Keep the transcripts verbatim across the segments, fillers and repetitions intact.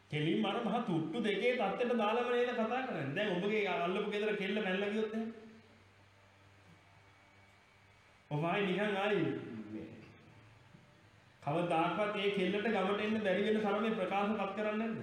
කෙලින්ම අර මහ තුට්ටු දෙකේ තත්ත්වයට දාලාම නේද කතා කරන්නේ. දැන් ඔබගේ අල්ලපු ගෙදර කෙල්ල මැල්ලා ගියොත් එහෙනම් ඔබ ආයි නිකන් ආයි කවදාකවත් ඒ කෙල්ලට ගමට එන්න බැරි වෙන තරමේ ප්‍රකාශපත් කරන්නේ නැද්ද?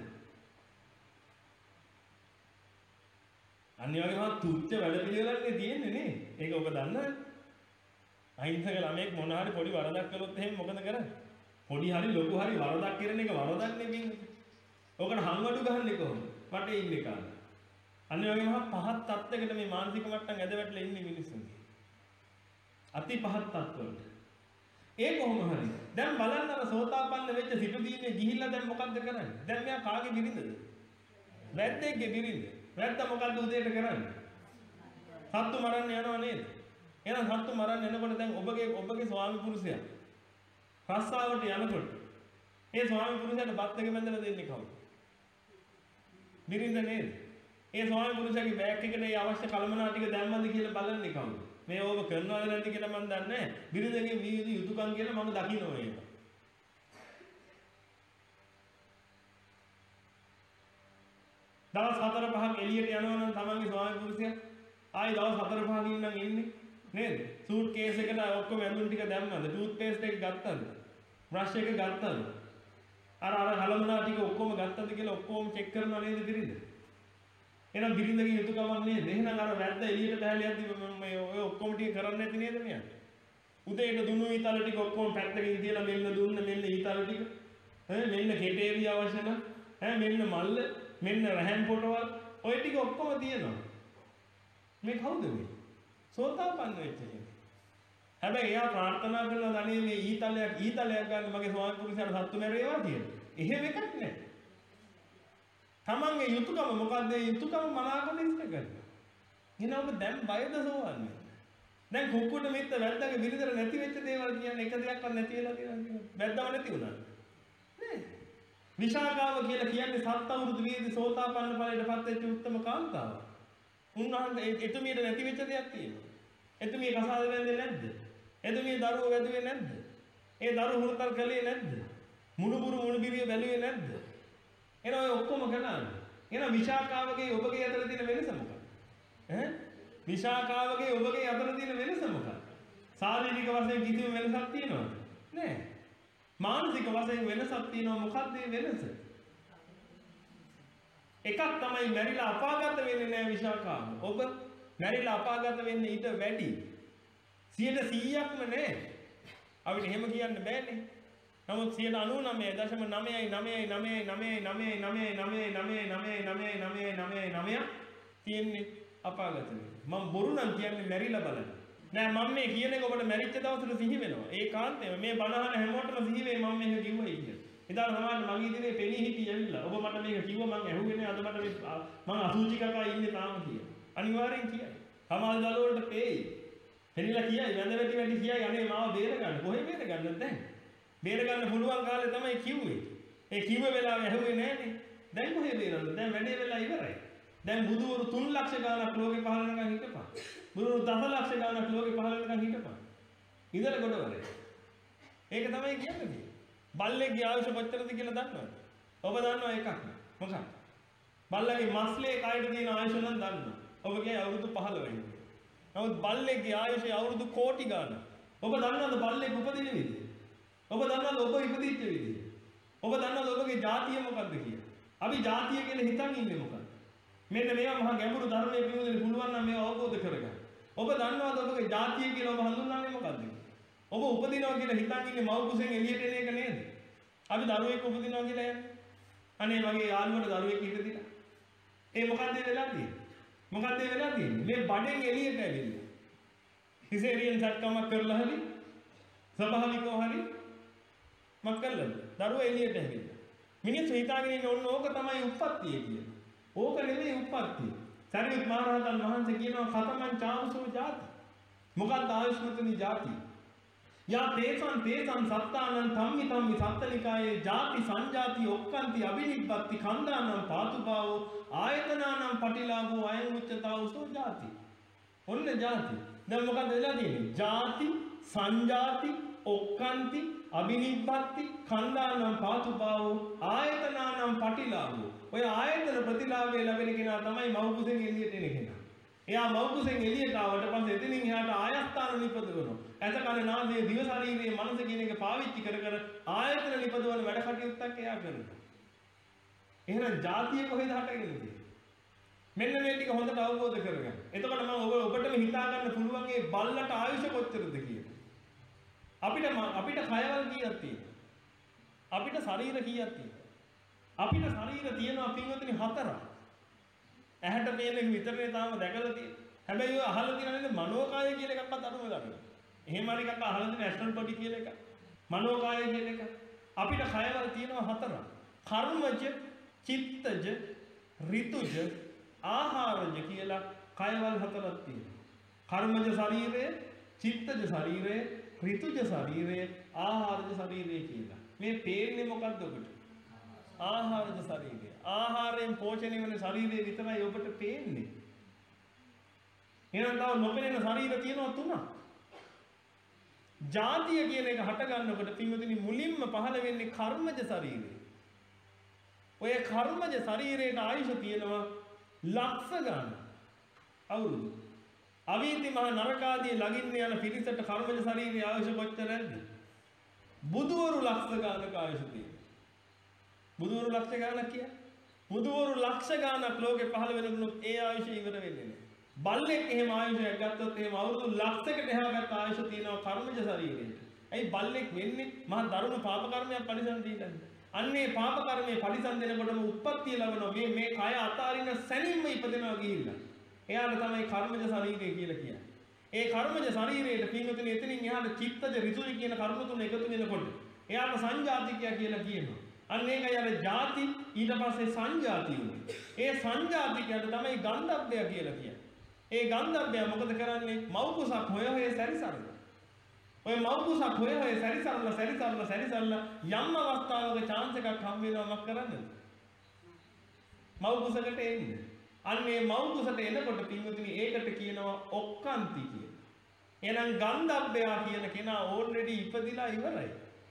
අනිවාර්යයෙන්ම තුච්ච වැඩ පිළිවෙලන්නේ තියෙන්නේ නේ. ඒක ඔබ දන්නවද? අහිංසක ළමයෙක් මොන හරි පොඩි වරදක් කළොත් එහෙනම් මොකද කරන්නේ? පොඩි හරි ලොකු හරි වරදක් කරන එක වරදක් නෙමෙයි. ඔකට හංවඩු ගහන්නේ කොහොමද? වටේ ඉන්නේ කාලා. අනිවාර්යයෙන්ම පහත් තත්ත්වයකට මේ මානසික මට්ටම් ඇද වැටලා ඉන්නේ මිනිස්සුන්ගේ. අති පහත් තත්ත්වවලට. ඒ කොහොම හරි. දැන් බලන්න අර සෝතාපන්න වෙච්ච සිටු දීන්නේ ගිහිල්ලා දැන් මොකද්ද කරන්නේ? දැන් මෙයා කාගේ බිරිඳද? වැද්දෙක්ගේ බිරිඳ. වැද්දා මොකද්ද උදේට කරන්නේ? සත්තු මරන්න යනවා නේද? එහෙනම් සත්තු මරන්න එනකොට දැන් ඔබගේ ඔබගේ ස්වාමි පුරුෂයා රස්සාවට යනකොට ඒ ස්වාමි පුරුෂයාට බත් එක බඳලා දෙන්නේ කවුද? බිරිඳ නේද? ඒ ස්වාමි පුරුෂයාගේ බෑග් එකට ඒ අවශ්‍ය කලමනා ටික දැම්මද කියලා බලන්නේ කවුද? මේ ඕක කරනවද නැද්ද කියලා මම දන්නේ නැහැ. බිරිඳගේ වීදි යුතුයකම් කියලා මම දකින්නවා ඒක. දවස් හතර පහක් එළියට යනවා නම් තමන්ගේ ස්වාමි පුරුෂයා ආයි දවස් හතර පහක් ඉන්නම් ඉන්නේ නේද? සූට් කේස් එකට ඔක්කොම ඇඳුම් ටික දැම්මද? ටූත් පේස්ට් එක ගත්තද? බ්‍රෂ් එක ගත්තද? අර අර කලමනා ටික ඔක්කොම ගත්තද කියලා ඔක්කොම චෙක් කරනවා නේද බිරිඳ? එහෙනම් බිරිඳගේ යුතුයකමක් නේද? එහෙනම් අර වැද්ද එළියට බහැලා යද්දි මේ ඔය ඔක්කොම ටික කරන්නේ නැති නේද මෙයා? උදේට දුන්නු ඊතල ටික ඔක්කොම පැත්තකින් තියලා මෙන්න දුන්න මෙන්න ඊතල ටික. ඈ මෙන්න කෙටේවි අවශ්‍ය නම් ඈ මෙන්න මල්ල මෙන්න රහන් පොටවල් ඔය ටික ඔක්කොම තියෙනවා. මේ කවුද මේ? සෝතාපන්න වෙච්ච කෙනෙක්. හැබැයි එයා ප්‍රාර්ථනා කරනවා ධනෙ මේ ඊතලයක් ඊතලයක් ගන්න මගේ ස්වාමි පුරුෂයාට සත්තු මැරේවා කියලා. එහෙම එකක් නැහැ. තමන්ගේ යුතුයකම මොකද්ද? ඒ යුතුයකම මනාකොට ඉෂ්ට කරනවා. එහෙනම් ඔබ දැන් බයද සෝවන්නේ? දැන් කුක්කුට මිත්ත වැද්දාගේ බිරිඳට නැති වෙච්ච දේවල් කියන්නේ එක දෙයක්වත් නැති වෙලා තියෙනවා. වැද්දාව නැති වුණා. නේ? විශාකාව කියලා කියන්නේ සත් අවුරුදු වීදි සෝතාපන්න ඵලයටපත් වෙච්ච උත්තම කාන්තාව. උන්වහන්සේ එතුමියට නැති වෙච්ච දෙයක් තියෙනවා. එතුමිය කසාද වැන්දේ නැද්ද? එතුමිය දරුවෝ වැදුවේ නැද්ද? ඒ දරුවෝ හුරුතල් කළේ නැද්ද? මුණුබුරු මුණුබිරිය බැලුවේ නැද්ද? එහෙනම් ඔය ඔක්කොම කරන්නේ. එහෙනම් විශාකාවගේ ඔබගේ අතර තියෙන වෙනස මොකක්ද? ඈ? විශාකාවගේ ඔබගේ අතර තියෙන වෙනස මොකක්ද? ශාරීරික වශයෙන් කිසිම වෙනසක් තියෙනවද? නෑ. මානසික වශයෙන් වෙනසක් තියෙනවා. මොකක්ද මේ වෙනස? එකක් තමයි මැරිලා අපාගත වෙන්නේ නෑ විශාකාව. ඔබ මැරිලා අපාගත වෙන්නේ ඊට වැඩි. සියයට සීයක්ම නෑ. අපිට එහෙම කියන්න බෑනේ. නමුත් සියයට අනූනවය දශම නවයයි නවයයි නවයයි නවයයි නවයයි නවයයි නවයයි නවයයි නවයයි නවයයි නවයයි නවයයි නවයයි තියෙන්නේ අපාගත වෙන්නේ. මම බොරු නම් කියන්නේ මැරිලා බලන්න. නෑ මම මේ කියන එක ඔබට මැරිච්ච දවසට සිහි වෙනවා. ඒ කාන්තේම මේ බණහන හැමෝටම සිහි වෙයි මම මේක කිව්වයි කියලා. ඉතින් සමාජ මගේ ඉදිරියේ පෙනී හිටිය ඇවිල්ලා ඔබ මට මේක කිව්වා මම ඇහුවේ නෑ අද මට මම අසුචි කකා ඉන්නේ තාම කියලා. අනිවාර්යෙන් කියයි. සමාජ දල වලට පෙයි. එනිලා කියයි වැඳ වැටි වැටි කියයි අනේ මාව බේර ගන්න. කොහෙ බේර ගන්නද දැන්? බේර ගන්න පුළුවන් කාලේ තමයි කිව්වේ. ඒ කිව්ව වෙලාවෙ ඇහුවේ නෑනේ. දැන් කොහෙ බේරන්නද? දැන් වැඩේ වෙලා ඉවරයි. දැන් බුදුවරු තුන් ලක්ෂ ගාණක් ලෝකේ පහළ වෙනකන් හිටපන්. බුදුවරු දස ලක්ෂ ගාණක් ලෝකේ පහළ වෙනකන් හිටපන්. ඉඳලා ගොඩවරේ. ඒක තමයි කියන්නේ. බල්ලෙක්ගේ ආයුෂ කොච්චරද කියලා දන්නවද? ඔබ දන්නවා එකක් නේ. මොකක්ද? බල්ලගේ මස්ලේ කායට තියෙන ආයුෂ නම් දන්නවා. ඔබගේ අවුරුදු පහළොවයි. නමුත් බල්ලෙක්ගේ ආයුෂය අවුරුදු කෝටි ගාණක්. ඔබ දන්නවද බල්ලෙක් උපදින විදිය? ඔබ දන්නවද ඔබ ඉපදිච්ච විදිය? ඔබ දන්නවද ඔබගේ ජාතිය මොකක්ද කියලා? අපි ජාතිය කියලා හිතන් ඉන්නේ මොකක්ද? මෙන්න මේවා මහා ගැඹුරු ධර්මයේ පිළිවෙලින් පුළුවන් නම් මේව අවබෝධ කරගන්න. ඔබ දන්නවද ඔබගේ ජාතිය කියලා ඔබ හඳුන්වන්නේ මොකක්ද? ඔබ උපදිනවා කියලා හිතන් ඉන්නේ මව් කුසෙන් එළියට එන එක නේද? අපි දරුවෙක් උපදිනවා කියලා යන්නේ. අනේ මගේ යාළුවට දරුවෙක් ඉපදිලා. ඒ මොකද්ද වෙලා තියෙන්නේ? මොකද්ද වෙලා තියෙන්නේ? මේ බඩෙන් එළියට ඇවිල්ලා. සිසේරියන් සත්කමක් කරලා හරි ස්වභාවිකව හරි මක් කළාද? දරුවා එළියට ඇවිල්ලා. මිනිස්සු හිතාගෙන ඉන්නේ ඔන්න ඕක තමයි උප්පත්තිය කියලා. ඕක නෙමෙයි උප්පත්තිය. සරියුත් මහ රහතන් වහන්සේ කියනවා කතමං චාවසෝ ජාති. මොකක්ද ආයුෂ්මතුනි ජාති? යා තේසං තේසං සත්තානං ධම්මි ධම්මි සත්තනිකායේ ජාති සංජාති ඔක්칸ති අබිනිබ්බත්ති කන්දානං පාතුභාවෝ ආයතනානං පටිලාභෝ අයං උච්චතාවසෝ ජාති. ඔන්න ජාති. දැන් මොකක්ද වෙලා තියෙන්නේ? ජාති සංජාති ඔක්칸ති අබිනිබ්බත්ති, කන්දානම් පාතුපාවෝ, ආයතනානම් පටිලාභෝ. ඔය ආයතන ප්‍රතිලාභය ලැබෙන කෙනා තමයි මව් කුසෙන් එළියට එන කෙනා. එයා මව් කුසෙන් එළියට ආවට පස්සේ එතනින් එහාට ආයස්ථාන නිපදවනවා. ඇස කන නාසය දිව ශරීරයේ මනස කියන එක පාවිච්චි කර කර ආයතන නිපදවන වැඩ කටයුත්තක් එයා කරනවා. එහෙනම් ජාතිය කොහෙද හටගන්නේ? මෙන්න මේ ටික හොඳට අවබෝධ කරගන්න. එතකොට මම ඔබ ඔබටම හිතා ගන්න පුළුවන් මේ බල්ලට ආයුෂ කොච්චරද කියලා. අපිට අපිට කයවල් කීයක් තියෙනවද? අපිට ශරීර කීයක් තියෙනවද? අපිට ශරීර තියෙනවා පින්වතුනි හතරක්. ඇහැට පේන එක විතරනේ තාම දැකලා තියෙන්නේ. හැබැයි ඔය අහලා තියෙන නේද මනෝකාය කියන එකක්වත් අරුම දන්නවා. එහෙම හරි එකක් අහලා තියෙන ඇස්ට්‍රල් බොඩි කියලා එක. මනෝකාය කියන එක. අපිට කයවල් තියෙනවා හතරක්. කර්මජ, චිත්තජ, ඍතුජ, ආහාරජ කියලා කයවල් හතරක් තියෙනවා. කර්මජ ශරීරය, චිත්තජ ශරීරය, ඍතුජ ශරීරය, ආහාරජ ශරීරය කියලා. මේ පේන්නේ මොකද්ද ඔබට? ආහාරජ ශරීරය. ආහාරයෙන් පෝෂණය වෙන ශරීරය විතරයි ඔබට පේන්නේ. එහෙනම් තව නොපෙනෙන ශරීර තියෙනවා තුනක්. ජාතිය කියන එක හට ගන්නකොට පින්වතුනි මුලින්ම පහළ වෙන්නේ කර්මජ ශරීරය. ඔය කර්මජ ශරීරයට ආයුෂ තියෙනවා ලක්ෂ ගණන්. අවුරුදු. අවීති මහ නරකාදී ළඟින් යන පිරිසට කර්මජ ශරීරයේ ආයුෂ කොච්චරද? බුදුවරු ලක්ෂ ගණනක ආයුෂ තියෙනවා. බුදුවරු ලක්ෂ ගණනක් කිය. බුදුවරු ලක්ෂ ගණනක් ලෝකේ පහළ වෙනකොට ඒ ආයුෂ ඉවර වෙන්නේ නැහැ. බල්ලෙක් එහෙම ආයුෂයක් ගත්තොත් එහෙම අවුරුදු ලක්ෂයකට එහා ගත්ත ආයුෂ තියෙනවා කර්මජ ශරීරයට. ඇයි බල්ලෙක් වෙන්නේ? මහා දරුණු පාප කර්මයක් පරිසම් දීලා. අන්නේ පාප කර්මයේ පරිසම් දෙනකොටම උප්පත්තිය ලැබෙනවා. මේ මේ කය අතාරින්න සැනින්ම ඉපදෙනවා ගිහිල්ලා. එයාට තමයි කර්මජ ශරීරය කියලා කියන්නේ. ඒ කර්මජ ශරීරයට පින්වතුනි එතනින් එහාට චිත්තජ ඍතුජ කියන කර්ම තුන එකතු වෙනකොට එයාට සංජාතිකය කියලා කියනවා. අන්න ඒකයි අර ಜಾති ඊට පස්සේ සංජාතිය උනේ. ඒ සංජාතිකයට තමයි ගන්ධබ්බය කියලා කියන්නේ. ඒ ගන්ධබ්බය මොකද කරන්නේ? මව් කුසක් හොය හොය සැරිසරන. ඔය මව් කුසක් හොය හොය සැරිසරන සැරිසරන සැරිසරන යම් අවස්ථාවක chance එකක් හම් වෙනවා මොකක් කරන්නද? මව් කුසකට එන්නේ. අන්න මේ මව් කුසට එනකොට පින්වතුනි ඒකට කියනවා ඔක්කාන්ති කියලා. එහෙනම් ගන්ධබ්බය කියන කෙනා ඕල්රෙඩි ඉපදිලා ඉවරයි.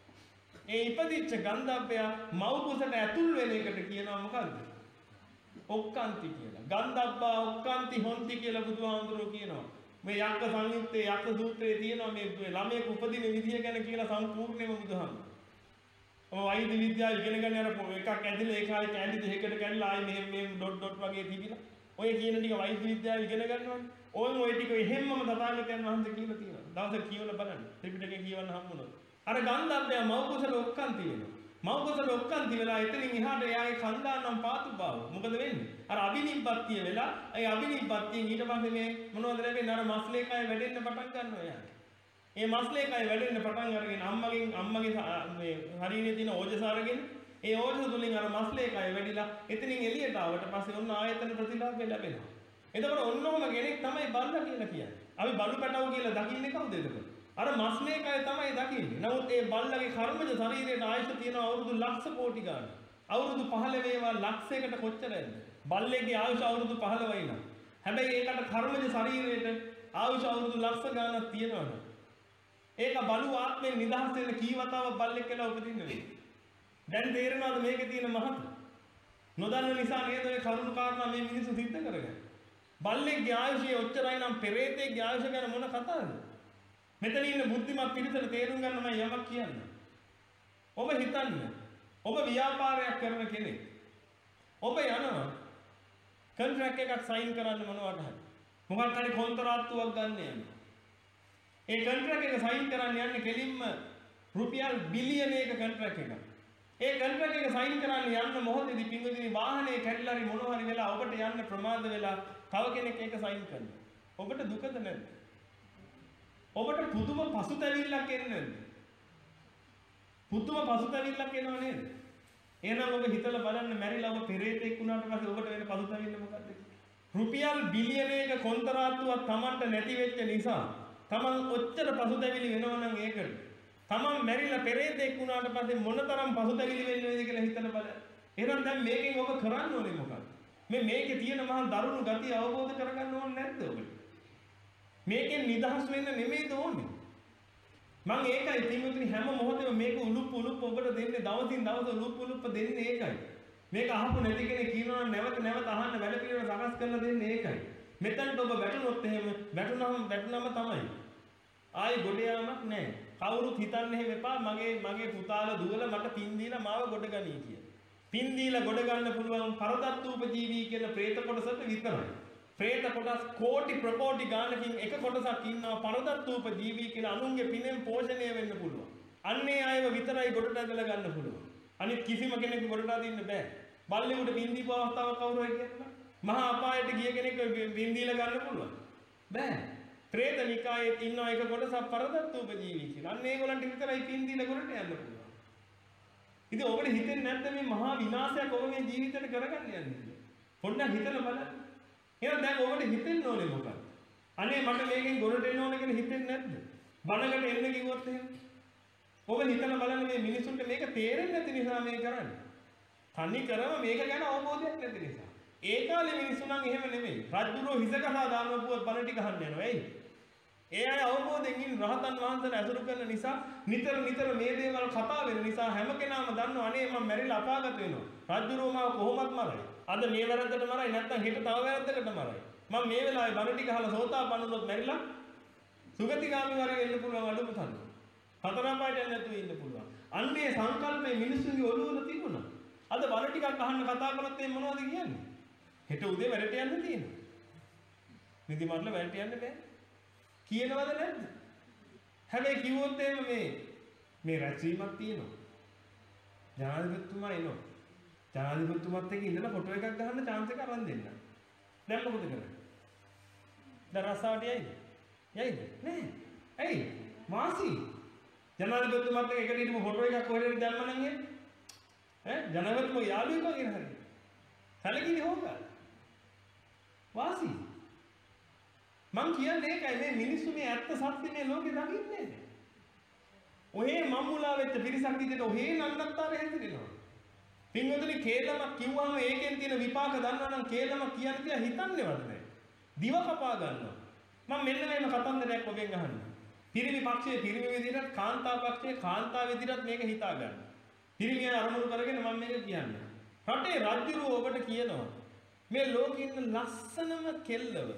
ඒ ඉපදිච්ච ගන්ධබ්බය මව් කුසට ඇතුල් වෙන එකට කියනවා මොකද්ද? ඔක්කාන්ති කියලා. ගන්ධබ්බා ඔක්කාන්ති හොන්ති කියලා බුදුහාමුදුරුවෝ කියනවා. මේ යක්ක සංයුත්තේ යක්ක සූත්‍රයේ තියෙනවා මේ ළමයෙකු උපදින විදිය ගැන කියලා සම්පූර්ණයෙන්ම බුදුහාමුදුරුවෝ. ඔය වෛද්‍ය විද්‍යාව ඉගෙන ගන්න යන එකක් ඇදලා ඒ කාලේ කැලි දෙකකට කැඩලා ආයි මෙහෙම මෙහෙම ඩොට් ඩොට් වගේ තිබිලා ඔය කියන ටික වෛද්‍ය විද්‍යාව ඉගෙන ගන්නවනේ. ඕන් ඔය ටික එහෙම්මම තථාගතයන් වහන්සේ කියලා තියෙනවා. දවසක් කියවලා බලන්න. ත්‍රිපිටකේ කියවන්න හම්බුනොත්. අර ගන්ධබ්බය මව් කුසල ඔක්කාන්ති වෙනවා. මව් කුසල ඔක්කාන්ති වෙලා එතනින් එහාට එයාගේ කන්දානම් පාතු බව. මොකද වෙන්නේ? අර අබිනිබ්බත්තිය වෙලා ඒ අබිනිබ්බත්තියෙන් ඊට පස්සේ මේ මොනවද ලැබෙන්නේ? අර මස්ලේකය වැඩෙන්න පටන් ගන්නවා එයාට. ඒ මස්ලේකය වැඩෙන්න පටන් අරගෙන අම්මගෙන් අම්මගේ මේ ශරීරයේ තියෙන ඕජස අරගෙන ඒ ඕජස තුලින් අර මස්ලේකය වැඩිලා එතනින් එළියට ආවට පස්සේ ඔන්න ආයතන ප්‍රතිලාභය ලැබෙනවා. එතකොට ඔන්නෝම කෙනෙක් තමයි බල්ලා කියලා කියන්නේ. අපි බඩු පැටව කියලා දකින්නේ කවුද එතකොට? අර මස්ලේකය තමයි දකින්නේ. නමුත් ඒ බල්ලගේ කර්මජ ශරීරයට ආයුෂ තියෙන අවුරුදු ලක්ෂ කෝටි ගාණක්. අවුරුදු පහළොව වේවා ලක්ෂයකට කොච්චරද? බල්ලෙක්ගේ ආයුෂ අවුරුදු පහළොවයි නම්. හැබැයි ඒකට කර්මජ ශරීරයට ආයුෂ අවුරුදු ලක්ෂ ගාණක් තියෙනවනේ. ඒක බලු ආත්මෙන් නිදහස් වෙන කී වතාවක් බල්ලෙක් කියලා උපදින්න වෙන්නේ. දැන් තේරෙනවද මේකේ තියෙන මහත? නොදන්න නිසා නේද මේ කරුණු කාරණා මේ මිනිස්සු සිද්ධ කරගන්නේ. බල්ලෙක්ගේ ආයුෂය ඔච්චරයි නම් පෙරේතෙක්ගේ ආයුෂ ගැන මොන කතාවද? මෙතන ඉන්න බුද්ධිමත් පිරිසට තේරුම් ගන්න මම යමක් කියන්න. ඔබ හිතන්න. ඔබ ව්‍යාපාරයක් කරන කෙනෙක්. ඔබ යනවා කොන්ට්‍රැක්ට් එකක් සයින් කරන්න මොනවද හරි. මොකක් හරි කොන්ත්‍රාත්තුවක් ගන්න යනවා. ඒ කොන්ට්‍රැක්ට් එක සයින් කරන්න යන්නේ කෙලින්ම රුපියල් බිලියනයක කොන්ට්‍රැක්ට් එකක්. ඒ කොන්ට්‍රැක්ට් එක සයින් කරන්න යන්න මොහොතේදී පින්වදිනේ වාහනේ කැඩලා හරි මොනවා හරි වෙලා ඔබට යන්න ප්‍රමාද වෙලා තව කෙනෙක් ඒක සයින් කරනවා. ඔබට දුකද නැද්ද? ඔබට පුදුම පසුතැවිල්ලක් එන්නේ නැද්ද? පුදුම පසුතැවිල්ලක් එනව නේද? එහෙනම් ඔබ හිතලා බලන්න මැරිලා ඔබ පෙරේතෙක් වුණාට පස්සේ ඔබට වෙන පසුතැවිල්ල මොකක්ද කියලා? රුපියල් බිලියනයක කොන්ත්‍රාත්තුවක් Tamanට නැති වෙච්ච නිසා Taman ඔච්චර පසුතැවිලි වෙනවා නම් ඒකට Taman මැරිලා පෙරේතෙක් වුණාට පස්සේ මොනතරම් පසුතැවිලි වෙන්නේ වේද කියලා හිතලා බලන්න. එහෙනම් දැන් මේකෙන් ඔබ කරන්න ඕනේ මොකක්ද? මේ මේකේ තියෙන මහා දරුණු ගතිය අවබෝධ කරගන්න ඕනේ නැද්ද ඔබට? මේකෙන් නිදහස් වෙන්න නෙමෙයිද ඕනේ? මම ඒකයි පින්වතුනි හැම මොහොතෙම මේක උලුප්ප උලුප්ප ඔබට දෙන්නේ දවසින් දවස උලුප්ප උලුප්ප දෙන්නේ ඒකයි. මේක අහපු නැති කෙනෙක් කියනවා නම් නැවත නැවත අහන්න වැඩ පිළිවෙල සකස් කරලා දෙන්නේ ඒකයි. මෙතනට ඔබ වැටුනොත් එහෙම වැටුනම වැටුනම තමයි. ආයි ගොඩ යාමක් නැහැ. කවුරුත් හිතන්නේ එහෙම එපා මගේ මගේ පුතාලා දුවලා මට පින් දීලා මාව ගොඩ ගනී කියලා. පින් දීලා ගොඩ ගන්න පුළුවන් පරදත්තූපජීවී කියන പ്രേත කොටසට විතරයි. പ്രേත කොටස් කෝටි ප්‍රකෝටි ගානකින් එක කොටසක් ඉන්නවා පරදත්තූපජීවී කියලා අනුන්ගේ පිනෙන් පෝෂණය වෙන්න පුළුවන්. අන්නේ අයව විතරයි ගොඩට ඇදලා ගන්න පුළුවන්. අනිත් කිසිම කෙනෙකු ගොඩට අදින්න බෑ. බල්ලෙකුට පින් දීපු අවස්ථාවක් කවුරු හරි කියනවා. මහා අපායට ගිය කෙනෙක් පින් දීලා ගන්න පුළුවන්. බෑ. പ്രേත නිකායේ ඉන්නවා එක කොටසක් පරදත්තූපජීවී කියලා. අන්න ඒගොල්ලන්ට විතරයි පින් දීලා ගොඩට යන්න පුළුවන්. ඉතින් ඔබට හිතෙන්නේ නැත්නම් මේ මහා විනාශයක් ඔබ මේ ජීවිතේට කරගන්න යන්නේ කියලා. පොඩ්ඩක් හිතලා බලන්න. එහෙනම් දැන් ඔබට හිතෙන්න ඕනේ මොකක්ද? අනේ මට මේකෙන් ගොඩට එන්න ඕනේ කියලා හිතෙන්නේ නැද්ද? බණකට එන්න කිව්වොත් එහෙම. ඔබ හිතලා බලන්න මේ මිනිසුන්ට මේක තේරෙන්නේ නැති නිසා මේ කරන්නේ. තනි කරම මේක ගැන අවබෝධයක් නැති නිසා. ඒ කාලේ මිනිස්සු නම් එහෙම නෙමෙයි. රජුරෝ හිසකසා දානවපුවත් බණ ටික අහන්න යනවා. එයි. ඒ අය අවබෝධයෙන් ඉන්න රහතන් වහන්සේලා ඇසුරු කරන නිසා නිතර නිතර මේ දේවල් කතා වෙන නිසා හැම කෙනාම දන්නවා අනේ මම මැරිලා අපාගත වෙනවා. රජුරෝ මාව කොහොමත් මරයි. අද මේ වැරද්දට මරයි නැත්නම් හෙට තව වැරද්දකට මරයි. මම මේ වෙලාවේ බණ ටික අහලා සෝතාපන්න වුණොත් මැරිලා සුගතිගාමි වරේ එන්න පුළුවන් අඩුම තරම. හතර පායට යන්න නැතුව ඉන්න පුළුවන්. අන්නේ සංකල්පේ මිනිස්සුන්ගේ ඔළුවල තිබුණා. අද බණ ටිකක් අහන්න කතා කරනත් මේ මොනවද කියන්නේ? හෙට උදේ වැඩට යන්න තියෙනවා. නිදි මරලා වැඩට යන්න බෑ. කියනවද නැද්ද? හැබැයි කිව්වොත් එහෙම මේ මේ රැස්වීමක් තියෙනවා. ජනාධිපතිතුමා එනවා. ජනාධිපතිතුමත් එක්ක ඉඳලා ෆොටෝ එකක් ගන්න chance එක අරන් දෙන්න. දැන් මොකද කරන්නේ? දැන් රස්සාවට යයිද? යයිද? නෑ. ඇයි? වාසි. ජනාධිපතිතුමත් එක්ක එකට හිටපු ෆොටෝ එකක් කොහෙද දැම්ම නම් එන්නේ? ඈ ජනාධිපතිතුමා යාළුවෙක් වගේ හරි. සැලකිලි හොගා. වාසි. මං කියන්නේ ඒකයි මේ මිනිස්සු මේ ඇත්ත සත්‍ය මේ ලෝකේ දකින්නේ නැහැ. ඔහේ මම්මුලා වෙච්ච පිරිසක් විදිහට ඔහේ නන්නත්තර හැදෙනවා. පින්වතුනි කේලමක් කිව්වම ඒකෙන් තියෙන විපාක දන්නවා නම් කේලමක් කියන්නේ කියලා හිතන්නේවත් නැහැ. දිව කපා ගන්නවා. මම මෙන්න මේම කතන්දරයක් ඔබෙන් අහන්න. පිරිමි පක්ෂයේ පිරිමි විදිහට කාන්තා පක්ෂයේ කාන්තා විදිහට මේක හිතා ගන්න. පිරිමිය අරමුණු කරගෙන මම මේක කියන්නේ. රටේ රාජ්‍යරුව ඔබට කියනවා මේ ලෝකේ ඉන්න ලස්සනම කෙල්ලව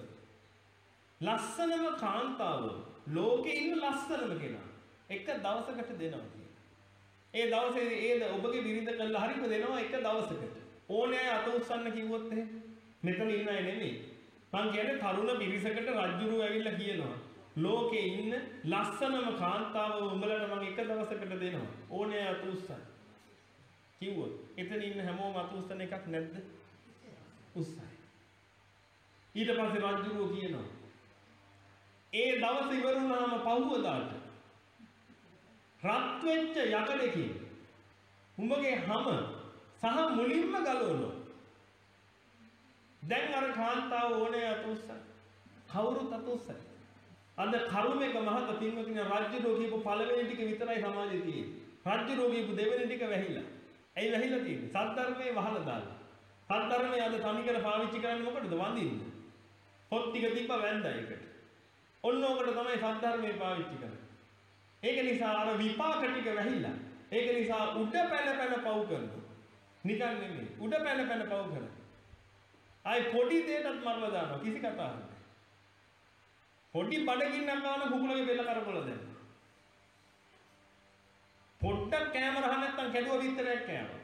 ලස්සනම කාන්තාව ලෝකේ ඉන්න ලස්සනම කෙනා එක දවසකට දෙනවා කියන. ඒ දවසේ ඒ ඔබගේ බිරිඳ කළා හරිම දෙනවා එක දවසකට. ඕනේ අත උස්සන්න කිව්වොත් එහෙම මෙතන ඉන්න අය නෙමෙයි. මං කියන්නේ තරුණ පිරිසකට රජුරුව ඇවිල්ලා කියනවා ලෝකේ ඉන්න ලස්සනම කාන්තාව උඹලට මම එක දවසකට දෙනවා. ඕනේ අත උස්සන්න. කිව්වොත් එතන ඉන්න හැමෝම අත උස්සන එකක් නැද්ද? උස්සයි. ඊට පස්සේ රජුරුව කියනවා ඒ දවස් ඉවර වුණාම පහුවදාට රත් වෙච්ච යකඩකින් උඹගේ හැම සහ මුලින්ම ගලවනවා. දැන් අර කාන්තාව ඕනේ අතුස්සයි. කවුරුත් අතුස්සයි. අද කරුමේක මහත පින්වතුනි රාජ්‍ය රෝගීපු පළවෙනි ටික විතරයි සමාජයේ තියෙන්නේ. රාජ්‍ය රෝගීපු දෙවෙනි ටික වැහිලා. ඇයි වැහිලා තියෙන්නේ? සද්ධර්මයේ වහලා දාලා. සද්ධර්මයේ අද තනිකර පාවිච්චි කරන්නේ මොකටද? වඳින්න. පොත් ටික තිබ්බ වැන්දා එකට. ඔන්න ඔකට තමයි සද්ධර්මයේ පාවිච්චි කරන්නේ. ඒක නිසා අර විපාක ටික වැහිලා. ඒක නිසා උඩ පැන පැන පව් කරනවා. නිකන් නෙමෙයි. උඩ පැන පැන පව් කරනවා. ආයි පොඩි දෙයකට මරලා දානවා. කිසි කතාවක් නැහැ. පොඩි බඩගින්නක් ගන්න කුකුලගේ බෙල්ල කරකොල දැන්. පොඩ්ඩක් කැමර අහන්න නැත්නම් කැඩුව විතරක් කෑවා.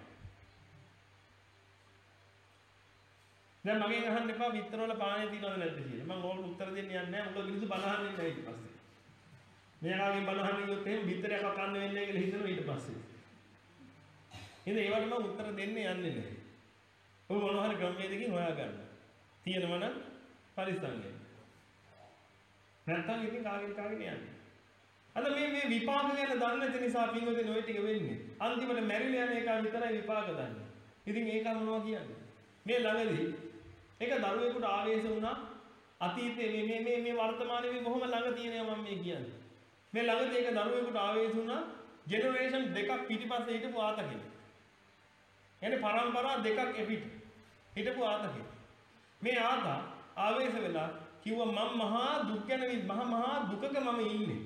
දැන් මගෙන් අහන්න එපා විතර වල පානේ තියනවද නැද්ද කියලා. මම ඕකට උත්තර දෙන්න යන්නේ නැහැ. මොකද මිනිස්සු බන අහන්නේ නැහැ ඊට පස්සේ. මෙයාගෙන් බන අහන්නේ ගියොත් එහෙම විතරයක් කන්න වෙන්නේ කියලා හිතනවා ඊට පස්සේ. ඉතින් ඒවට මම උත්තර දෙන්න යන්නේ නැහැ. ඔබ මොනවා හරි ක්‍රමයකින් හොයාගන්න. තියෙනවා නම් පරිස්සම් වෙන්න. නැත්තම් ඉතින් කාගෙන් කාගෙන් යන්නේ. අද මේ මේ විපාක ගැන දන්නේ නැති නිසා පින්වතුනි ඔය ටික වෙන්නේ. අන්තිමට මැරිලා යන එක විතරයි විපාක දන්නේ. ඉතින් ඒක මොනවා කියන්නේ? මේ ළඟදී එක දරුවෙකුට ආවේශ වුණා අතීතයේ මේ මේ මේ මේ වර්තමානයේ මේ කොහොම ළඟ තියෙනවා මම මේ කියන්නේ. මේ ළඟදී එක දරුවෙකුට ආවේශ වුණා ජෙනරේෂන් දෙකක් පිටිපස්සේ හිටපු ආතකෙක්. එනේ පරම්පරා දෙකක් එපිට හිටපු ආතකෙක්. මේ ආතා ආවේශ වෙලා කිව්වා මම මහා දුක් ගැන මහා මහා දුකක මම ඉන්නේ.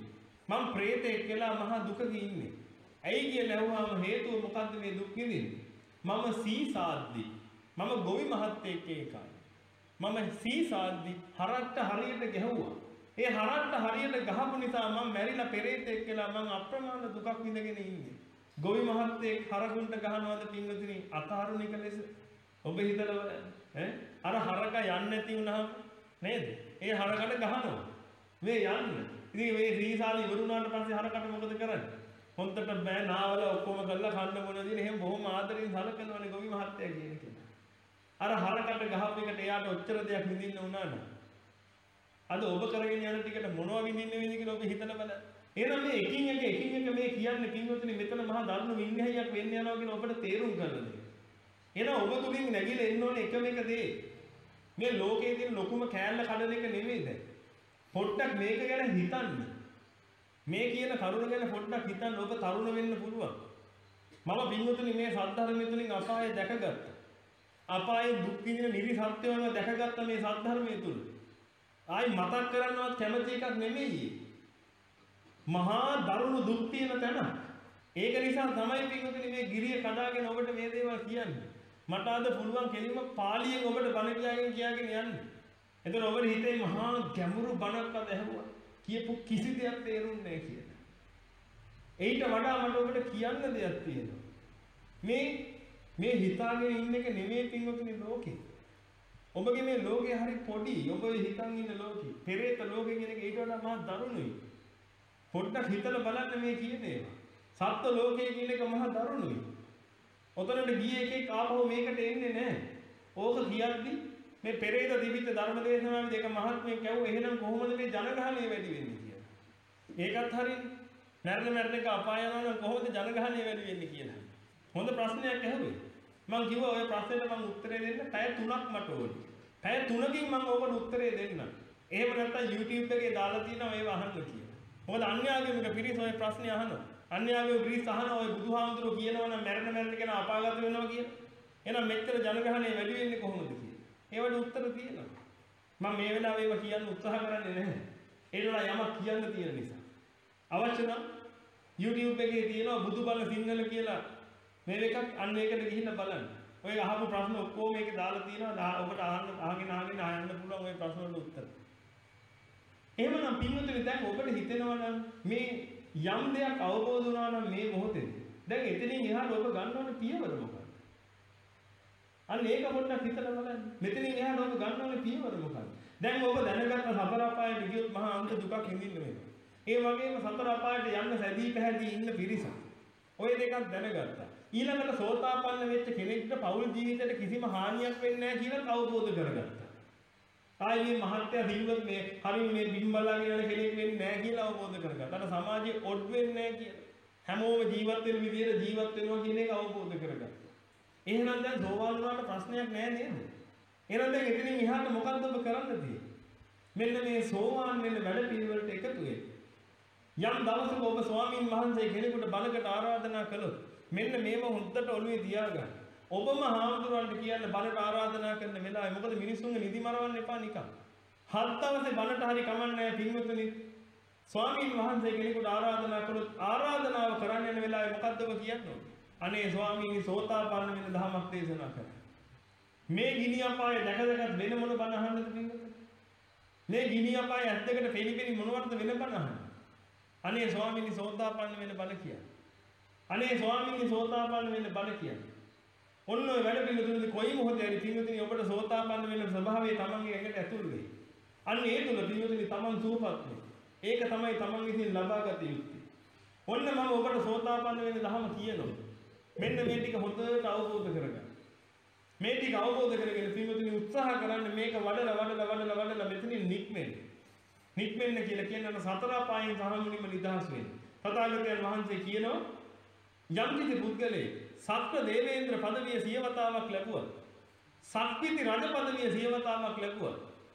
මම ප්‍රේතෙක් කියලා මහා දුකක ඉන්නේ. ඇයි කියලා ඇහුවාම හේතුව මොකද්ද මේ දුක් විඳින්නේ? මම සීසාද්දි. මම ගොවි මහත්තයෙක් ඒකයි. මම සීසාද්දි හරට්ට හරියට ගැහුවා. ඒ හරට්ට හරියට ගහපු නිසා මම මැරිලා පෙරේතෙක් කියලා මම අප්‍රමාණ දුකක් විඳගෙන ඉන්නේ. ගොවි මහත්තයෙක් හරකුන්ට ගහනවාද පින්වතුනි අකාරුණික ලෙස? ඔබ හිතලා බලන්න. ඈ අර හරක යන්නේ නැති වුණාම නේද? ඒ හරකට ගහනවා. මේ යන්න. ඉතින් මේ සීසාලි ඉවරුණාට පස්සේ හරකට මොකද කරන්නේ? හොන්දට බෑ නාවල ඔක්කොම කරලා කන්න මොන දින එහෙම බොහොම ආදරෙන් සලකනවනේ ගොවි මහත්තයා කියන කෙනා. අර හරකට ගහපු එකට එයාට ඔච්චර දෙයක් විඳින්න වුණා නේද? අද ඔබ කරගෙන යන ටිකට මොනවා විඳින්න වෙන්නේ කියලා ඔබ හිතලා බලන්න. එහෙනම් මේ එකින් එක එකින් එක මේ කියන්නේ පින්වතුනි මෙතන මහා ධර්ම විඤ්ඤාණයක් වෙන්න යනවා කියලා ඔබට තේරුම් ගන්න දෙන්න. එහෙනම් ඔබ තුලින් නැගිලා එන්න ඕනේ එකම එක දේ. මේ ලෝකයේ තියෙන ලොකුම කෑල්ල කඩන එක නෙමෙයි දැන්. පොඩ්ඩක් මේක ගැන හිතන්න. මේ කියන කරුණ ගැන පොඩ්ඩක් හිතන්න ඔබ තරුණ වෙන්න පුළුවන්. මම පින්වතුනි මේ සද්ධර්මය තුලින් අපාය දැකගත්තා. අපායේ දුක් විඳින නිරි සත්‍යවම දැකගත්ත මේ සද්ධර්මයේ තුල. ආයි මතක් කරන්නවත් කැමති එකක් නෙමෙයි. මහා දරුණු දුක් තියෙන තැන. ඒක නිසා තමයි පින්වතුනි මේ ගිරිය කඩාගෙන ඔබට මේ දේවල් කියන්නේ. මට අද පුළුවන් කෙලින්ම පාලියෙන් ඔබට බණ කියලාගෙන කියාගෙන යන්න. එතකොට ඔබේ හිතේ මහා ගැඹුරු බණක් අද ඇහුවා. කියපු කිසි දෙයක් තේරුන්නේ නැහැ කියලා. ඒිට වඩා මට ඔබට කියන්න දෙයක් තියෙනවා. මේ මේ හිතාගෙන ඉන්න එක නෙමෙයි පින්වතුනි ලෝකේ. ඔබගේ මේ ලෝකේ හරි පොඩි. ඔබ හිතන් ඉන්න ලෝකේ. පෙරේත ලෝකේ කියන එක ඊට වඩා මහා දරුණුයි. පොඩ්ඩක් හිතලා බලන්න මේ කියන ඒවා. සත්ත්ව ලෝකයේ කියන එක මහා දරුණුයි. ඔතනට ගියේ එකෙක් ආපහු මේකට එන්නේ නැහැ. ඕක කියද්දි මේ පෙරේත දිවිත ධර්ම දේශනාවේ දෙක මහත්මයෙක් කියවුවා එහෙනම් කොහොමද මේ ජනගහණය වැඩි වෙන්නේ කියලා. ඒකත් හරිනේ. මරණ මරණ එක අපාය යනවා නම් කොහොමද ජනගහණය වැඩි වෙන්නේ කියලා. හොඳ ප්‍රශ්නයක් ඇහුවේ. මම කිව්වා ඔය ප්‍රශ්නෙට මම උත්තරේ දෙන්න පැය තුනක් මට ඕනේ. පැය තුනකින් මම ඔබට උත්තරේ දෙන්නම්. එහෙම නැත්නම් YouTube එකේ දාලා තියෙනවා ඒව අහන්න කියලා. මොකද අන්‍යාගමික පිරිස ඔය ප්‍රශ්නේ අහනවා. අන්‍යාගමික පිරිස අහනවා ඔය බුදුහාමුදුරුවෝ කියනවා නම් මරණ මරණ කියන අපාගත වෙනවා කියලා. එහෙනම් මෙච්චර ජනගහණය වැඩි වෙන්නේ කොහොමද කියලා. ඒවට උත්තර තියෙනවා. මම මේ වෙලාවේ ඒවා කියන්න උත්සාහ කරන්නේ නැහැ. ඒනවා යමක් කියන්න තියෙන නිසා. අවශ්‍ය නම් YouTube එකේ තියෙනවා බුදුබල සිංහල කියලා මේ එකක් අන්න ඒකට ගිහිල්ලා බලන්න. ඔය අහපු ප්‍රශ්න ඔක්කොම මේකේ දාලා තියෙනවා. ඔබට අහන්න අහගෙන අහගෙන අහන්න පුළුවන් ওই ප්‍රශ්න වලට උත්තර. එහෙමනම් පින්වතුනි දැන් ඔබට හිතෙනවා නම් මේ යම් දෙයක් අවබෝධ වුණා නම් මේ මොහොතේදී දැන් එතනින් එහාට ඔබ ගන්න ඕනේ පියවර මොකක්ද? අන්න ඒක පොඩ්ඩක් හිතලා බලන්න. මෙතනින් එහාට ඔබ ගන්න ඕනේ පියවර මොකක්ද? දැන් ඔබ දැනගත්ත සතර අපායට ගියොත් මහා අන්ත දුකක් විඳින්න වෙනවා. ඒ වගේම සතර අපායට යන්න සැදී පැහැදී ඉන්න පිරිසක්. ඔය දෙකක් දැනගත්තා. ඊළඟට සෝතාපන්න වෙච්ච කෙනෙක්ට පෞල් ජීවිතේට කිසිම හානියක් වෙන්නේ නැහැ කියලා අවබෝධ කරගත්තා. ආයි මේ මහත්ය දිනුවත් මේ හරිය මේ බිම් බලාගෙන යන කෙනෙක් වෙන්නේ නැහැ කියලා අවබෝධ කරගත්තා. අර සමාජයේ ඔඩ් වෙන්නේ නැහැ කියලා. හැමෝම ජීවත් වෙන විදිහට ජීවත් වෙනවා කියන එක අවබෝධ කරගත්තා. එහෙනම් දැන් සෝවාන් වුණාට ප්‍රශ්නයක් නැහැ නේද? එහෙනම් දැන් එතනින් එහාට මොකද්ද ඔබ කරන්න තියෙන්නේ? මෙන්න මේ සෝවාන් වෙන වැඩ පිළිවෙලට එකතු වෙන්න. යම් දවසක ඔබ ස්වාමීන් වහන්සේ කෙනෙකුට බණකට ආරාධනා කළොත් මෙන්න මේව හොද්දට ඔළුවේ තියාගන්න. ඔබම හාමුදුරන්ට කියන්න බණට ආරාධනා කරන වෙලාවේ මොකද මිනිස්සුන්ගේ නිදි මරවන්න එපා නිකන්. හත් දවසේ බණට හරි කමන්නේ පින්වතුනි. ස්වාමීන් වහන්සේ කෙනෙකුට ආරාධනා කළොත් ආරාධනාව කරන්න යන වෙලාවේ මොකද්ද ඔබ කියන්නේ? අනේ ස්වාමීනි සෝතාපන්න වෙන ධමයක් දේශනා කරා. මේ ගිනි අපාය දැක දැකත් වෙන මොන බණ අහන්නද පින්වතුනි? මේ ගිනි අපාය ඇස් දෙකට පෙනිපෙනි මොනවටද වෙන බණ අහන්නේ? අනේ ස්වාමීනි සෝතාපන්න වෙන බණ කියන්නේ. අනේ ස්වාමීනි සෝතාපන්න වෙන්න බණ කියන්නේ. ඔන්න ඔය වැඩ පිළිතුරුදී කොයි මොහොතේ හරි පින්වතුනි ඔබට සෝතාපන්න වෙන්න ස්වභාවය තමන්ගේ ඇඟට ඇතුල් වෙයි. අන්න ඒ තුල පින්වතුනි තමන් සූපත් වෙයි. ඒක තමයි තමන් විසින් ලබාගත යුත්තේ. ඔන්න මම ඔබට සෝතාපන්න වෙන්න දහම කියනවා. මෙන්න මේ ටික හොඳට අවබෝධ කරගන්න. මේ ටික අවබෝධ කරගෙන පින්වතුනි උත්සාහ කරන්න මේක වඩලා වඩලා වඩලා වඩලා මෙතනින් නික්මෙන්න. නික්මෙන්න කියලා කියනවා සතර අපායන් තරමුණින්ම නිදහස් වෙන්න. තථාගතයන් වහන්සේ කියනවා යම් කිසි පුද්ගලයෙක් සත්ව දේවේන්ද්‍ර පදවිය සියවතාවක් ලැබුවා. සක්විති රජ පදවිය සියවතාවක් ලැබුවා.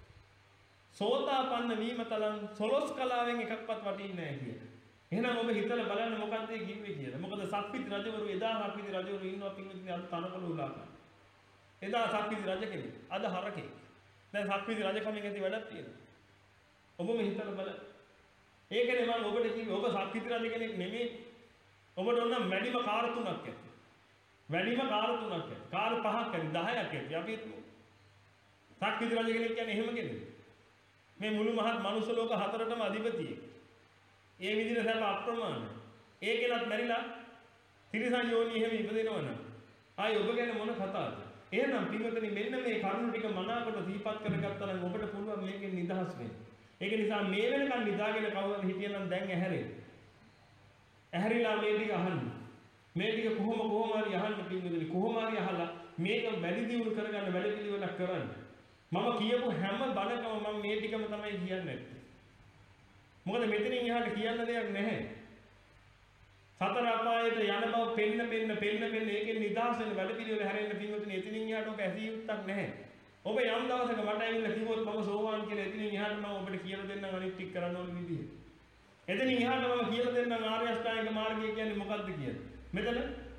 සෝතාපන්න වීම තරම් සොලොස් කලාවෙන් එකක්වත් වටින්නේ නැහැ කියලා. එහෙනම් ඔබ හිතලා බලන්න මොකක්ද ඒ කිව්වේ කියලා. මොකද සක්විති රජවරු එදා සක්විති රජවරු ඉන්නවා පින්විතනි අද තනකොළ උලා ගන්න. එදා සක්විති රජ කෙනෙක්. අද හරකෙක්. දැන් සක්විති රජකමෙන් ඇති වැඩක් තියෙනවා. ඔබම හිතලා බලන්න. ඒකනේ මම ඔබට කිව්වේ ඔබ සක්විති රජ කෙනෙක් නෙමෙයි. ඔබට ඕන වැඩිම කාර් තුනක් ඇති. වැඩිම කාර් තුනක් ඇති. කාර් පහක් ඇති දහයක් ඇති. අපි සක්විති රජ කෙනෙක් කියන්නේ එහෙම කෙනෙක්. මේ මුළු මහත් මනුස්ස ලෝක හතරටම අධිපතියෙක්. ඒ විදිහට සැප අප්‍රමාණයි. ඒකෙලත් මැරිලා තිරිසන් යෝනි එහෙම ඉපදෙනවනම් ආයි ඔබ ගැන මොන කතාවද? එහෙනම් පින්වතුනි මෙන්න මේ කරුණු ටික මනාකොට දීපත් කරගත්තා නම් ඔබට පුළුවන් මේකෙන් නිදහස් වෙන්න. ඒක නිසා මේ වෙනකන් නිදාගෙන කවුරුන් හිටියනම් දැන් ඇහැරෙන්න. ඇහැරිලා මේ ටික අහන්න. මේ ටික කොහොම කොහොම හරි අහන්න පින්වතුනි. කොහොම හරි අහලා මේක වැඩි දියුණු කරගන්න වැඩ පිළිවෙලක් කරන්න. මම කියපු හැම බණකම මම මේ ටිකම තමයි කියන්නේ. මොකද මෙතනින් එහාට කියන්න දෙයක් නැහැ. සතර අපායට යන බව පෙන්න පෙන්න පෙන්න පෙන්න ඒකෙන් නිදහස් වෙන වැඩ පිළිවෙල හැරෙන්න පින්වතුනි එතනින් එහාට ඔක ඇසී යුත්තක් නැහැ. ඔබ යම් දවසක මට ඇවිල්ලා කිව්වොත් මම සෝවාන් කියලා එතනින් එහාට මම ඔබට කියලා දෙන්නම් අනිත් ටික කරන්න ඕන විදිහ. එතනින් එහාට මම කියලා දෙන්නම් ආර්ය අෂ්ටාංගික මාර්ගය කියන්නේ මොකක්ද කියලා. මෙතන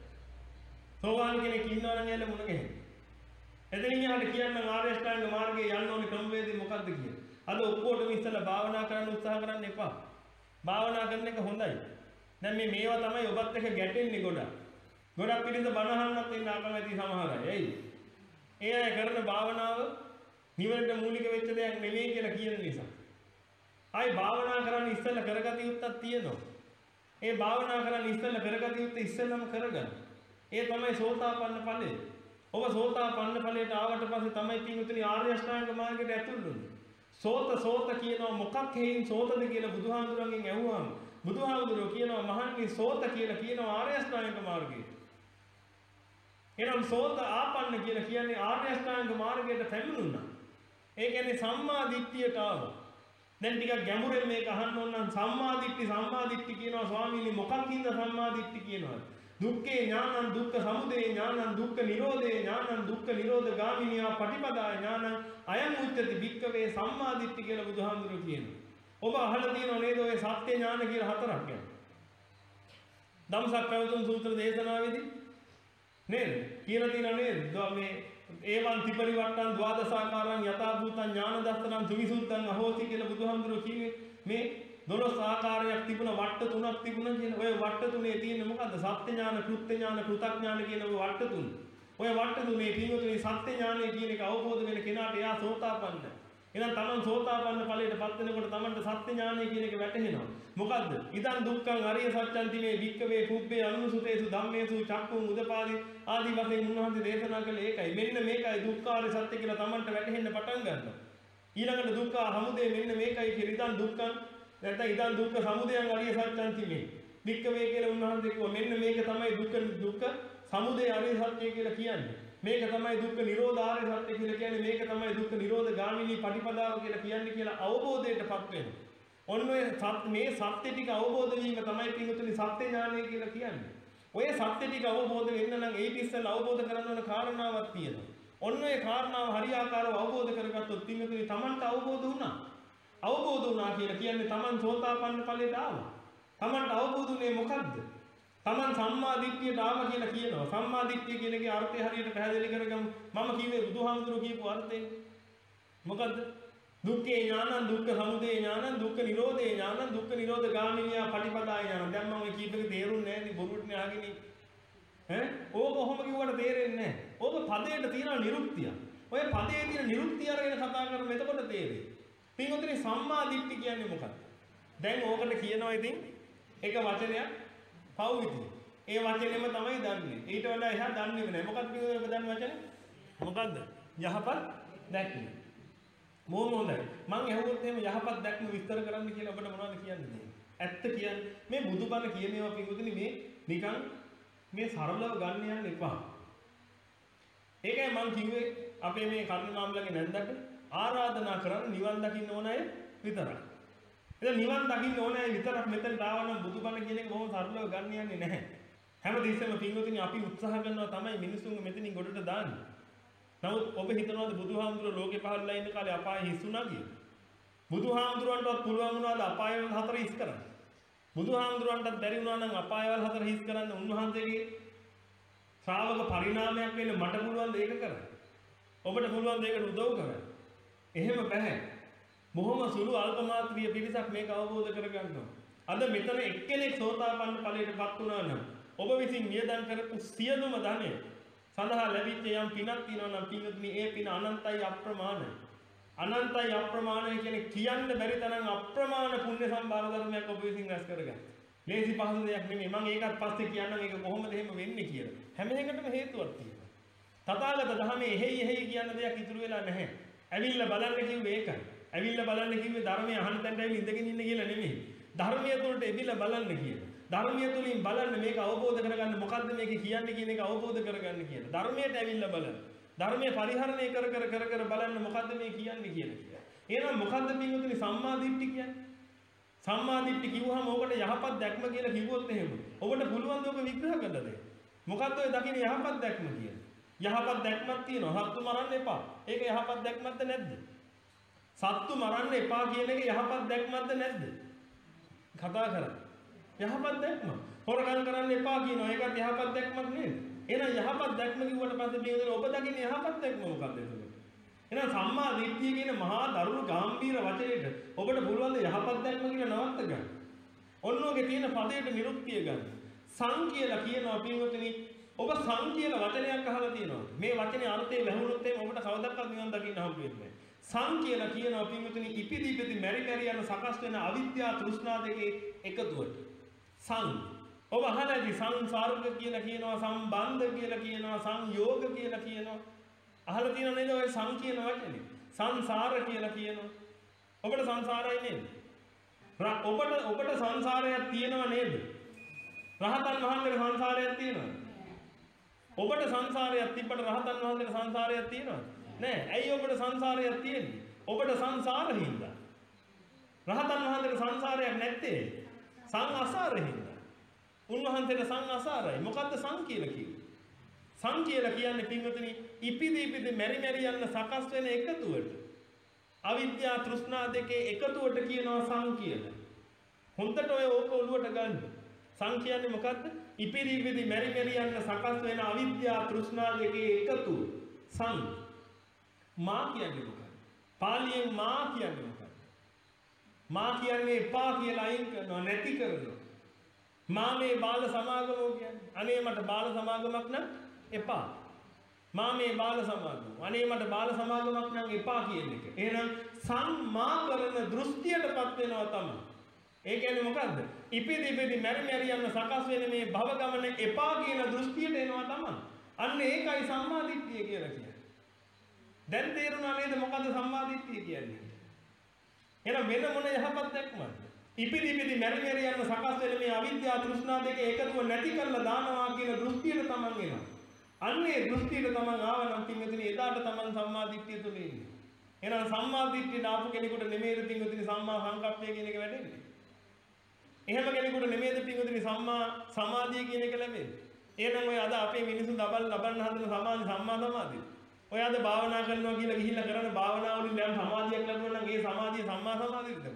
සෝවාන් කෙනෙක් ඉන්නවා නම් එයාලා මුණ ගැහෙන්න. එතනින් එහාට කියන්නම් ආර්ය අෂ්ටාංගික මාර්ගයේ යන්න ඕනේ ක්‍රමවේදය මොකක්ද කියලා. අද ඔක්කොටම ඉස්සලා භාවනා කරන්න උත්සාහ කරන්න එපා. භාවනා කරන එක හොඳයි. දැන් මේ මේවා තමයි ඔබත් එක්ක ගැටෙන්නේ ගොඩක්. ගොඩක් පිළිද බනහන්නත් ඉන්න අකමැති සමහර අය. එයි. ඒ අය කරන භාවනාව නිවනට මූලික වෙච්ච දෙයක් නෙමෙයි කියලා කියන නිසා. ආයි භාවනා කරන්න ඉස්සෙල්ලා කරගත යුත්තක් තියෙනවා. ඒ භාවනා කරන්න ඉස්සෙල්ලා කරගත යුත්තේ ඉස්සෙල්ලාම කරගන්න. ඒ තමයි සෝතාපන්න ඵලය. ඔබ සෝතාපන්න ඵලයට ආවට පස්සේ තමයි පින්විතනි ආර්ය අෂ්ටාංග මාර්ගයට ඇතුල් වෙන්නේ. සෝත සෝත කියනවා මොකක් හේයින් සෝතද කියලා බුදුහාමුදුරන්ගෙන් ඇහුවාම බුදුහාමුදුරුවෝ කියනවා මහන්නේ සෝත කියලා කියනවා ආර්ය අෂ්ටාංග මාර්ගයට. එනම් සෝත ආපන්න කියලා කියන්නේ ආර්ය අෂ්ටාංග මාර්ගයට පැමිණුණා. ඒ කියන්නේ සම්මා දිට්ඨියට ආවා. දැන් ටිකක් ගැඹුරෙන් මේක අහන්න ඕන නම් සම්මා දිට්ඨි සම්මා දිට්ඨි කියනවා ස්වාමීනි මොකක්ද සම්මා දිට්ඨි කියනවා? දුක්ඛේ ඥානං දුක්ඛ සමුදය ඥානං දුක්ඛ නිරෝධේ ඥානං දුක්ඛ නිරෝධ ගාමිනියා පටිපදා ඥානං අයං උච්චති භික්ඛවේ සම්මා දිට්ඨි කියලා බුදුහාමුදුරුවෝ කියනවා. ඔබ අහලා තියෙනව නේද ඔය සත්‍ය ඥාන කියලා හතරක් ගැන? ධම්සක් පැවතුම් සූත්‍ර දේශනාවේදී නේද? කියලා තියෙනව නේද? මේ ඒවන් ත්‍රිපරිවට්ටං ද්වාදසාකාරං යථා භූතං ඥාන දස්සනං සුවිසුද්ධං අහෝති කියලා බුදුහාමුදුරුවෝ කිව්වේ මේ දොළොස් ආකාරයක් තිබුණ වට්ට තුනක් තිබුණා කියන ඔය වට්ට තුනේ තියෙන්නේ මොකද්ද? සත්‍ය ඥාන, කෘත්‍ය ඥාන, කෘතඥාන කියන ඔය වට්ට තුන. ඔය වට්ට තුනේ පින්වතුනි සත්‍ය ඥානය කියන එක අවබෝධ වෙන කෙනාට එයා සෝතාපන්නයි. එහෙනම් තමන් සෝතාපන්න ඵලයට පත් වෙනකොට තමන්ට සත්‍ය ඥානය කියන එක වැටහෙනවා. මොකද්ද? ඉදන් දුක්ඛං අරිය සත්‍යන්ති මේ වික්කවේ කුබ්බේ අනුසුතේසු ධම්මේසු චක්කුං උදපාදි ආදී වශයෙන් උන්වහන්සේ දේශනා කළේ ඒකයි. මෙන්න මේකයි දුක්ඛාර සත්‍ය කියලා තමන්ට වැටහෙන්න පටන් ගන්නවා. ඊළඟට දුක්ඛ සමුදය මෙන්න මේකයි කියලා ඉදන් දුක්ඛං නැත්නම් ඉදන් දුක්ඛ සමුදයං අරිය සත්‍යන්ති මේ වික්කවේ කියලා උන්වහන්සේ කිව්වා. මෙන්න මේක තමයි දුක්ඛ දුක්ඛ සමුදය අරිය සත්‍ය කියලා කියන්නේ. මේක තමයි දුක්ඛ නිරෝධ ආර්ය සත්‍ය කියලා කියන්නේ. මේක තමයි දුක්ඛ නිරෝධ ගාමිනී පටිපදාව කියලා කියන්නේ කියලා අවබෝධයටපත් වෙනවා. ඔන්න ඔය මේ සත්‍ය ටික අවබෝධ වීම තමයි පින්වතුනි සත්‍ය ඥානය කියලා කියන්නේ. ඔය සත්‍ය ටික අවබෝධ වෙන්න නම් ඒ ඉස්සෙල්ලා අවබෝධ කරගන්න ඕන කාරණාවක් තියෙනවා. ඔන්න ඔය කාරණාව හරියාකාරව අවබෝධ කරගත්තොත් පින්වතුනි Tamanට අවබෝධ වුණා. අවබෝධ වුණා කියලා කියන්නේ Taman සෝතාපන්න ඵලයට ආවා. Tamanට අවබෝධ වුණේ මොකද්ද? තමන් සම්මා දිට්ඨියට ආව කියලා කියනවා. සම්මා දිට්ඨිය කියන එකේ අර්ථය හරියට පැහැදිලි කරගමු. මම කිව්වේ බුදුහාමුදුරුවෝ කියපු අර්ථයෙන්. මොකද්ද? දුක්ඛේ ඥානං දුක්ඛ සමුදය ඥානං දුක්ඛ නිරෝධේ ඥානං දුක්ඛ නිරෝධ ගාමිනියා පටිපදා ඥානං. දැන් මම ඔය කීපෙක තේරුන්නේ නැහැ නේ බොරුටනේ අහගෙන. ඈ ඕක කොහොම කිව්වට තේරෙන්නේ නැහැ. ඕක පදයට තියෙන නිරුක්තිය. ඔය පදයේ තියෙන නිරුක්තිය අරගෙන කතා කරමු එතකොට තේරෙයි. පින්වතුනි සම්මා දිට්ඨි කියන්නේ මොකක්ද? දැන් ඕකට කියනවා ඉතින් එක වචනයක් පෞවිති. ඒ වචනේම තමයි දන්නේ. ඊට වඩා එහා දන්නේම නැහැ. මොකක්ද මේ ඔබ දන්න වචනේ? මොකද්ද? යහපත් දැක්ම. මොම හොඳයි. මං ඇහුවොත් එහෙම යහපත් දැක්ම විස්තර කරන්න කියලා ඔබට මොනවද කියන්නේ? ඇත්ත කියන්නේ මේ බුදුබණ කියන ඒවා පිටුතුනි මේ නිකන් මේ සරලව ගන්න යන්න එපා. ඒකයි මං කිව්වේ අපේ මේ කර්ණමාමලගේ නැන්දට ආරාධනා කරන්න නිවන් දකින්න ඕන අය විතරයි. එතන නිවන් දකින්න ඕන අය විතරක් මෙතනට ආවනම් බුදුබණ කියන එක බොහොම සරලව ගන්න යන්නේ නැහැ. හැමදෙස්සෙම පින්වතුනි අපි උත්සාහ කරනවා තමයි මිනිසුන්ව මෙතනින් ගොඩට දාන්නේ. නමුත් ඔබ හිතනවාද බුදුහාමුදුරුවෝ ලෝකේ පහළලා ඉන්න කාලේ අපාය හිස්සුණා කියලා? බුදුහාමුදුරුවන්ටවත් පුළුවන් වුණාද අපායවල හතර හිස් කරන්න? බුදුහාමුදුරුවන්ටත් බැරි වුණා නම් අපායවල හතර හිස් කරන්න උන්වහන්සේගේ ශ්‍රාවක පරිණාමයක් වෙන්න මට පුළුවන් ද ඒක කරන්න? ඔබට පුළුවන් ද ඒකට උදව් කරන්න? එහෙම බෑ. බොහොම සුළු අල්පමාත්‍රීය පිරිසක් මේක අවබෝධ කරගන්නවා. අද මෙතන එක්කෙනෙක් සෝතාපන්න ඵලයටපත් වුණා නම් ඔබ විසින් නියදන් කරපු සියලුම ධනය සඳහා ලැබිච්ච යම් පිනක් තියෙනවා නම් පින්වත්නි ඒ පින අනන්තයි අප්‍රමාණයි. අනන්තයි අප්‍රමාණයි කියන්නේ කියන්න බැරි තරම් අප්‍රමාණ පුණ්‍ය සම්භාර ධර්මයක් ඔබ විසින් රැස් කරගන්න. ලේසි පහසු දෙයක් නෙමෙයි. මම ඒකත් පස්සේ කියන්නම් ඒක කොහොමද එහෙම වෙන්නේ කියලා. හැම එකකටම හේතුවක් තියෙනවා. තථාගත ධර්මයේ එහෙයි එහෙයි කියන දෙයක් ඉතුරු වෙලා නැහැ. ඇවිල්ලා බලන්න කිව්වේ ඒකයි. ඇවිල්ලා බලන්න කිව්වේ ධර්මයේ අහන්න තැනට ඇවිල්ලා ඉඳගෙන ඉන්න කියලා නෙමෙයි. ධර්මයේ තුලට එවිලා බලන්න කියලා. ධර්මයේ තුලින් බලන්න මේක අවබෝධ කරගන්න මොකද්ද මේක කියන්නේ කියන එක අවබෝධ කරගන්න කියලා. ධර්මයට ඇවිල්ලා බලන්න. ධර්මයේ පරිහරණය කර කර කර කර බලන්න මොකද්ද මේ කියන්නේ කියලා කියලා. එහෙනම් මොකද්ද පින්වතුනි සම්මා දිට්ඨිය කියන්නේ? සම්මා දිට්ඨිය කිව්වහම ඕකට යහපත් දැක්ම කියලා කිව්වොත් එහෙම ඔබට පුළුවන් ද ඔබ විග්‍රහ කරන්න දෙන්න. මොකද්ද ඔය දකින්න යහපත් දැක්ම කියන්නේ? යහපත් දැක්මක් තියෙනවා. සත්තු මරන්න එපා. ඒක යහපත් දැක්මක්ද නැද්ද? සත්තු මරන්න එපා කියන එක යහපත් දැක්මක්ද නැද්ද? කතා කරා. යහපත් දැක්ම. හොරකම් කරන්න එපා කියනවා. ඒකත් යහපත් දැක්මක් නේද? එහෙනම් යහපත් දැක්ම කිව්වට පස්සේ පියදෙන ඔබ දකින්න යහපත් දැක්ම මොකක්ද එතකොට? එහෙනම් සම්මා දිට්ඨිය කියන මහා දරුණු ගැඹීර වචනේට ඔබට පුළුවන් ද යහපත් දැක්ම කියලා නවත්ත ගන්න. ඔන්නෝගේ තියෙන පදයට නිරුක්තිය ගන්න. සං කියලා කියනවා පින්වතුනි ඔබ සං කියලා වචනයක් අහලා තියෙනවා. මේ වචනේ අර්ථය වැහුනොත් එimhe ඔබට කවදාවත් නිවන් දකින්න හම්බ වෙන්නේ නැහැ. සං කියලා කියනවා පින්වතුනි ඉපිදි ඉපිදි මෙරි මෙරි යන සකස් වෙන අවිද්‍යාව තෘෂ්ණා දෙකේ එකතුවට. සං ඔබ අහලා ඇති සංසාරක කියලා කියනවා සම්බන්ධ කියලා කියනවා සංයෝග කියලා කියනවා. අහලා තියෙනව නේද ඔය සං කියන වචනේ? සංසාර කියලා කියනවා. ඔබට සංසාරයි නේද? ඔබට ඔබට සංසාරයක් තියෙනව නේද? රහතන් වහන්සේගේ සංසාරයක් තියෙනවද? ඔබට සංසාරයක් තිබ්බට රහතන් වහන්සේගේ සංසාරයක් තියෙනවද? නෑ. ඇයි ඔබට සංසාරයක් තියෙන්නේ? ඔබට සංසාරින්ද. රහතන් වහන්සේගේ සංසාරයක් නැත්තේ සං අසාරින්ද. උන්වහන්සේට සං අසාරයි. මොකද්ද සං කියලා කියන්නේ? සං කියලා කියන්නේ පින්වතුනි ඉපිදි ඉපිදි මෙරි මෙරි යන සකස් වෙන එකතුවට. අවිද්‍යාව තෘෂ්ණා දෙකේ එකතුවට කියනවා සං කියලා. හොඳට ඔය ඕක ඔළුවට ගන්න. සං කියන්නේ මොකද්ද? ඉපිදි ඉපිදි මෙරි මෙරි යන සකස් වෙන අවිද්‍යාව තෘෂ්ණා දෙකේ එකතුව. සං. මා කියන්නේ මොකක්ද? පාලියෙන් මා කියන්නේ මොකක්ද? මා කියන්නේ එපා කියලා අයින් කරනවා නැති කරනවා. මා මේ බාල සමාගමෝ කියන්නේ. අනේ මට බාල සමාගමක් නම් එපා. මා මේ බාල සමාගම. අනේ මට බාල සමාගමක් නම් එපා කියන එක. එහෙනම් සම්මා කරන දෘෂ්ටියටපත් වෙනවා තමයි. ඒ කියන්නේ මොකද්ද? ඉපිදි ඉපිදි මෙරි මෙරි යන සකස් වෙන මේ භව ගමන එපා කියන දෘෂ්ටියට එනවා තමයි. අන්න ඒකයි සම්මා දිට්ඨිය කියලා කියන්නේ. දැන් තේරුණා නේද මොකද්ද සම්මා දිට්ඨිය කියන්නේ? එහෙනම් වෙන මොන යහපත් දැක්මද? ඉපිදි ඉපිදි මෙරි මෙරි යන සකස් වෙන මේ අවිද්‍යාව තෘෂ්ණා දෙක එකතුව නැති කරලා දානවා කියන දෘෂ්ටියට තමන් එනවා. අන්නේ දෘෂ්ටියට තමන් ආවනම් පින්වතුනි එදාට තමන් සම්මා දිට්ඨිය තුල ඉන්නේ. එහෙනම් සම්මා දිට්ඨියට ආපු කෙනෙකුට නෙමෙයිද පින්වතුනි සම්මා සංකප්පය කියන එක වැඩෙන්නේ? එහෙම කෙනෙකුට නෙමෙයිද පින්වතුනි සම්මා සමාධිය කියන එක ලැබෙන්නේ? එහෙනම් ඔය අද අපේ මිනිසුන් දබල් ලබන්න හදන සමාධි සම්මා සමාධිය. ඔය අද භාවනා කරනවා කියලා ගිහිල්ලා කරන භාවනාව වලින් දැන් සමාධියක් ලැබුණා නම් ඒ සමාධිය සම්මා සමාධියද?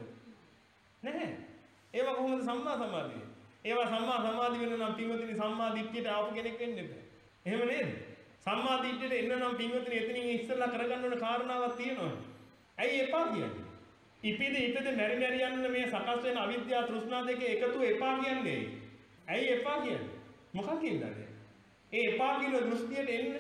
නැහැ. ඒවා කොහොමද සම්මා සමාධිය? ඒවා සම්මා සමාධි වෙන නම් පින්වතුනි සම්මා දිට්ඨියට ආපු කෙනෙක් වෙන්න බෑ. එහෙම නේද? සම්මා දිට්ඨියට එන්න නම් පින්වතුනි එතනින් ඉස්සෙල්ලා කරගන්න ඕන කාරණාවක් තියෙනවා. ඇයි එපා කියන්නේ? ඉපිද ඉපිද මෙරි මෙරි යන මේ සකස් වෙන අවිද්‍යාව තෘෂ්ණා දෙකේ එකතුව එපා කියන්නේ. ඇයි එපා කියන්නේ? මොකක්ද ඒ එපා කියන දෘෂ්ටියට එන්න?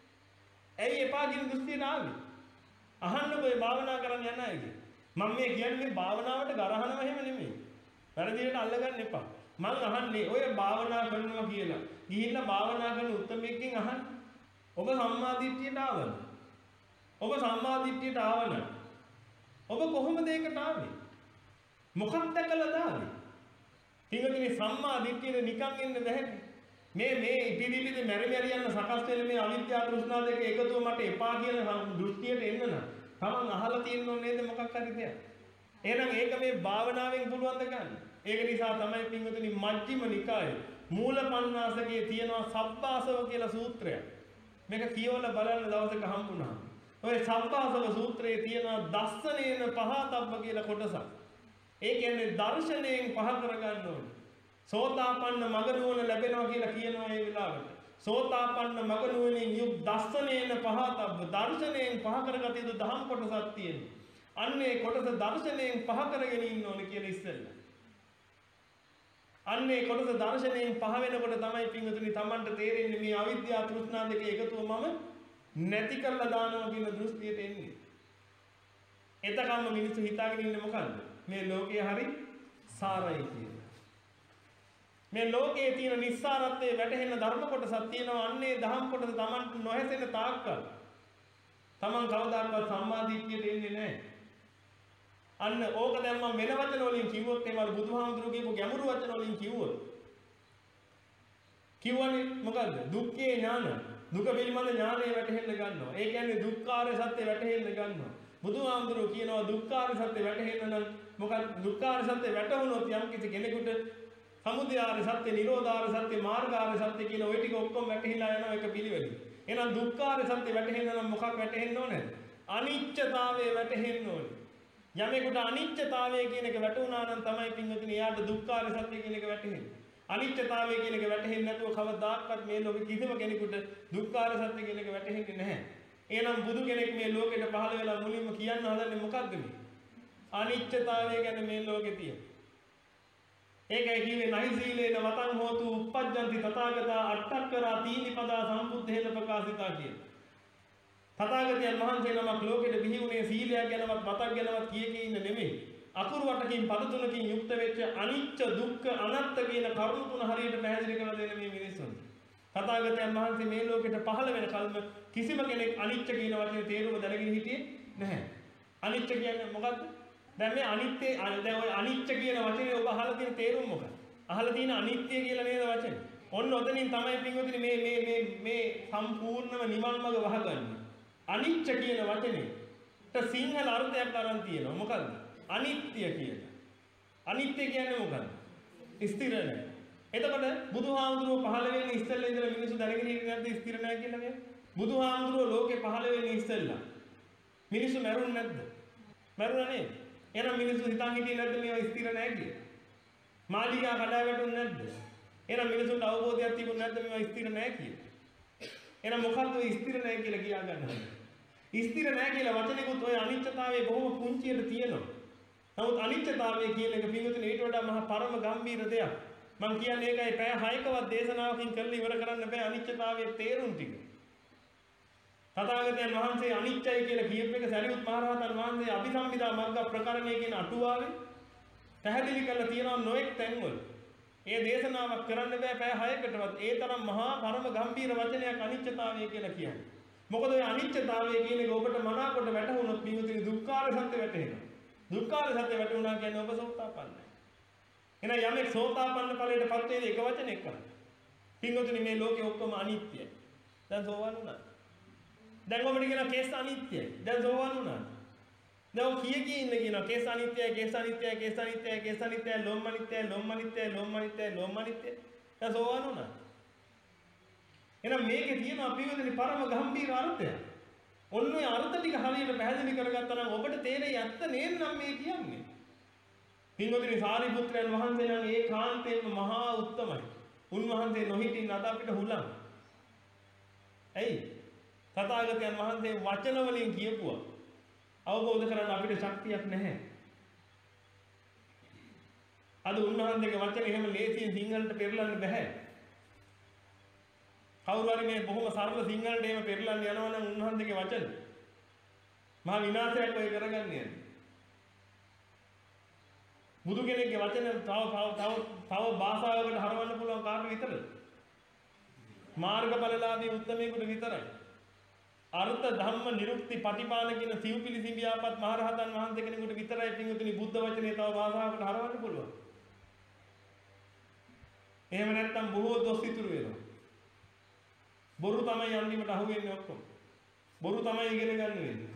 ඇයි එපා කියන දෘෂ්ටියට ආවේ? අහන්නකො ඒ භාවනා කරන්න යන අයගේ. මම මේ කියන්නේ භාවනාවට ගරහනවා එහෙම නෙමෙයි. වැරදියට අල්ලගන්න එපා. මම අහන්නේ ඔය භාවනා කරනවා කියලා. ගිහිල්ලා භාවනා කරන උත්තරමෙක්ගෙන් අහන්න. ඔබ සම්මා දිට්ඨියට ආවද? ඔබ සම්මා දිට්ඨියට ආවද? ඔබ කොහොමද ඒකට ආවේ? මොකක්ද කළාද ආවේ? ඊගොල්ලෝ සම්මා දිට්ඨියට නිකන් එන්න බැහැ. මේ මේ ඉපිදි ඉපිදි මෙරි මෙරි යන සකස් වෙන මේ අවිද්‍යාව තෘෂ්ණා දෙක එකතුව මට එපා කියන දෘෂ්ටියට එන්න නම් තමන් අහලා තියෙන්න ඕනේ නේද මොකක් හරි දෙයක්. එහෙනම් ඒක මේ භාවනාවෙන් පුළුවන් ද ගන්න. ඒක නිසා තමයි පින්වතුනි මජ්ක්‍ධිම නිකායේ මූලපණ්ණාසකයේ තියෙනවා සබ්බාසව කියලා සූත්‍රයක්. මේක කියවලා බලන්න දවසක හම්බුණා. ඔය සබ්බාසව සූත්‍රයේ තියෙනවා දස්සනේන පහතබ්බ කියලා කොටසක්. ඒ කියන්නේ දර්ශනයෙන් පහ කරගන්න ඕනේ. සෝතාපන්න මග නුවණ ලැබෙනවා කියලා කියනවා මේ වෙලාවට. සෝතාපන්න මග නුවණින් යුක් දස්සනේන පහතබ්බ දර්ශනයෙන් පහ කරගත යුතු දහම් කොටසක් තියෙනවා. අන්නේ කොටස දර්ශනයෙන් පහ කරගෙන ඉන්න ඕනේ කියලා ඉස්සෙල්ලා. අන්නේ කොටස දර්ශනයෙන් පහ වෙනකොට තමයි පින්වතුනි Tamanට තේරෙන්නේ මේ අවිද්‍යාව තෘෂ්ණා දෙක එකතුව මම නැති කරලා දානවා කියන දෘෂ්ටියට එන්නේ. එතකම්ම මිනිස්සු හිතාගෙන ඉන්නේ මොකද්ද? මේ ලෝකේ හරි සාරයි කියලා. මේ ලෝකයේ තියෙන නිස්සාරත්වයේ වැටහෙන ධර්ම කොටසක් තියෙනවා. අන්නේ දහම් කොටස Tamanට නොහැසෙන තාක්කල් Taman කවදාකවත් සම්මාදිට්ඨියට එන්නේ නැහැ. අන්න ඕක දැන් මම වෙන වචන වලින් කිව්වොත් එහෙම අර බුදුහාමුදුරුවෝ කියපු ගැඹුරු වචන වලින් කිව්වොත් කිව්වනේ මොකද්ද? දුක්ඛේ ඥාන. දුක පිළිබඳ ඥානය වැටහෙන්න ගන්නවා. ඒ කියන්නේ දුක්ඛාර සත්‍ය වැටහෙන්න ගන්නවා. බුදුහාමුදුරුවෝ කියනවා දුක්ඛාර සත්‍ය වැටහෙන්න නම් මොකක්ද? දුක්ඛාර සත්‍ය වැටහුනොත් යම් කිසි කෙනෙකුට සමුදයාර සත්‍ය, නිරෝධාර සත්‍ය, මාර්ගාර සත්‍ය කියන ওই ටික ඔක්කොම වැටහිලා යනවා එක පිළිවෙලින්. එහෙනම් දුක්ඛාර සත්‍ය වැටහෙන්න නම් මොකක් වැටහෙන්න ඕනේ? අනිච්චතාවය වැටහෙන්න ඕනේ. යමෙකුට අනිත්‍යතාවය කියන එක වැටුණා නම් තමයි පින්වතුනි එයාට දුක්ඛාර සත්‍ය කියන එක වැටහෙන්නේ. අනිත්‍යතාවය කියන එක වැටහෙන්නේ නැතුව කවදාවත් මේ ලෝකෙ කිසිම කෙනෙකුට දුක්ඛාර සත්‍ය කියන එක වැටහෙන්නේ නැහැ. එහෙනම් බුදු කෙනෙක් මේ ලෝකෙට පහළ වෙලා මුලින්ම කියන්න හදන්නේ මොකද්ද මේ? අනිත්‍යතාවය ගැන මේ ලෝකෙ තියෙන. ඒකයි කිව්වේ නහි සීලේන වතං හෝතු uppajjanti තථාගතා අට්ඨක්කරා තීනිපදා සම්බුද්ධේන ප්‍රකාශිතා කියන. තථාගතයන් වහන්සේ නමක් ලෝකෙට බිහි වුණේ සීලයක් ගැනවත් මතක් ගැනවත් කිය කී ඉන්න නෙමෙයි. අකුරු වටකින් පද තුනකින් යුක්ත වෙච්ච අනිච්ච දුක්ඛ අනාත්ත කියන කරුණු තුන හරියට පැහැදිලි කරලා දෙන මේ මිනිස්සුන්. තථාගතයන් වහන්සේ මේ ලෝකෙට පහළ වෙන කල්ම කිසිම කෙනෙක් අනිච්ච කියන වචනේ තේරුම දැනගෙන හිටියේ නැහැ. අනිච්ච කියන්නේ මොකද්ද? දැන් මේ අනිත්‍ය දැන් ඔය අනිච්ච කියන වචනේ ඔබ අහලා තියෙන තේරුම මොකක්ද? අහලා තියෙන අනිත්‍ය කියලා නේද වචනේ? ඔන්න ඔතනින් තමයි පින්වතුනි මේ මේ මේ මේ සම්පූර්ණම නිවන් මඟ වහගන්නේ. අනිච්ච කියන වචනේට සිංහල අර්ථයක් අරන් තියෙනවා. මොකද්ද? අනිත්‍ය කියලා. අනිත්‍ය කියන්නේ මොකද්ද? ස්ථිර නැහැ. එතකොට බුදුහාමුදුරුවෝ පහළ වෙන්නේ ඉස්සෙල්ලා ඉඳලා මිනිස්සු දැනගෙන හිටියේ නැද්ද ස්ථිර නැහැ කියලා මේ? බුදුහාමුදුරුවෝ ලෝකේ පහළ වෙන්නේ ඉස්සෙල්ලා. මිනිස්සු මැරුන්නේ නැද්ද? මැරුණා නේද? එහෙනම් මිනිස්සු හිතන් හිටියේ නැද්ද මේවා ස්ථිර නැහැ කියලා? මාළිගා කඩා වැටුන්නේ නැද්ද? එහෙනම් මිනිසුන්ට අවබෝධයක් තිබුණේ නැද්ද මේවා ස්ථිර නැහැ කියලා? එහෙනම් මොකද්ද ඔය ස්ථිර නැහැ කියලා කියා ගන්නවද? ස්ථිර නැහැ කියලා වචනේකුත් ඔය අනිත්‍යතාවයේ බොහොම පුංචියට තියෙනවා. නමුත් අනිත්‍යතාවය කියන එක පිටුතුනේ ඊට වඩා මහා පරම ගම්බීර දෙයක්. මම කියන්නේ ඒකයි පැය හයකවත් දේශනාවකින් කරලා ඉවර කරන්න බෑ අනිත්‍යතාවයේ තේරුම් ටික. තථාගතයන් වහන්සේ අනිත්‍යයි කියලා කියපු එක සරියුත් මහ රහතන් වහන්සේ අභිසම්පදා මග්ග ප්‍රකරණය කියන අටුවාවේ පැහැදිලි කරලා තියෙනවා නොඑක් තැන්වල. ඒ දේශනාවක් කරන්න බෑ පැය හයකටවත්. ඒ තරම් මහා පරම ගම්බීර වචනයක් අනිත්‍යතාවය කියලා කියන්නේ. මොකද ඔය අනිත්‍යතාවය කියන එක ඔබට මනාකොට වැටහුනොත් පින්වතුනි දුක්ඛාර සත්‍ය වැටහෙනවා. දුක්ඛාර සත්‍ය වැටුණා කියන්නේ ඔබ සෝතාපන්නයි. එහෙනම් යමෙක් සෝතාපන්න ඵලයටපත් වෙන්නේ එක වචනයක් කරන්නේ. පින්වතුනි මේ ලෝකේ ඔක්කොම අනිත්‍යයි. දැන් සෝවන් වුණා. දැන් ඔබට කියන කේස් අනිත්‍යයි. දැන් සෝවන් වුණා. දැන් ඔය කිය කී ඉන්න කියනවා කේස් අනිත්‍යයි කේස් අනිත්‍යයි කේස් අනිත්‍යයි කේස් අනිත්‍යයි ලොම් අනිත්‍යයි ලොම් අනිත්‍යයි ලොම් අනිත්‍යයි ලොම් අනිත්‍යයි. දැන් සෝවන් වුණා. එහෙනම් මේකේ තියෙන අපිවදනි පරම ගම්බීර අර්ථය. ඔන්න ඔය අර්ථ ටික හරියට පැහැදිලි කරගත්තා නම් ඔබට තේරෙයි ඇත්ත නේනම් මේ කියන්නේ. පින්වතුනි සාරිපුත්‍රයන් වහන්සේ නම් ඒ කාන්තේම මහා උත්තමයි. උන්වහන්සේ නොහිටින් අද අපිට හුලම්. ඇයි? තථාගතයන් වහන්සේ වචන වලින් කියපුවා. අවබෝධ කරගන්න අපිට ශක්තියක් නැහැ. අද උන්වහන්සේගේ වචන එහෙම ලේසියෙන් සිංහලට පෙරලන්න බෑ. කවුරු හරි මේ බොහොම සරල සිංහලට එහෙම පෙරලන්න යනවා නම් උන්වහන්සේගේ වචන මහා විනාශයක් ඔය කරගන්නේ. බුදු කෙනෙක්ගේ වචන තව තව තව භාෂාවකට හරවන්න පුළුවන් කාරණා විතරද? මාර්ගඵලලාභී උත්තමයෙකුට විතරයි. අර්ථ ධම්ම නිරුක්ති පටිපාන කියන සිව්පිලි සිඹියාපත් මහරහතන් වහන්සේ කෙනෙකුට විතරයි පින්වතුනි බුද්ධ වචනේ තව භාෂාවකට හරවන්න පුළුවන්. එහෙම නැත්නම් බොහෝ දොස් ඉතුරු වෙනවා. බොරු තමයි අන්තිමට අහු වෙන්නේ ඔක්කොම. බොරු තමයි ඉගෙන ගන්න වෙන්නේ.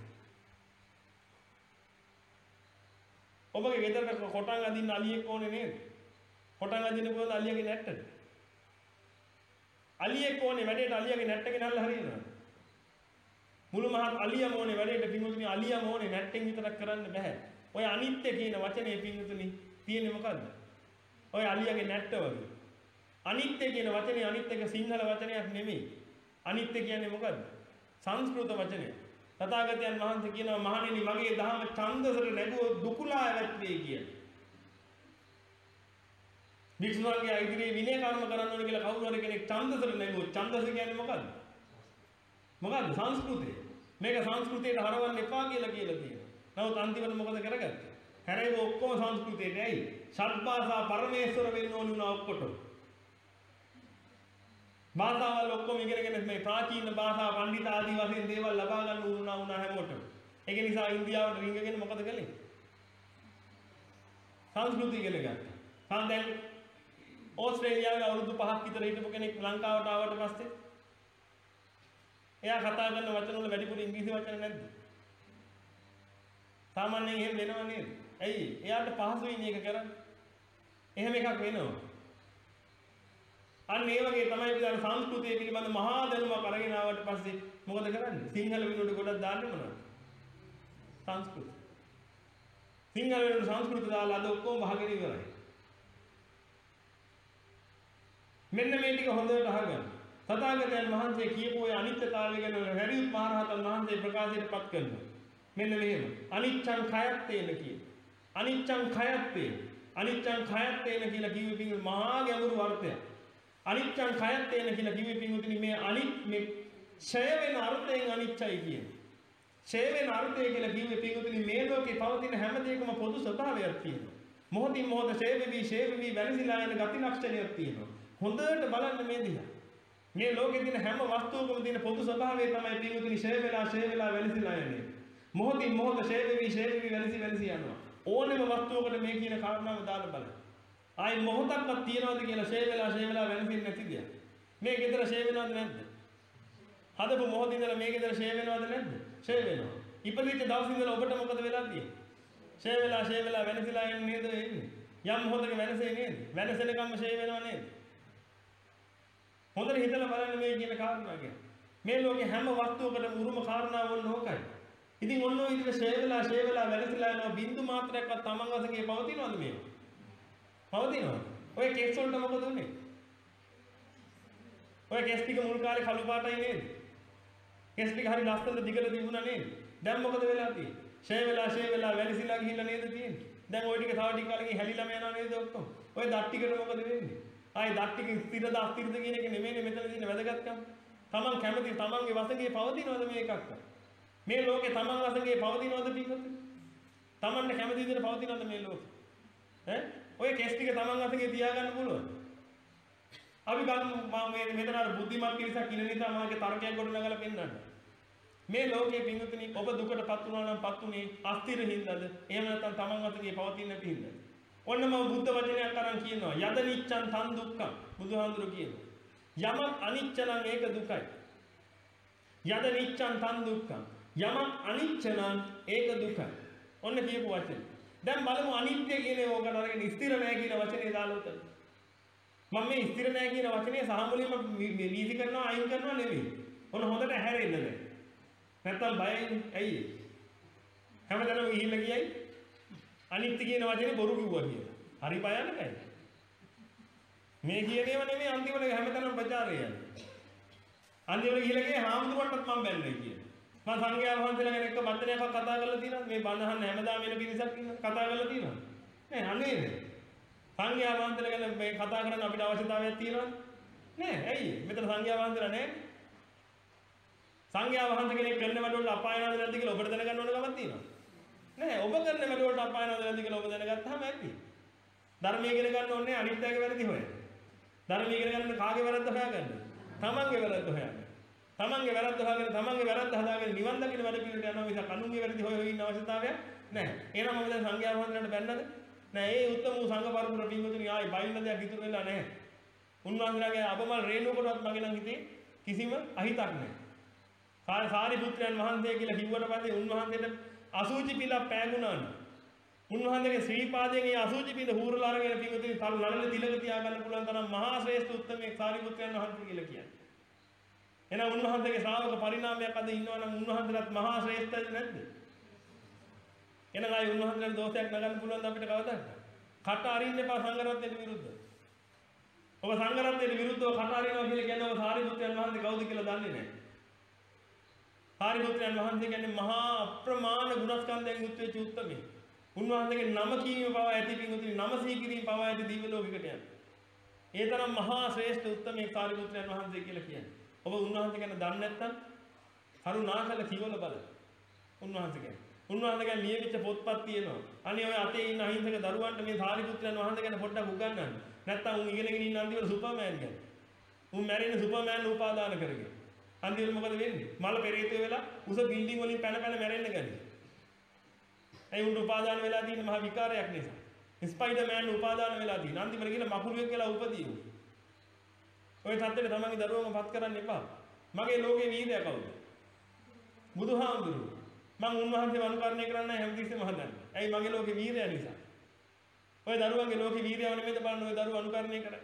ඔබගේ ගෙදරට කොටන් අදින්න අලියෙක් ඕනේ නේද? කොටන් අදින්න කොහොමද අලියගේ නැට්ටද? අලියෙක් ඕනේ වැඩේට අලියගේ නැට්ට ගෙනල්ලා හරියනවා. මුළු මහත් අලියම ඕනේ වැඩේට පින්වතුනි අලියම ඕනේ නැට්ටෙන් විතරක් කරන්න බෑ. ඔය අනිත්‍ය කියන වචනේ පින්වතුනි තියෙන්නේ මොකද්ද? ඔය අලියගේ නැට්ට වගේ. අනිත්‍ය කියන වචනේ අනිත් එක සිංහල වචනයක් නෙමෙයි. අනිත්‍ය කියන්නේ මොකද්ද? සංස්කෘත වචනයක්. තථාගතයන් වහන්සේ කියනවා මහණෙනි මගේ දහම ඡන්දසට නැගුවොත් දුකුලා ඇවත් වේ කියලා. වික්ෂුන්ගේ ඉදිරියේ විනය කර්ම කරන්න ඕන කියලා කවුරු හරි කෙනෙක් ඡන්දසට නැගුවොත් ඡන්දස කියන්නේ මොකද්ද? මොකද්ද? සංස්කෘතිය. මේක සංස්කෘතියට හරවන්න එපා කියලා කියලා තියෙනවා. නමුත් අන්තිමට මොකද කරගත්තේ? හැරෙව ඔක්කොම සංස්කෘතියට ඇයි? ෂඩ්භාෂා පරමේශ්වර වෙන්න ඕන වුණා ඔක්කොටම. භාෂාවල් ඔක්කොම ඉගෙනගෙන මේ ප්‍රාචීන භාෂා පඬිත ආදී වශයෙන් දේවල් ලබා ගන්න උරුණා වුණා හැමෝටම. ඒක නිසා ඉන්දියාවට රිංගගෙන මොකද කළේ? සංස්කෘතිය ඉගෙන ගත්තා. සාන් දැන් ඕස්ට්‍රේලියාවේ අවුරුදු පහක් විතර හිටපු කෙනෙක් ලංකාවට ආවට පස්සේ එයා කතා කරන වචන වල වැඩිපුර ඉංග්‍රීසි වචන නැද්ද? සාමාන්‍යයෙන් එහෙම වෙනව නේද? ඇයි? එයාට පහසුයි මේක කරන්න. එහෙම එකක් වෙනවා. අන්න ඒ වගේ තමයි අපි දැන් සංස්කෘතිය පිළිබඳ මහා දැනුමක් අරගෙන ආවට පස්සේ මොකද කරන්නේ? සිංහල වෙනුවට ගොඩක් දාන්නේ මොනවද? සංස්කෘත. සිංහල වෙනුවට සංස්කෘත දාලා අද ඔක්කොම වහගෙන ඉවරයි. මෙන්න මේ ටික හොඳට අහගන්න. තථාගතයන් වහන්සේ කියපු ඔය අනිත්‍යතාවය ගැන හැරියුත් මහරහතන් වහන්සේ ප්‍රකාශයට පත් කරනවා. මෙන්න මෙහෙම. අනිච්ඡං khයත්තේන කියන. අනිච්ඡං khයත්තේ. අනිච්ඡං khයත්තේන කියලා කිව්වෙ පිං මහා ගැඹුරු අර්ථයක්. අනිච්ඡං khයත්තේන කියලා කිව්වෙ පිං මේ අනිත් මේ ඡය වෙන අර්ථයෙන් අනිච්චයි කියන්නේ. ඡය වෙන අර්ථය කියලා කිව්වෙ පිං මේ ලෝකේ පවතින හැම දෙයකම පොදු ස්වභාවයක් තියෙනවා. මොහොතින් මොහොත ඡය වෙවි ඡය වෙවි වෙනසිලා යන ගති ලක්ෂණයක් තියෙනවා. හොඳට බලන්න මේ දිහා. මේ ලෝකේ තියෙන හැම වස්තුවකම තියෙන පොදු ස්වභාවය තමයි පින්වතුනි ඡය වෙලා ඡය වෙලා වෙනසිලා යන්නේ. මොහොතින් මොහොත ඡය වෙවි ඡය වෙවි වෙනසි වෙනසි යනවා. ඕනෙම වස්තුවකට මේ කියන කාරණාව දාලා බලන්න. ආයි මොහොතක්වත් තියනවාද කියලා ඡය වෙලා ඡය වෙලා වෙනසින් නැති දෙයක්. මේ ගෙදර ඡය වෙනවද නැද්ද? හදපු මොහොතින් ඉඳලා මේ ගෙදර ඡය වෙනවද නැද්ද? ඡය වෙනවා. ඉපදිච්ච දවස් ඉඳලා ඔබට මොකද වෙලා තියෙන්නේ? ඡය වෙලා ඡය වෙලා වෙනසිලා යන්නේ නේද වෙන්නේ? යම් මොහොතක වෙනසෙන්නේ නේද? වෙනසෙනකම්ම ඡය වෙනව නේද? හොඳට හිතලා බලන්න මේ කියන කාරණා ගැන. මේ ලෝකේ හැම වස්තුවකටම උරුම කාරණාව වුණ ඕකයි. ඉතින් ඔන්න ඔය විදිහට ෂේ වෙලා ෂේ වෙලා වෙනසලා යනවා බින්දු මාත්‍රයක්වත් Taman වශයෙන් පවතිනවද මේක? පවතිනවද? ඔය කෙස් වලට මොකද උනේ? ඔය කෙස් ටික මුල් කාලේ කළු පාටයි නේද? කෙස් ටික හරි ලස්සනට දිගට තිබුණා නේද? දැන් මොකද වෙලා තියෙන්නේ? ෂේ වෙලා ෂේ වෙලා වෙනසිලා ගිහිල්ලා නේද තියෙන්නේ? දැන් ওই ටික තව ටික කාලෙකින් හැලිලාම යනවා නේද ඔක්කොම? ඔය දත් ටිකට මොකද වෙන්නේ? ආයි දත් ටික ස්ථිරද අස්ථිරද කියන එක නෙමෙයිනේ මෙතන තියෙන වැදගත්කම. Taman කැමති Tamanගේ වශයෙන් පවතිනවද මේකක්ද? මේ ලෝකේ Taman වශයෙන් පවතිනවද පිටුත්? Tamanට කැමති විදිහට පවතිනවද මේ ලෝකේ? ඈ? ඔය කෙස් ටික Taman වශයෙන් තියාගන්න පුළුවන්. අපි ගන්න මම මේ මෙතන අර බුද්ධිමත් පිරිසක් ඉන්න නිසා මාගේ තර්කයක් ගොඩනගලා පෙන්නන්න. මේ ලෝකයේ පිටුතුනි ඔබ දුකටපත් වුණා නම් පත් උනේ අස්ථිර හින්දාද? එහෙම නැත්නම් Taman වශයෙන් පවතින නැති හින්දාද? ඔන්න මම බුද්ධ වචනයක් අරන් කියනවා යද නිච්ඡං තන් දුක්ඛං බුදුහාඳුර කියනවා යමක් අනිච්ච නම් ඒක දුකයි යද නිච්ඡං තන් දුක්ඛං යමක් අනිච්ච නම් ඒක දුකයි ඔන්න කියපු වචනේ දැන් බලමු අනිත්‍ය කියන ඕකට අරගෙන ස්ථිර නැහැ කියන වචනේ දාලා උතන මම මේ ස්ථිර නැහැ කියන වචනේ සහ මුලින්ම වීසි කරනවා අයින් කරනවා නෙමෙයි ඔන්න හොඳට හැරෙන්න බෑ නැත්තම් බයයි ඇයි හැමදාම ගිහිල්ලා ගියයි අනිත්‍ය කියන වචනේ බොරු කිව්වා කියලා. හරි භයානකයි. මේ කියන ඒවා නෙමෙයි අන්තිමට හැමතැනම ප්‍රචාරය යන්නේ. අන්තිමට ගිහලා ගියේ හාමුදුරුවන්ටත් මම බැලුවා කියලා. මම සංඝයා වහන්සේලා ගැන එක වචනයක් කතා කරලා තියෙනවද? මේ බණ අහන්න හැමදාම එන පිරිසක් ඉන්න කතා කරලා තියෙනවද? නෑ අනේ නෑ. සංඝයා වහන්සේලා ගැන මේ කතා කරන්න අපිට අවශ්‍යතාවයක් තියෙනවද? නෑ. ඇයි? මෙතන සංඝයා වහන්සේලා නෑ. සංඝයා වහන්සේ කෙනෙක් කරන වැඩවල අපාය යනවද නැද්ද කියලා ඔබට දැනගන්න ඕන ගමන් තියෙනවා. නෑ ඔබ කරන වැඩ වලට අපාය යනවද නැද්ද කියලා ඔබ දැනගත්තාම ඇති. ධර්මයේ ඉගෙන ගන්න ඕනේ අනිත්‍යයේ වැරදි හොයන්න. ධර්මයේ ඉගෙන ගන්න කාගේ වැරද්ද හොයාගන්න? තමන්ගේ වැරද්ද හොයාගන්න. තමන්ගේ වැරද්ද හොයාගෙන තමන්ගේ වැරද්ද හදාගෙන නිවන් දකින්න වැඩ පිළිවෙලට යනවා මිසක් අනුන්ගේ වැරදි හොය හොය ඉන්න අවශ්‍යතාවයක් නැහැ. එහෙනම් මම දැන් සංඝයා වහන්සේලාට බැන්නද? නෑ ඒ උත්තම වූ සංඝ පරපුර පින්වතුනි ආයි බයින්න දෙයක් ඉතුරු වෙලා නැහැ. උන්වහන්සේලාගේ අපමණ රේණුවකටවත් මගේ නම් හිතේ කිසිම අහිතක් නැහැ. සාරිපුත්‍රයන් වහන්සේ කියලා කිව්වට පස්සේ උන්වහන්සේට අසුචි පිළ පෑගුණාන උන්වහන්සේගේ ශ්‍රී පාදයෙන් ඒ අසුචි පිළ හූරලා අරගෙන පිටුතින් තල් නළල තිලක තියා ගන්න පුළුවන් තරම් මහා ශ්‍රේෂ්ඨ උත්තමයේ සාරිපුත්‍රයන් වහන්සේ කියලා කියන්නේ. එහෙනම් උන්වහන්සේගේ ශ්‍රාවක පරිණාමයක් අද ඉන්නවා නම් උන්වහන්සේලාත් මහා ශ්‍රේෂ්ඨද නැද්ද? එහෙනම් ආයි උන්වහන්සේලාට දෝෂයක් නගන්න පුළුවන් අපිට කවදාද? කට අරින්න එපා සංඝරත්නයට විරුද්ධව. ඔබ සංඝරත්නයට විරුද්ධව කට අරිනවා කියලා කියන්නේ ඔබ සාරිපුත්‍රයන් වහන්සේ කවුද කියලා දන්නේ නැහැ. සාරිපුත්‍රයන් වහන්සේ කියන්නේ මහා අප්‍රමාණ ගුණස්කන්ධයෙන් යුක්ත වෙච්ච උත්තමයෙක්. උන්වහන්සේගේ නම කීම පවා ඇති පිංගුතුනි නම සීකිරීම පවා ඇති දිව්‍ය ලෝකයකට යන. ඒ තරම් මහා ශ්‍රේෂ්ඨ උත්තමයෙක් සාරිපුත්‍රයන් වහන්සේ කියලා කියන්නේ. ඔබ උන්වහන්සේ ගැන දන්නේ නැත්නම් කරුණාකර කියවල බලන්න. උන්වහන්සේ ගැන. උන්වහන්සේ ගැන ලියවිච්ච පොත්පත් තියෙනවා. අනේ ඔය අතේ ඉන්න අහිංසක දරුවන්ට මේ සාරිපුත්‍රයන් වහන්සේ ගැන පොඩ්ඩක් උගන්වන්න. නැත්නම් උන් ඉගෙනගෙන ඉන්න අන්තිමට සුපර්මෑන් ගැන. උන් මැරෙන සුපර්මෑන් උපාදාන කරගෙන. අන්තිමට මොකද වෙන්නේ? මල පෙරේතය වෙලා උස බිල්ඩින් වලින් පැන පැන මැරෙන්න ගන්නේ. ඒ උන් උපාදාන වෙලා තියෙන මහ විකාරයක් නිසා. ස්පයිඩර්මෑන් උපාදාන වෙලා තියෙන. අන්තිමට ගිහලා මකුළුවෙක් වෙලා උපදී උන්. ඔය තත්ත්වෙට තමන්ගේ දරුවන්ව පත් කරන්න එපා. මගේ ලෝකේ වීරයා කවුද? බුදුහාමුදුරුවෝ. මම උන්වහන්සේව අනුකරණය කරන්න හැමතිස්සෙම හදන්නේ. ඇයි මගේ ලෝකේ වීරයා නිසා. ඔය දරුවන්ගේ ලෝකේ වීරයව නෙමෙයිද බලන්න ඔය දරුවෝ අනුකරණය කරන්නේ.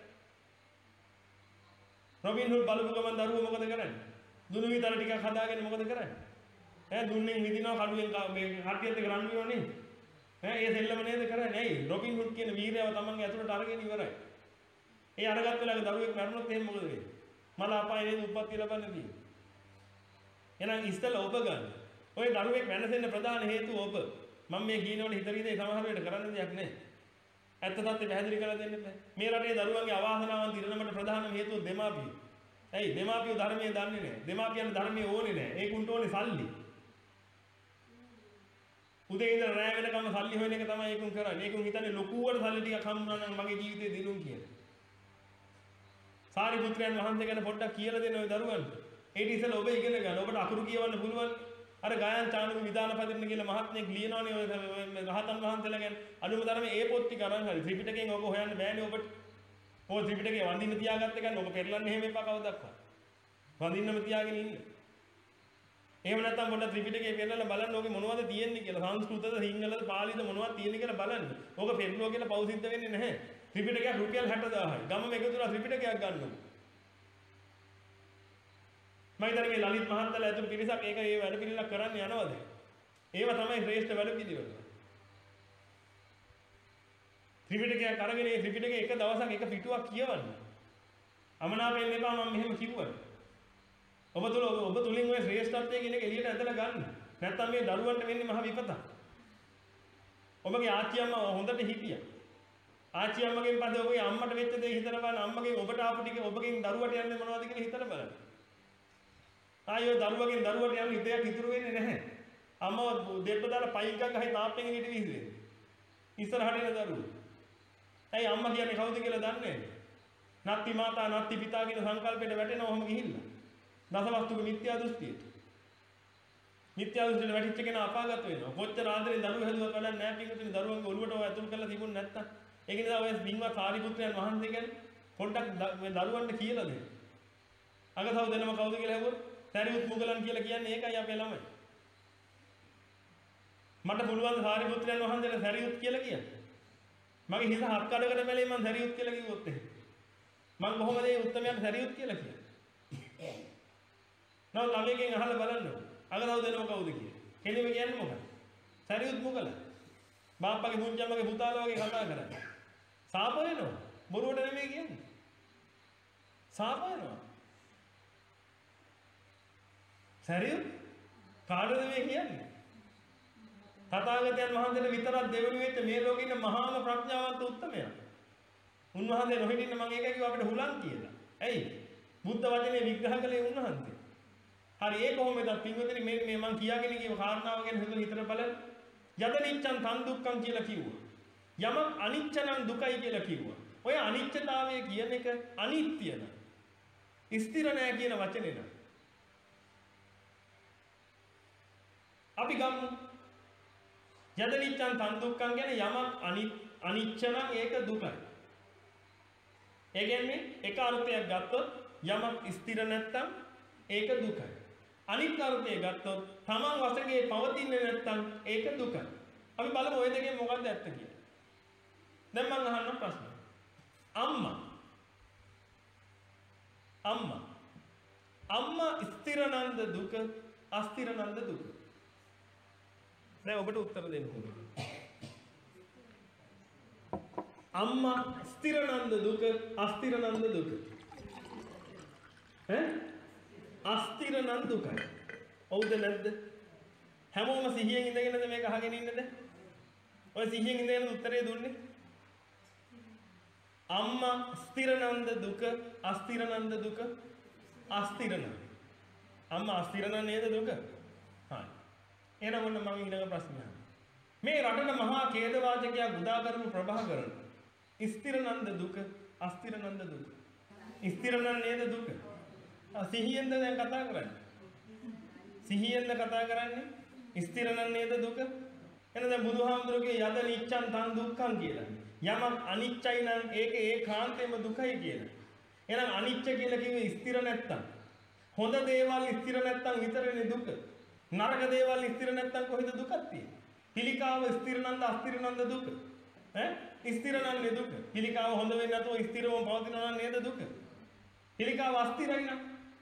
රොබින් හුඩ් බලපු ගමන් දරුවෝ මොකද කරන්නේ? දුනු විතර ටිකක් හදාගෙන මොකද කරන්නේ? ඈ දුන්නෙන් මිදිනවා කඩුවෙන් මේ කට්ටියත් එක්ක රණ්ඩු වෙනවා නේද? ඈ ඒ දෙල්ලම නේද කරන්නේ? ඇයි රොබින් හුඩ් කියන වීරයව තමන්ගේ ඇතුළට අරගෙන ඉවරයි. ඒ අරගත්ත වෙලාවේ දරුවෙක් මැරුණොත් එහෙනම් මොකද වෙන්නේ? මල අපායේ නේද උප්පත්ති ලබන්නේ තියෙන්නේ. එහෙනම් ඉස්සෙල්ලා ඔබ ගන්න. ඔය දරුවෙක් වෙනසෙන්න ප්‍රධාන හේතුව ඔබ. මම මේ කියනකොට හිතරිදේ සමහර වෙලට කරන්න දෙයක් නැහැ. ඇත්ත සත්‍ය පැහැදිලි කරලා දෙන්න බෑ. මේ රටේ දරුවන්ගේ අවාසනාවන් දිරනකට ප්‍රධානම හේතුව දෙමාපියෝ. ඇයි දෙමාපියෝ ධර්මයේ දන්නේ නැහැ. දෙමාපියන් ධර්මයේ ඕනේ නැහැ. ඒකුන්ට ඕනේ සල්ලි. උදේ ඉඳලා රැය වෙනකම් සල්ලි හොයන එක තමයි ඒකුන් කරන්නේ. ඒකුන් හිතන්නේ ලොකුවට සල්ලි ටිකක් හම්බුනා නම් මගේ ජීවිතේ දිනුම් කියලා. සාරිපුත්‍රයන් වහන්සේ ගැන පොඩ්ඩක් කියලා දෙන්න ඔය දරුවන්ට. ඒටි ඉස්සෙල්ලා ඔබ ඉගෙන ගන්න. ඔබට අකුරු කියවන්න පුළුවන්. අර ගායන් චානුක විදාන පදින්න කියලා මහත්මයෙක් ලියනවනේ ඔය රහතන් වහන්සේලා ගැන. අනුම ධර්මයේ ඒ පොත් ටික අරන් හරි ත්‍රිපිටකයෙන් ඔබ හොයන්න බෑනේ ඔබට. ඔය ත්‍රිපිටකේ වඳින්න තියාගත්ත ගන්න ඔබ පෙරලන්න එහෙම එපා කවදාවත්. වඳින්නම තියාගෙන ඉන්න. එහෙම නැත්නම් පොඩ්ඩක් ත්‍රිපිටකේ පෙරලලා බලන්න ඕකේ මොනවද තියෙන්නේ කියලා. සංස්කෘතද සිංහලද පාලිද මොනවද තියෙන්නේ කියලා බලන්න. ඕක පෙරලුවා කියලා පව් සිද්ධ වෙන්නේ නැහැ. ත්‍රිපිටකයක් රුපියල් හැට දාහයි. ගමම එකතුලා ත්‍රිපිටකයක් ගන්නවා. මම හිතන්නේ මේ ලලිත් මහත්තයලා ඇතුළු පිරිසක් ඒක ඒ වැඩ පිළිලක් කරන්න යනවද? ඒව තමයි ශ්‍රේෂ්ඨ වැඩ පිළිවෙල. ත්‍රිපිටකයක් අරගෙන ඒ ත්‍රිපිටකේ එක දවසක් එක පිටුවක් කියවන්න. අමනාපයෙන් එපා මම මෙහෙම කිව්වා. ඔබ තුල ඔබ තුලින් ඔය ශ්‍රේෂ්ඨත්වයේ කියන එක එළියට ඇදලා ගන්න. නැත්තම් මේ දරුවන්ට වෙන්නේ මහ විපතක්. ඔබගේ ආච්චි අම්මා හොඳට හිටියා. ආච්චි අම්මගෙන් පස්සේ ඔබගේ අම්මට වෙච්ච දේ හිතලා බලන්න. අම්මගෙන් ඔබට ආපු ටික ඔබගෙන් දරුවට යන්නේ මොනවද කියලා හිතලා බලන්න. ආයෝ දරුවගෙන් දරුවට යන හිතයක් ඉතුරු වෙන්නේ නැහැ. අම්මව දෙප්ප දාලා පයින් ගන්න හයි තාප්පෙන් ඉඳි විහිදෙන්නේ. ඉස්සරහට එන දරුවෝ. ඇයි අම්මා කියන්නේ කවුද කියලා දන්නේ නැහැ. නත්ති මාතා නත්ති පිතා කියන සංකල්පෙට වැටෙනවා ඔහම ගිහිල්ලා. දසවස්තුක මිත්‍යා දෘෂ්ටියට. මිත්‍යා දෘෂ්ටියට වැටිච්ච කෙනා අපාගත වෙනවා. කොච්චර ආදරෙන් දරුවෝ හැදුවත් වැඩක් නැහැ පිටුතුනි දරුවන්ගේ ඔළුවට ඔය ඇතුල් කරලා තිබුණ නැත්තම්. ඒක නිසා ඔය බින්වත් සාරිපුත්‍රයන් වහන්සේ ගැන පොඩ්ඩක් මේ දරුවන්ට කියලා දෙන්න. අගසව් දෙනම කවුද කියලා අහුවොත් සරියුත් මුගලන් කියලා කියන්නේ ඒකයි අපේ ළමයි. මට පුළුවන් සාරිපුත්‍රයන් වහන්සේට සරියුත් කියලා කියන්න. මගේ හිත හත් කඩකට බැලේ මම සරියුත් කියලා කිව්වොත් එහෙම. මම කොහොමද මේ උත්තරයන් සරියුත් කියලා කියන්නේ? නෝ ළමයෙන් අහලා බලන්න. අගසව් දෙනම කවුද කියලා. කෙලිම කියන්නේ මොකක්ද? සරියුත් මුගලන්. බාප්පගේ මුංජම්මගේ පුතාලා වගේ කතා කරන්නේ. සාප වෙනවා. බොරුවට නෙමෙයි කියන්නේ. සාප වෙනවා. සරියුත් කාටද මේ කියන්නේ? තථාගතයන් වහන්සේට විතරක් දෙවනු වෙච්ච මේ ලෝකේ ඉන්න මහාම ප්‍රඥාවන්ත උත්තමයා. උන්වහන්සේ නොහිටින්න මම ඒකයි කිව්වා අපිට හුලං කියලා. ඇයි? බුද්ධ වචනේ විග්‍රහ කළේ උන්වහන්සේ. හරි ඒක කොහොමද පින්වතුනි මේ මේ මම කියාගෙන ගිය කාරණාව ගැන හිතලා හිතලා බලන්න. යද නිච්ඡං තන් දුක්ඛං කියලා කිව්වා. යමක් අනිච්ච නම් දුකයි කියලා කිව්වා. ඔය අනිච්චතාවය කියන එක අනිත්‍ය න. ස්ථිර නෑ කියන වචනේ න. අපි ගමු යද නිච්ඡං තන් දුක්ඛං කියන්නේ යමක් අනිච්ච නම් ඒක දුකයි. ඒ කියන්නේ එක අර්ථයක් ගත්තොත් යමක් ස්ථිර නැත්තම් ඒක දුකයි. අනිත් අර්ථය ගත්තොත් තමන් වශයෙන් පවතින්නේ නැත්තම් ඒක දුකයි. අපි බලමු ওই දෙකෙන් මොකක්ද ඇත්ත කියලා. දැන් මම අහන්න ප්‍රශ්න. අම්මා අම්මා අම්මා ස්ථිර නන්ද දුක අස්ථිර නන්ද දුක? දැන් ඔබට උත්තර දෙන්න ඕනේ. අම්මා ස්ථිර නන්ද දුක අස්ථිර නන්ද දුක? ඈ අස්ථිර නම් දුකයි. ඔව්ද නැද්ද? හැමෝම සිහියෙන් ඉඳගෙනද මේක අහගෙන ඉන්නද? ඔය සිහියෙන් ඉඳගෙන උත්තරේ දුන්නේ. අම්මා ස්ථිරනන්ද දුක, අස්ථිරනන්ද දුක, අස්ථිරනන්ද. අම්මා අස්ථිරනන් නේද දුක? හරි. එහෙනම් ඔන්න මම ඊළඟ ප්‍රශ්නය අහනවා. මේ රටන මහා ඛේදවාචකයා උදා කරපු ප්‍රභාකරන් ස්ථිරනන්ද දුක, අස්ථිරනන්ද දුක. ස්ථිරනන් නේද දුක? සිහියෙන්ද දැන් කතා කරන්නේ? සිහියෙන්ද කතා කරන්නේ? ස්ථිරනන් නේද දුක? එහෙනම් දැන් බුදුහාමුදුරුවෝ යද නිච්ඡන් තන් දුක්ඛං කියලා. යමක් අනිච්චයි නම් ඒක ඒකාන්තයෙන්ම දුකයි කියලා. එහෙනම් අනිච්ච කියලා කිව්වේ ස්ථිර නැත්තම්. හොඳ දේවල් ස්ථිර නැත්තම් විතරනේ දුක. නරක දේවල් ස්ථිර නැත්තම් කොහෙද දුකක් තියෙන්නේ? පිළිකාව ස්ථිර නන්ද අස්ථිර නන්ද දුක? ඈ ස්ථිර නන්නේ දුක. පිළිකාව හොඳ වෙන්නේ නැතුව ස්ථිරවම පවතිනවා නම් නේද දුක? පිළිකාව අස්ථිරයි නම්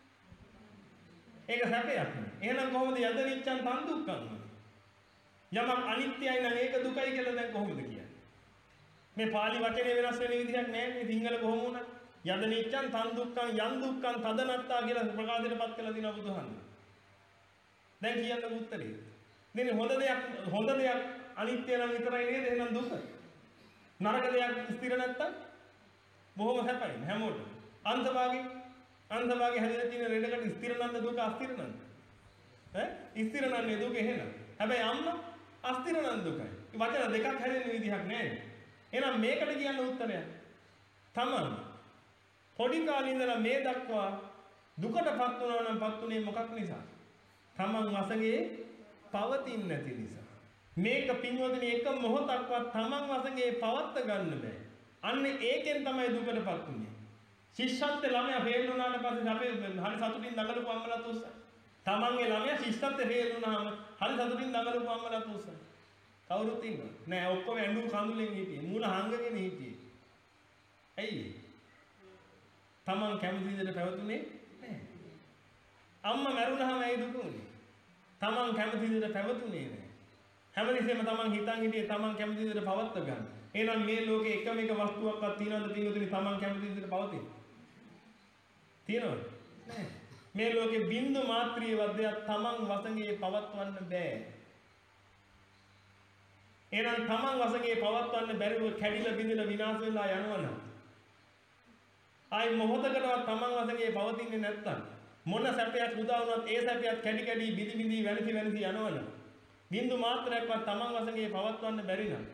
ඒක සැපයක් නේ. එහෙනම් කොහොමද යද නිච්ඡන් තන් දුක්ඛං? යමක් අනිත්‍යයි නම් ඒක දුකයි කියලා දැන් කොහොමද කියන්නේ? මේ පාලි වචනේ වෙනස් වෙන විදිහක් නැහැ නේ සිංහල කොහොම වුණත්. යද නිච්ඡන් තන් දුක්ඛං යන් දුක්ඛං තදනත්තා කියලා ප්‍රකාශයටපත් කළා දිනවා බුදුහාමුදුරුවෝ. දැන් කියන්න උත්තරේ. නේ හොඳ දෙයක් හොඳ දෙයක් අනිත්‍ය නම් විතරයි නේද එහෙනම් දුක. නරක දෙයක් ස්ථිර නැත්තම් බොහොම සැපයි හැමෝටම. අන්තභාගේ අන්තභාගේ හැදෙලා තියෙන රෙඩකට ස්ථිර නන්ද දුක අස්ථිර නන්ද? ඈ ස්ථිර නන්නේ දුක එහෙනම්. හැබැයි අම්මා අස්ථිර නන් දුකයි. වචන දෙකක් හැදෙන්න විදිහක් නැහැ. එහෙනම් මේකට කියන්න උත්තරයක්. තමන් පොඩි කාලේ ඉඳලා මේ දක්වා දුකටපත් වුණා නම් පත් උනේ මොකක් නිසා? තමන් වශයෙන් පවතින්නේ නැති නිසා. මේක පින්වතුනි එක මොහොතක්වත් තමන් වශයෙන් පවත්ත ගන්න බෑ. අන්න ඒකෙන් තමයි දුකටපත් උනේ. ශිෂ්‍යත්ව ළමයා ෆේල් වුණාට පස්සේ අපේ හරි සතුටින් දඟලපු අම්මලාත් උස්සා. තමන්ගේ ළමයා ශිෂ්‍යත්ව ෆේල් වුණාම හරි සතුටින් දඟලපු අම්මලාත් උස්සා. කවුරුත් ඉන්නවද? නෑ ඔක්කොම ඇඬු කඳුලෙන් හිටියේ. මූණ හංගගෙන හිටියේ. ඇයි? තමන් කැමති විදිහට පැවතුනේ නෑ. අම්මා මැරුණාම ඇයි දුක උනේ? තමන් කැමති විදිහට පැවතුනේ නෑ. හැමදෙස්සෙම තමන් හිතන් හිටියේ තමන් කැමති විදිහට පවත්ත ගන්න. එහෙනම් මේ ලෝකේ එකම එක වස්තුවක්වත් තියනවද පින්වතුනි තමන් කැමති විදිහට පවතින? තියනවද? නෑ. මේ ලෝකේ බින්දු මාත්‍රිය වර්ධයක් තමන් වශයෙන් පවත්වන්න බෑ. එහෙනම් තමන් වශයෙන් පවත්වන්න බැරිව කැඩිලා බිඳිලා විනාශ වෙලා යනවනම් ආයි මොහොතකටවත් තමන් වශයෙන් පවතින්නේ නැත්තම් මොන සැපයක් උදා වුණත් ඒ සැපයත් කැඩි කැඩි බිඳි බිඳි වෙනසි වෙනසි යනවනම් බින්දු මාත්‍රයක්වත් තමන් වශයෙන් පවත්වන්න බැරි නම්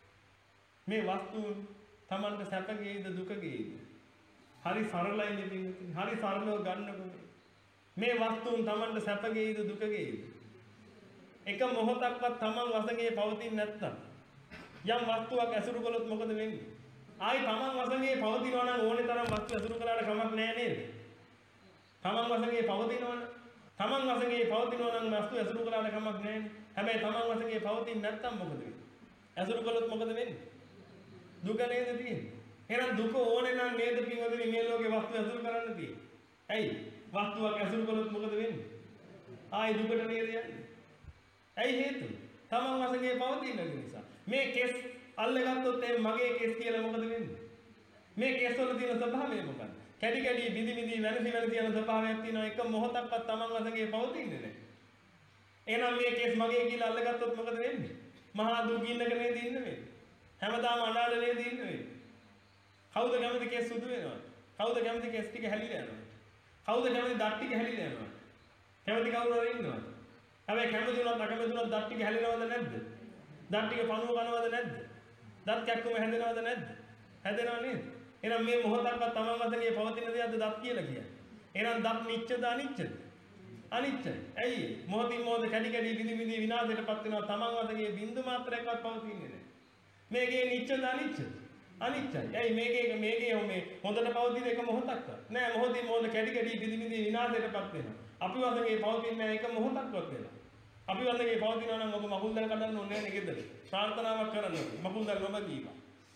මේ වස්තුන් තමන්ට සැප ගේයිද දුක ගේයිද? හරි සරලයි නෙමෙයි. හරි සරලව ගන්නකොට මේ වස්තුන් තමන්ට සැප ගේයිද දුක ගේයිද? එක මොහොතක්වත් තමන් වශයෙන් පවතින්නේ නැත්තම් යම් වස්තුවක් ඇසුරු කළොත් මොකද වෙන්නේ? ආයි තමන් වශයෙන් පවතිනවා නම් ඕනේ තරම් වස්තු ඇසුරු කළාට කමක් නැහැ නේද? තමන් වශයෙන් පවතිනවනම් තමන් වශයෙන් පවතිනවා නම් වස්තු ඇසුරු කළාට කමක් නැහැ නේ. හැබැයි තමන් වශයෙන් පවතින්නේ නැත්තම් මොකද වෙන්නේ? ඇසුරු කළොත් මොකද වෙන්නේ? දුක නේද තියෙන්නේ? එහෙනම් දුක ඕනේ නම් නේද පින්වතුනි මේ ලෝකේ වස්තු ඇසුරු කරන්න තියෙන්නේ? ඇයි? වස්තුවක් ඇසුරු කළොත් මොකද වෙන්නේ? ආයි දුකට නේද යන්නේ? ඇයි හේතුව? තමන් වශයෙන් පවතින නිසා. මේ කෙස් අල්ලගත්තොත් එම් මගේ කෙස් කියලා මොකද වෙන්නේ? මේ කෙස් වල තියෙන ස්වභාවය මොකක්ද? කැඩි කැඩි බිඳි බිඳි වෙනසි වෙනසි යන ස්වභාවයක් තියෙනවා. එක මොහොතක්වත් තමන් වශයෙන් පවතින්නේ නැහැ. එහෙනම් මේ කෙස් මගේ කියලා අල්ලගත්තොත් මොකද වෙන්නේ? මහා දුකින්නක නේද ඉන්නේ? හැමදාම අඬාල නේද ඉන්නේ? කවුද කැමති කෙස් සුදු වෙනවා? කවුද කැමති කෙස් ටික හැලිලා යනවා? කවුද කැමති දත් ටික හැලිලා යනවා? කැමති කවුරු හරි ඉන්නවද? හැබැයි කැමති උනත් අකමැති උනත් දත් ටික හැලෙනවද නැද්ද? දත් ටික පණුව කනවද නැද්ද? දත් කැක්කුම හැදෙනවද නැද්ද? හැදෙනව නේද? එහෙනම් මේ මොහොතක්වත් තමන් වශයෙන් පවතින දෙයක්ද දත් කියලා කියන්නේ? එහෙනම් දත් නිච්චද අනිච්චද? අනිච්චයි. ඇයි? මොහොතින් මොහොත කැඩි කැඩි බිඳි බිඳි විනාශයටපත් වෙනවා. තමන් වශයෙන් බින්දු මාත්‍රයක්වත් පවතින්නේ නැහැ. මේකේ නිච්චද අනිච්චද? අනිච්චයි. ඇයි මේකේ මේකේ මේ හොඳට පවතින එක මොහොතක්වත් නෑ. මොහොතින් මොහොත කැඩි කැඩි බිඳි බිඳි විනාශයටපත් වෙනවා. අපි වශයෙන් පවතින්නේ එක මොහොතක්වත් වෙනවා. අපි වශයෙන් පවතිනවා නම් ඔබ මකුල් දැල් කඩන්න ඕනේ නෑ නේද? ප්‍රාර්ථනාවක් කරන්න ඕනේ. මකුල් දැල් නොම දීපන්.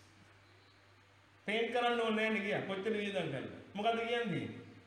පේන්ට් කරන්න ඕනේ නෑ නේ කොච්චර වියදම් කරලා. මොකද කියන්නේ?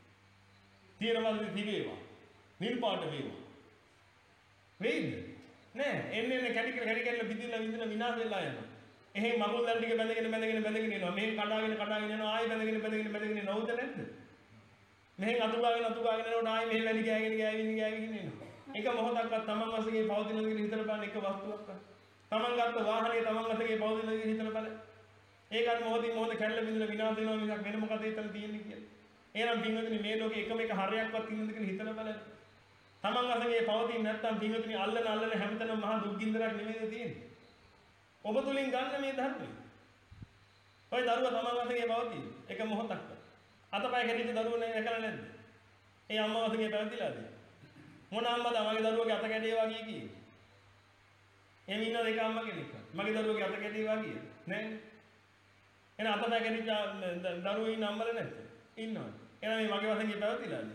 තීරවල තිබේවා. නිල් පාට වේවා. වෙයිද? නෑ. එන්නේ එන්නේ කැඩි කැඩි කැඩි බිඳිලා බිඳිලා විනාශ වෙලා යනවා. එහෙන් මකුල් දැල් ටික බැඳගෙන බැඳගෙන බැඳගෙන යනවා. මෙහෙන් කඩාගෙන කඩාගෙන යනවා. ආයෙ බැඳගෙන බැඳගෙන බැඳගෙන නවුද නැද්ද? මෙහෙන් අතු ගාගෙන අතු ගාගෙන යනකොට ආයෙ මෙහෙ වැලි ගෑගෙන ගෑවින් ගෑවින් එනවා. එක මොහොතක්වත් තමන් වශයෙන් පවතින දේ හිතලා බලන්න එක වස්තුවක්. තමන් ගත්ත වාහනේ තමන් වශයෙන් පවතින දේ හිතලා බලන්න. ඒකත් මොහොතින් මොහොත කැඩලා බිඳලා විනාශ වෙනවා මිසක් වෙන මොකද හිතලා තියෙන්නේ කියලා. එහෙනම් පින්වතුනි මේ ලෝකේ එකම එක හරයක්වත් ඉන්නද කියලා හිතලා බලන්න. තමන් වශයෙන් පවතින නැත්නම් පින්වතුනි අල්ලන අල්ලන හැමතැනම මහා දුක් ගින්දරක් නෙමෙයිද තියෙන්නේ. ඔබ තුලින් ගන්න මේ ධර්මය. ඔය දරුවා තමන් වශයෙන් පවතින එක මොහොතක්. අතපය කැඩිච්ච දරුවෝ නැකලා නැද්ද? ඒ අම්මා වශයෙන් පැවතිලාද? මොන අම්මද මගේ දරුවගේ අත කැඩේවා කිය කී? එහෙම ඉන්නවද එක අම්මා කෙනෙක්? මගේ දරුවගේ අත කැඩේවා කිය? නෑ. එහෙනම් අතපය කැඩිච්ච දරුවෝ ඉන්න අම්මල නැද්ද? ඉන්නවා. එහෙනම් මේ මගේ වශයෙන් පැවතිලාද?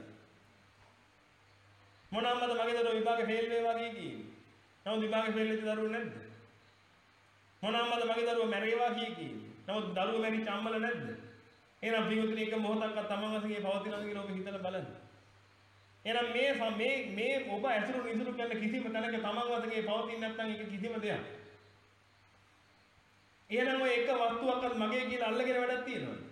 මොන අම්මද මගේ දරුවෝ විභාගේ ෆේල් වේවා කිය කී? නමුත් විභාගේ ෆේල් වෙච්ච දරුවෝ නැද්ද? මොන අම්මද මගේ දරුවෝ මැරේවා කිය කී? නමුත් දරුවෝ මැරිච්ච අම්මල නැද්ද? එහෙනම් පිටුතුනි එක මොහොතක්වත් තමන් වශයෙන් පවතිනවද කියලා ඔබ හිතලා බලන්න. එහෙනම් මේ මේ මේ ඔබ ඇසුරු නිසුරු කරන කිසිම තැනක තමන් වශයෙන් පවතින්නේ නැත්නම් ඒක කිසිම දෙයක්. එහෙනම් ඔය එක වස්තුවක්වත් මගේ කියලා අල්ලගෙන වැඩක් තියෙනවද?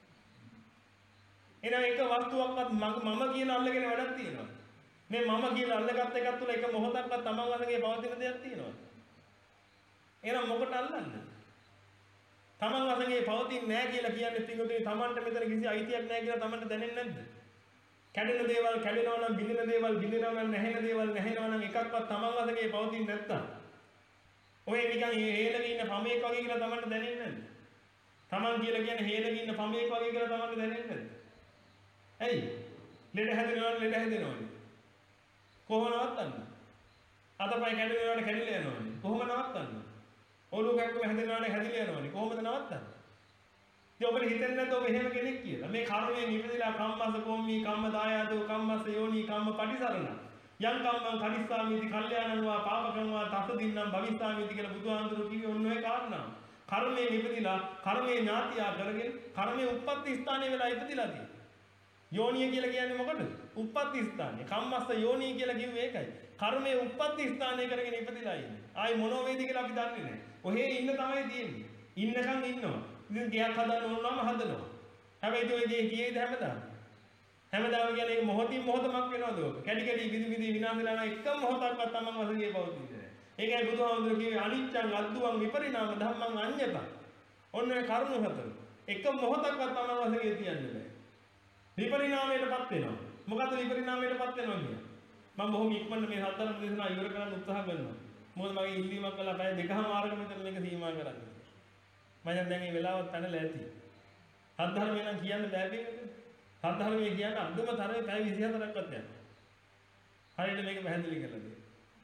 එහෙනම් එක වස්තුවක්වත් මම කියලා අල්ලගෙන වැඩක් තියෙනවද? මේ මම කියලා අල්ලගත්ත එකක් තුළ එක මොහොතක්වත් තමන් වශයෙන් පවතින දෙයක් තියෙනවද? එහෙනම් මොකට අල්ලන්නේ? තමන් වශයෙන් පවතින්නේ නැහැ කියලා කියන්නේ පිටුතුනි තමන්ට මෙතන කිසි අයිතියක් නැහැ කියලා තමන්ට දැනෙන්නේ නැද්ද? කැඩෙන දේවල් කැඩෙනවා නම් බිඳෙන දේවල් බිඳෙනවා නම් නැහෙන දේවල් නැහෙනවා නම් එකක්වත් තමන් වශයෙන් පවතින්නේ නැත්තම් ඔය නිකන් හේලක ඉන්න පමේක් වගේ කියලා තමන්ට දැනෙන්නේ නැද්ද? තමන් කියලා කියන්නේ හේලක ඉන්න පමේක් වගේ කියලා තමන්ට දැනෙන්නේ නැද්ද? ඇයි? ලෙඩ හැදෙනවනේ ලෙඩ හැදෙනවනේ. කොහොම නවත්තන්නේ? අතපය කැඩෙනවනේ කැඩිලා යනවනේ. කොහොම නවත්තන්නේ? ඔළුව කැක්කම හැදෙනවනේ හැදිලා යනවනේ. කොහොමද නවත්තන්නේ? ඉතින් ඔබට හිතෙන්නේ නැද්ද ඔබ එහෙම කෙනෙක් කියලා? මේ කර්මයෙන් ඉපදිලා කම්මස කෝම්මි කම්ම දායාදෝ කම්මස යෝනි කම්ම පටිසරණ යම් කම්මං කනිස්සාමිති කල්යාණංවා පාපකංවා තස දින්නම් භවිස්සාමිති කියලා බුදුහාමුදුරුවෝ කිව්වේ ඔන්න ඔය කාරණා. කර්මයෙන් ඉපදිලා කර්මයේ ඥාතියා කරගෙන කර්මයේ උප්පත්ති ස්ථානයේ වෙලා ඉපදිලා තියෙනවා. යෝනිය කියලා කියන්නේ මොකටද? උප්පත්ති ස්ථානය. කම්මස්ස යෝනිය කියලා කිව්වේ ඒකයි. කර්මයේ උප්පත්ති ස්ථානය කරගෙන ඉපදිලා ඉන්නේ. ආයි මොනෝවේද කියලා අපි දන්නේ නැහැ. ඔහේ ඉන්න තමයි තියෙන්නේ. ඉන්නකම් ඉන්නවා. ඉතින් ගයක් හදන්න ඕන නම් හදනවා. හැබැයි ඔය ගේ කීයේද හැමදාම? හැමදාම කියන්නේ ඒක මොහොතින් මොහොතමක් වෙනවද ඔක? කැඩි කැඩි විදි විදි විනාශ වෙලා යන එක මොහොතක්වත් තමන් වශයෙන් පවතින්නේ නැහැ. ඒකයි බුදුහාමුදුරුවෝ කිව්වේ අනිච්චං අද්දුවං විපරිණාම ධම්මං අඤ්ඤතං. ඔන්න ඔය කරුණු හතර. එක මොහොතක්වත් තමන් වශයෙන් තියන්නේ නැහැ. විපරිණාමයටපත් වෙනවා. මොකද්ද විපරිණාමයටපත් වෙනවා කියන්නේ? මම බොහොම ඉක්මනට මේ හතරම දේශනා ඉවර කරන්න උත්සාහ කරනවා. මොකද මගේ ඉල්ලීමක් කළා පැය දෙකමාරක මෙතන මේක සීමා කරන්න. මම දැන් මේ වෙලාවත් පැනලා ඇති. හත් ධර්මය නම් කියන්න බෑ පිටින්. හත් ධර්මය කියන්නේ අද්දම තරමේ පැය විසි හතරක්වත් යනවා. හරියට මේක පැහැදිලි කරලා දෙන්න.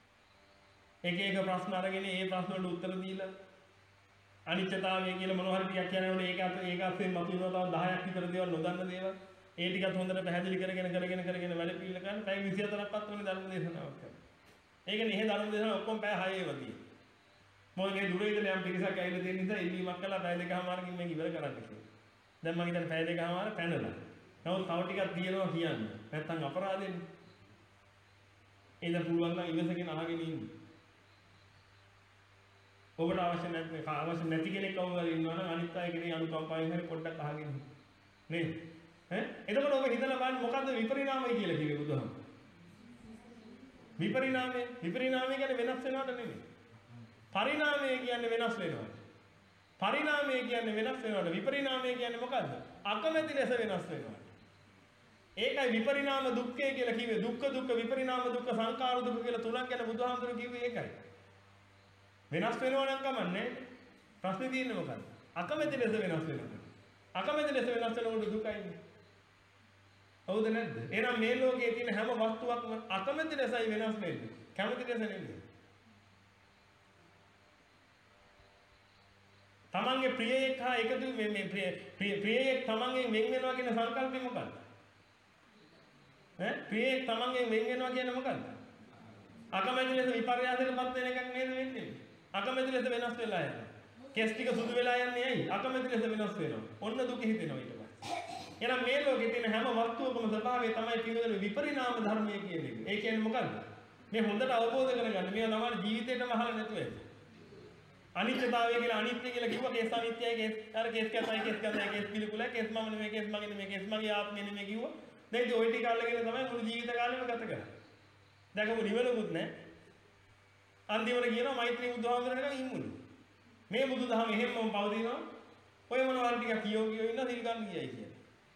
එක එක ප්‍රශ්න අරගෙන ඒ ප්‍රශ්න වලට උත්තර දීලා අනිත්‍යතාවය කියලා මොනවා හරි ටිකක් කියනකොට ඒක අත ඒක අතෙන් මතුවෙනවා තව දහයක් විතර දේවල් නොදන්න දේවල්. ඒ ටිකත් හොඳට පැහැදිලි කරගෙන කරගෙන කරගෙන වැඩ පිළිල ගන්න පැය විසි හතරක්වත් වුණේ ධර්ම දේශනාවක් කරනවා. ඒකනේ එහෙ ධර්ම දේශනාව ඔක්කොම පැය හයේම තියෙනවා. මොකද මේ දුර ඉඳලා යම් පිරිසක් ඇවිල්ලා තියෙන නිසා ඉල්ලීමක් කළා පැය දෙකමාරකින් මේක ඉවර කරන්න කියලා. දැන් මම හිතන්නේ පැය දෙකමාර පැනලා. නමුත් තව ටිකක් තියෙනවා කියන්න. නැත්තම් අපරාධෙන්නේ. ඒක පුළුවන් නම් ඉවසගෙන අහගෙන ඉන්න. ඔබට අවශ්‍ය නැත්නම් අවශ්‍ය නැති කෙනෙක් කවුරු හරි ඉන්නවා නම් අනිත් අය කෙනේ අනුකම්පාවෙන් හරි පොඩ්ඩක් අහගෙන ඉන්න. නේද? ඈ එතකොට ඔබ හිතලා බලන්න මොකද්ද විපරිණාමය කියලා කිව්වේ බුදුහාම? විපරිණාමය විපරිණාමය කියන්නේ වෙනස් වෙනවට නෙමෙයි. පරිණාමය කියන්නේ වෙනස් වෙනවා. පරිණාමය කියන්නේ වෙනස් වෙනවට විපරිණාමය කියන්නේ මොකද්ද? අකමැති ලෙස වෙනස් වෙනවා. ඒකයි විපරිණාම දුක්ඛය කියලා කිව්වේ. දුක්ඛ දුක්ඛ විපරිණාම දුක්ඛ සංඛාර දුක්ඛ කියලා තුනක් ගැන බුදුහාමුදුරුවෝ කිව්වේ ඒකයි. වෙනස් වෙනවා නම් කමන්නේ. ප්‍රශ්නේ තියෙන්නේ මොකද්ද? අකමැති ලෙස වෙනස් වෙනවා. අකමැති ලෙස වෙනස් වෙනකොට දුකයි. හවුද නැද්ද? එහෙනම් මේ ලෝකයේ තියෙන හැම වස්තුවක්ම අකමැති ලෙසයි වෙනස් වෙන්නේ. කැමති ලෙස නෙමෙයි. තමන්ගේ ප්‍රියයෙක් හා එකතු මේ මේ ප්‍රියයෙක් තමන්ගෙන් වෙන් වෙනවා කියන සංකල්පය මොකක්ද? ඈ ප්‍රියයෙක් තමන්ගෙන් වෙන් වෙනවා කියන්නේ මොකක්ද? අකමැති ලෙස විපර්යාසයකටපත් වෙන එකක් නේද වෙන්නේ? අකමැති ලෙස වෙනස් වෙලා යනවා. කෙස් ටික සුදු වෙලා යන්නේ ඇයි? අකමැති ලෙස වෙනස් වෙනවා. ඔන්න දුක හිතෙනවා ඊට පස්සේ. එහෙනම් මේ ලෝකේ තියෙන හැම වස්තුවකම ස්වභාවය තමයි පිළිවෙල විපරිණාම ධර්මය කියන එක. ඒ කියන්නේ මොකක්ද? මේ හොඳට අවබෝධ කරගන්න. මේවා තමයි ජීවිතේටම අහලා නැතුව ඇති. අනිත්‍යතාවය කියලා අනිත්‍ය කියලා කිව්වා කේස් අනිත්‍යයි කේස් අර කේස් කැතයි කේස් කැතයි කේස් පිළිකුලයි කේස් මම නෙමෙයි කේස් මගේ නෙමෙයි කේස් මගේ ආත්මෙ නෙමෙයි කිව්වා. දැන් ඉතින් ওই ටික අල්ලගෙන තමයි මුළු ජීවිත කාලෙම ගත කරන්නේ. දැකපු නිවනකුත් නැහැ. අන්තිමට කියනවා මෛත්‍රී බුදුහාමුදුරනේ ඉම්මුලු. මේ බුදුදහම එහෙමම පවතිනවා. ඔය මොනවාර ටික කියෝ කියෝ ඉන්න සිල් ගන්න ගියයි කියන්නේ.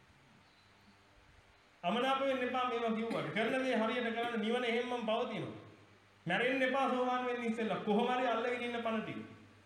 අමනාප වෙන්න එපා මේවා කිව්වට. කරන දේ හරියට කරන්න නිවන එහෙමම පවතිනවා. මැරෙන්න එපා සෝවාන් වෙන්න ඉස්සෙල්ලා. කොහොම හරි අල්ලගෙන ඉන්න පණ ටික.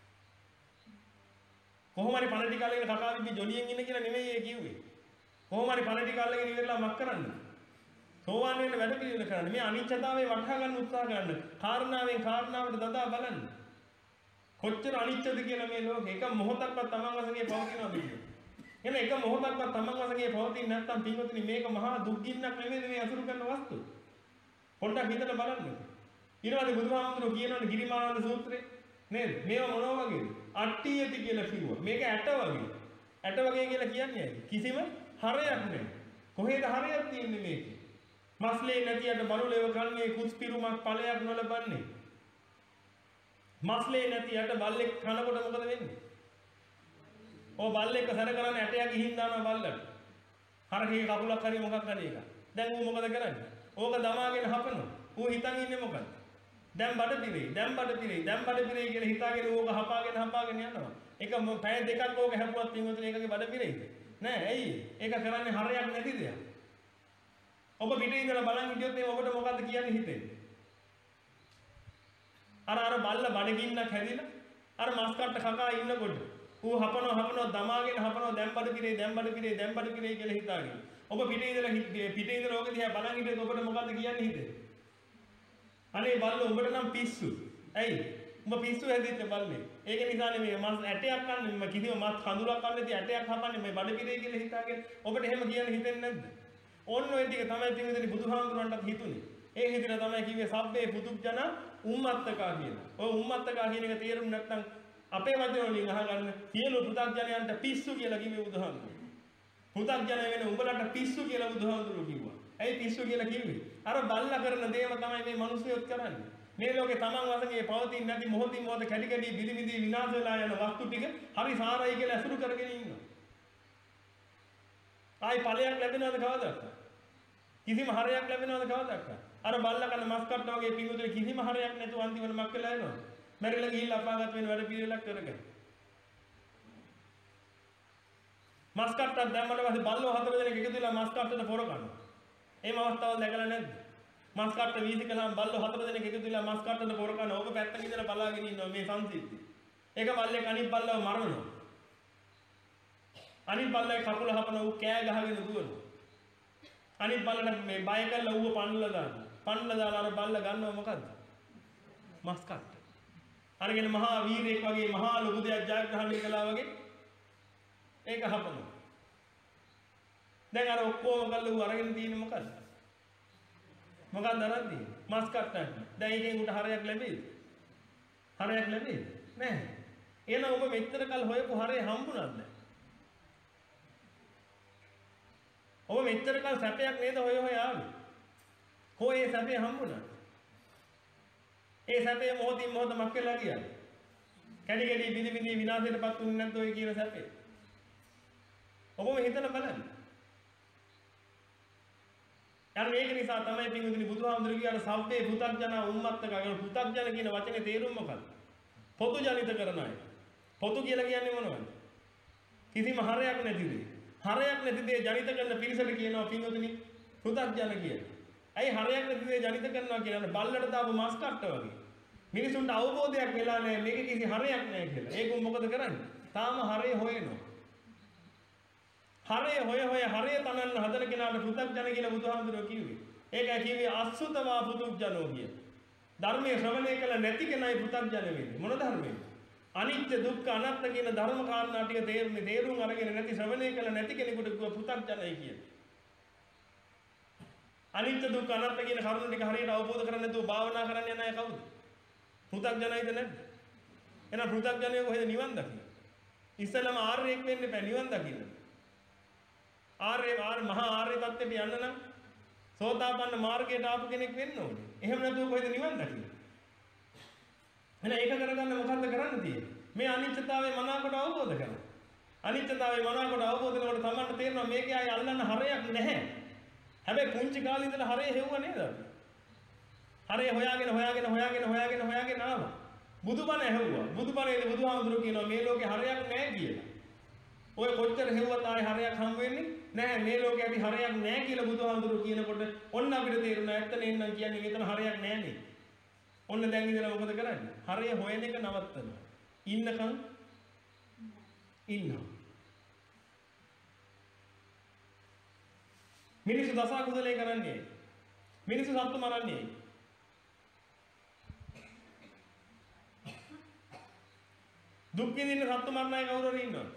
කොහොම හරි පණ ටික අල්ලගෙන කකා බිබි ජොලියෙන් ඉන්න කියලා නෙමෙයි ඒ කිව්වේ. කොහොම හරි පණ ටික අල්ලගෙන ඉවරලා මක් කරන්න. සෝවාන් වෙන්න වැඩ පිළිවෙල කරන්න. මේ අනිත්‍යතාවය වටහා ගන්න උත්සාහ කරන්න. කාරණාවෙන් කාරණාවට දදා බලන්න. කොච්චර අනිත්‍යද කියලා මේ ලෝකේ එක මොහොතක්වත් තමන් වශයෙන් පවතිනවද කියන්නේ. එන එක මොහොතක්වත් තමන් වශයෙන් පවතින්නේ නැත්නම් පින්වතුනි මේක මහා දුක් ගින්නක් නෙමෙයිද මේ අසුරු කරන වස්තු. පොඩ්ඩක් හිතලා බලන්න. ඊළඟට බුදුහාමුදුරුවෝ කියනවානේ ගිරිමානන්ද සූත්‍රේ නේද? මේවා මොනවා වගේද? අට්ටියති කියලා කිව්වා. මේක ඇට වගේ. ඇට වගේ කියලා කියන්නේ ඇයි? කිසිම හරයක් නැහැ. කොහෙද හරයක් තියෙන්නේ මේකේ? මස්ලේ නැතියට බරුලේව කන්නේ කුස්පිරුමක් ඵලයක් නොලබන්නේ. මස්ලේ නැතියට බල්ලෙක් කනකොට මොකද වෙන්නේ? ඔය බල්ලෙක් සැර කරන්නේ ඇටයක් ගිහින් දානවා බල්ලට. හරකේ කකුලක් හරි මොකක් හරි එක. දැන් ඌ මොකද කරන්නේ? ඕක දමාගෙන හපනවා. ඌ හිතන් ඉන්නේ මොකද? දැන් බඩ පිරෙයි, දැන් බඩ පිරෙයි, දැන් බඩ පිරෙයි කියලා හිතාගෙන ඕක හපාගෙන හපාගෙන යනවා. ඒක පැය දෙකක් ඕක හැපුවත් පින්වතුනි ඒකගේ බඩ පිරෙයිද? නෑ. ඇයි? ඒක කරන්නේ හරයක් නැති දෙයක්. ඔබ පිටේ ඉඳලා බලන් හිටියොත් මේ ඔබට මොකද්ද කියන්නේ හිතෙන්නේ? අර අර බල්ල බඩගින්නක් හැදිලා අර මස් කට්ට කකා ඉන්නකොට ඌ හපනවා හපනවා දමාගෙන හපනවා දැන් බඩ පිරෙයි දැන් බඩ පිරෙයි දැන් බඩ පිරෙයි කියලා හිතාගෙන. ඔබ පිටේ ඉඳලා පිටේ ඉඳලා ඕක දිහා බලන් හිටියොත් ඔබට මොකද්ද කියන්නේ හිතෙන්නේ? අනේ බල්ල උඹට නම් පිස්සු. ඇයි? උඹ පිස්සු හැදිච්ච බල්ලේ. ඒක නිසානේ මේ මස් ඇටයක් කන්නේ මම කිසිම මස් කඳුලක් කන්නේ නැති ඇටයක් හපන්නේ මේ බඩ පිරෙයි කියලා හිතාගෙන. ඔබට එහෙම කියන්න හිතෙන්නේ නැද්ද? ඕන්න ඔය ටික තමයි පින්විතනි බුදුහාමුදුරන්ටත් හිතුනේ. ඒ හිතන තමයි කිව්වේ සබ්බේ පුදුජන උම්මත්තකා කියලා. ඔය උම්මත්තකා කියන එක තේරුම් නැත්නම් අපේ වචන වලින් අහගන්න සියලු පුදුජනයන්ට පිස්සු කියලා කිව්වේ බුදුහාමුදුරුවෝ. පුදුජන වෙන උඹලට පිස්සු කියලා බුදුහාමුදුරුවෝ කිව්වා. ඇයි පිස්සු කියලා කිව්වේ? අර බල්ලා කරන දේම තමයි මේ මිනිස්සුයොත් කරන්නේ. මේ ලෝකේ තමන් වශයෙන් පවතින්නේ නැති මොහොතින් මොහොත කැඩි කැඩි බිලි බිලි විනාශ වෙලා යන වස්තු ටික හරි සාරයි කියලා අසුරු කරගෙන ඉන්නවා. ආයි ඵලයක් ලැබෙනවද කවදාවත්? කිසිම හරයක් ලැබෙනවද කවදාවත්? අර බල්ලා කන මස් කට්ට වගේ පිඟුතුනේ කිසිම හරයක් නැතුව අන්තිමට මක් වෙලා යනවා. මැරිලා ගිහිල්ලා අපාගත වෙන වැඩ පිළිවෙලක් කරගෙන. මස් කට්ටක් දැම්මම පස්සේ බල්ලෝ හතර දෙනෙක් එකතු වෙලා මස් කට්ටට පොර කනවා. එහෙම අවස්ථාවල් දැකලා නැද්ද? මස් කට්ට වීසි කළාම බල්ලෝ හතර දෙනෙක් එකතු වෙලා මස් කට්ටට පොර කනවා. ඔබ පැත්තක ඉඳලා බලාගෙන ඉන්නවා මේ සංසිද්ධිය. ඒක බල්ලෙක් අනිත් බල්ලව මරනවා. අනිත් බල්ලේ කකුල හපන ඌ කෑ ගහගෙන දුවනවා. අනිත් බල්ලට මේ බය කරලා ඌව පන්නලා දානවා. පන්නලා දාලා අර බල්ල ගන්නව මොකද්ද? මස් කට්ට. අරගෙන මහා වීරයෙක් වගේ මහා ලොකු දෙයක් ජයග්‍රහණය කළා වගේ ඒක හපනවා. දැන් අර ඔක්කොම ගල්ල ඌ අරගෙන තියෙන්නේ මොකද්ද? මොකක්ද අරන් තියෙන්නේ? මස් කට්ටක්. දැන් ඒකෙන් උට හරයක් ලැබෙයිද? හරයක් ලැබෙයිද? නැහැ. එහෙනම් ඔබ මෙච්චර කල් හොයපු හරය හම්බුණාද? ඔබ මෙච්චර කල් සැපයක් නේද හොය හොය ආවේ? කොහේ සැපේ හම්බුණා? ඒ සැපේ මොහොතින් මොහොත මක් වෙලා ගියා. කැඩි කැඩි බිනි බිනි විනාශයටපත් වුනේ නැද්ද ඔය කියන සැපේ? ඔබම හිතලා බලන්න. අර මේක නිසා තමයි පින්වතුනි බුදුහාමුදුරු කියන සබ්බේ පුතග්ජන උම්මත්තක කියන පුතග්ජන කියන වචනේ තේරුම මොකක්ද? පොදු ජනිත කරන අය. පොදු කියලා කියන්නේ මොනවද? කිසිම හරයක් නැති දේ. හරයක් නැති දේ ජනිත කරන පිරිසට කියනවා පින්වතුනි පුතග්ජන කියලා. ඇයි හරයක් නැති දේ ජනිත කරනවා කියන්නේ බල්ලට දාපු මස් කට්ට වගේ. මිනිසුන්ට අවබෝධයක් වෙලා නැහැ මේක කිසි හරයක් නැහැ කියලා. ඒක මොකද කරන්නේ? තාම හරය හොයනවා. හරය හොය හොය හරය තනන්න හදන කෙනාට පුතග්ජන කියලා බුදුහාමුදුරුවෝ කිව්වේ. ඒකයි කිව්වේ අසුතවා පුතුජනෝ කිය. ධර්මයේ ශ්‍රවණය කළ නැති කෙනයි පුතග්ජන වෙන්නේ. මොන ධර්මයේද? අනිත්‍ය දුක්ඛ අනාත්ම කියන ධර්ම කාරණා ටික තේරුනේ තේරුම් අරගෙන නැති ශ්‍රවණය කළ නැති කෙනෙකුට කිව්ව පුතග්ජනයි කියන්නේ. අනිත්‍ය දුක්ඛ අනාත්ම කියන කරුණු ටික හරියට අවබෝධ කරගන්න නැතුව භාවනා කරන්න යන අය කවුද? පුතග්ජනයිද නැද්ද? එහෙනම් පුතග්ජනය කොහෙද නිවන් දකින්නේ? ඉස්සෙල්ලාම ආර්යෙක් වෙන්න බෑ නිවන් දකින්න. ආර්ය ආර්ය මහා ආර්ය තත්ත්වයට යන්න නම් සෝතාපන්න මාර්ගයට ආපු කෙනෙක් වෙන්න ඕනේ. එහෙම නැතුව කොහෙද නිවන් දකින්නේ? එහෙනම් ඒක කරගන්න මොකද්ද කරන්න තියෙන්නේ? මේ අනිත්‍යතාවය මනාවකට අවබෝධ කරගන්න. අනිත්‍යතාවය මනාවකට අවබෝධ කරනකොට තමන්ට තේරෙනවා මේකේ ආයි අල්ලන්න හරයක් නැහැ. හැබැයි පුංචි කාලේ ඉඳලා හරය හෙව්ව නේද? හරය හොයාගෙන හොයාගෙන හොයාගෙන හොයාගෙන හොයාගෙන ආවා. බුදුබණ ඇහුවා. බුදුබණේදී බුදුහාමුදුරුවෝ කියනවා මේ ලෝකේ හරයක් නැහැ කියලා. ඔය කොච්චර හෙව්වත් ආයේ හරයක් හම් වෙන්නේ නැහැ. මේ ලෝකේ ඇති හරයක් නැහැ කියලා බුදුහාමුදුරුවෝ කියනකොට ඔන්න අපිට තේරුණා ඇත්ත නේනම් කියන්නේ මෙතන හරයක් නැහැ නේ. ඔන්න දැන් ඉඳලා මොකද කරන්නේ? හරය හොයන එක නවත්තනවා. ඉන්නකම් ඉන්නවා. මිනිස්සු දස කුසලයේ කරන්නේ. මිනිස්සු සත්තු මරන්නේ. දුක් විඳින්න සත්තු මරණ අය කවුරු හරි ඉන්නවද?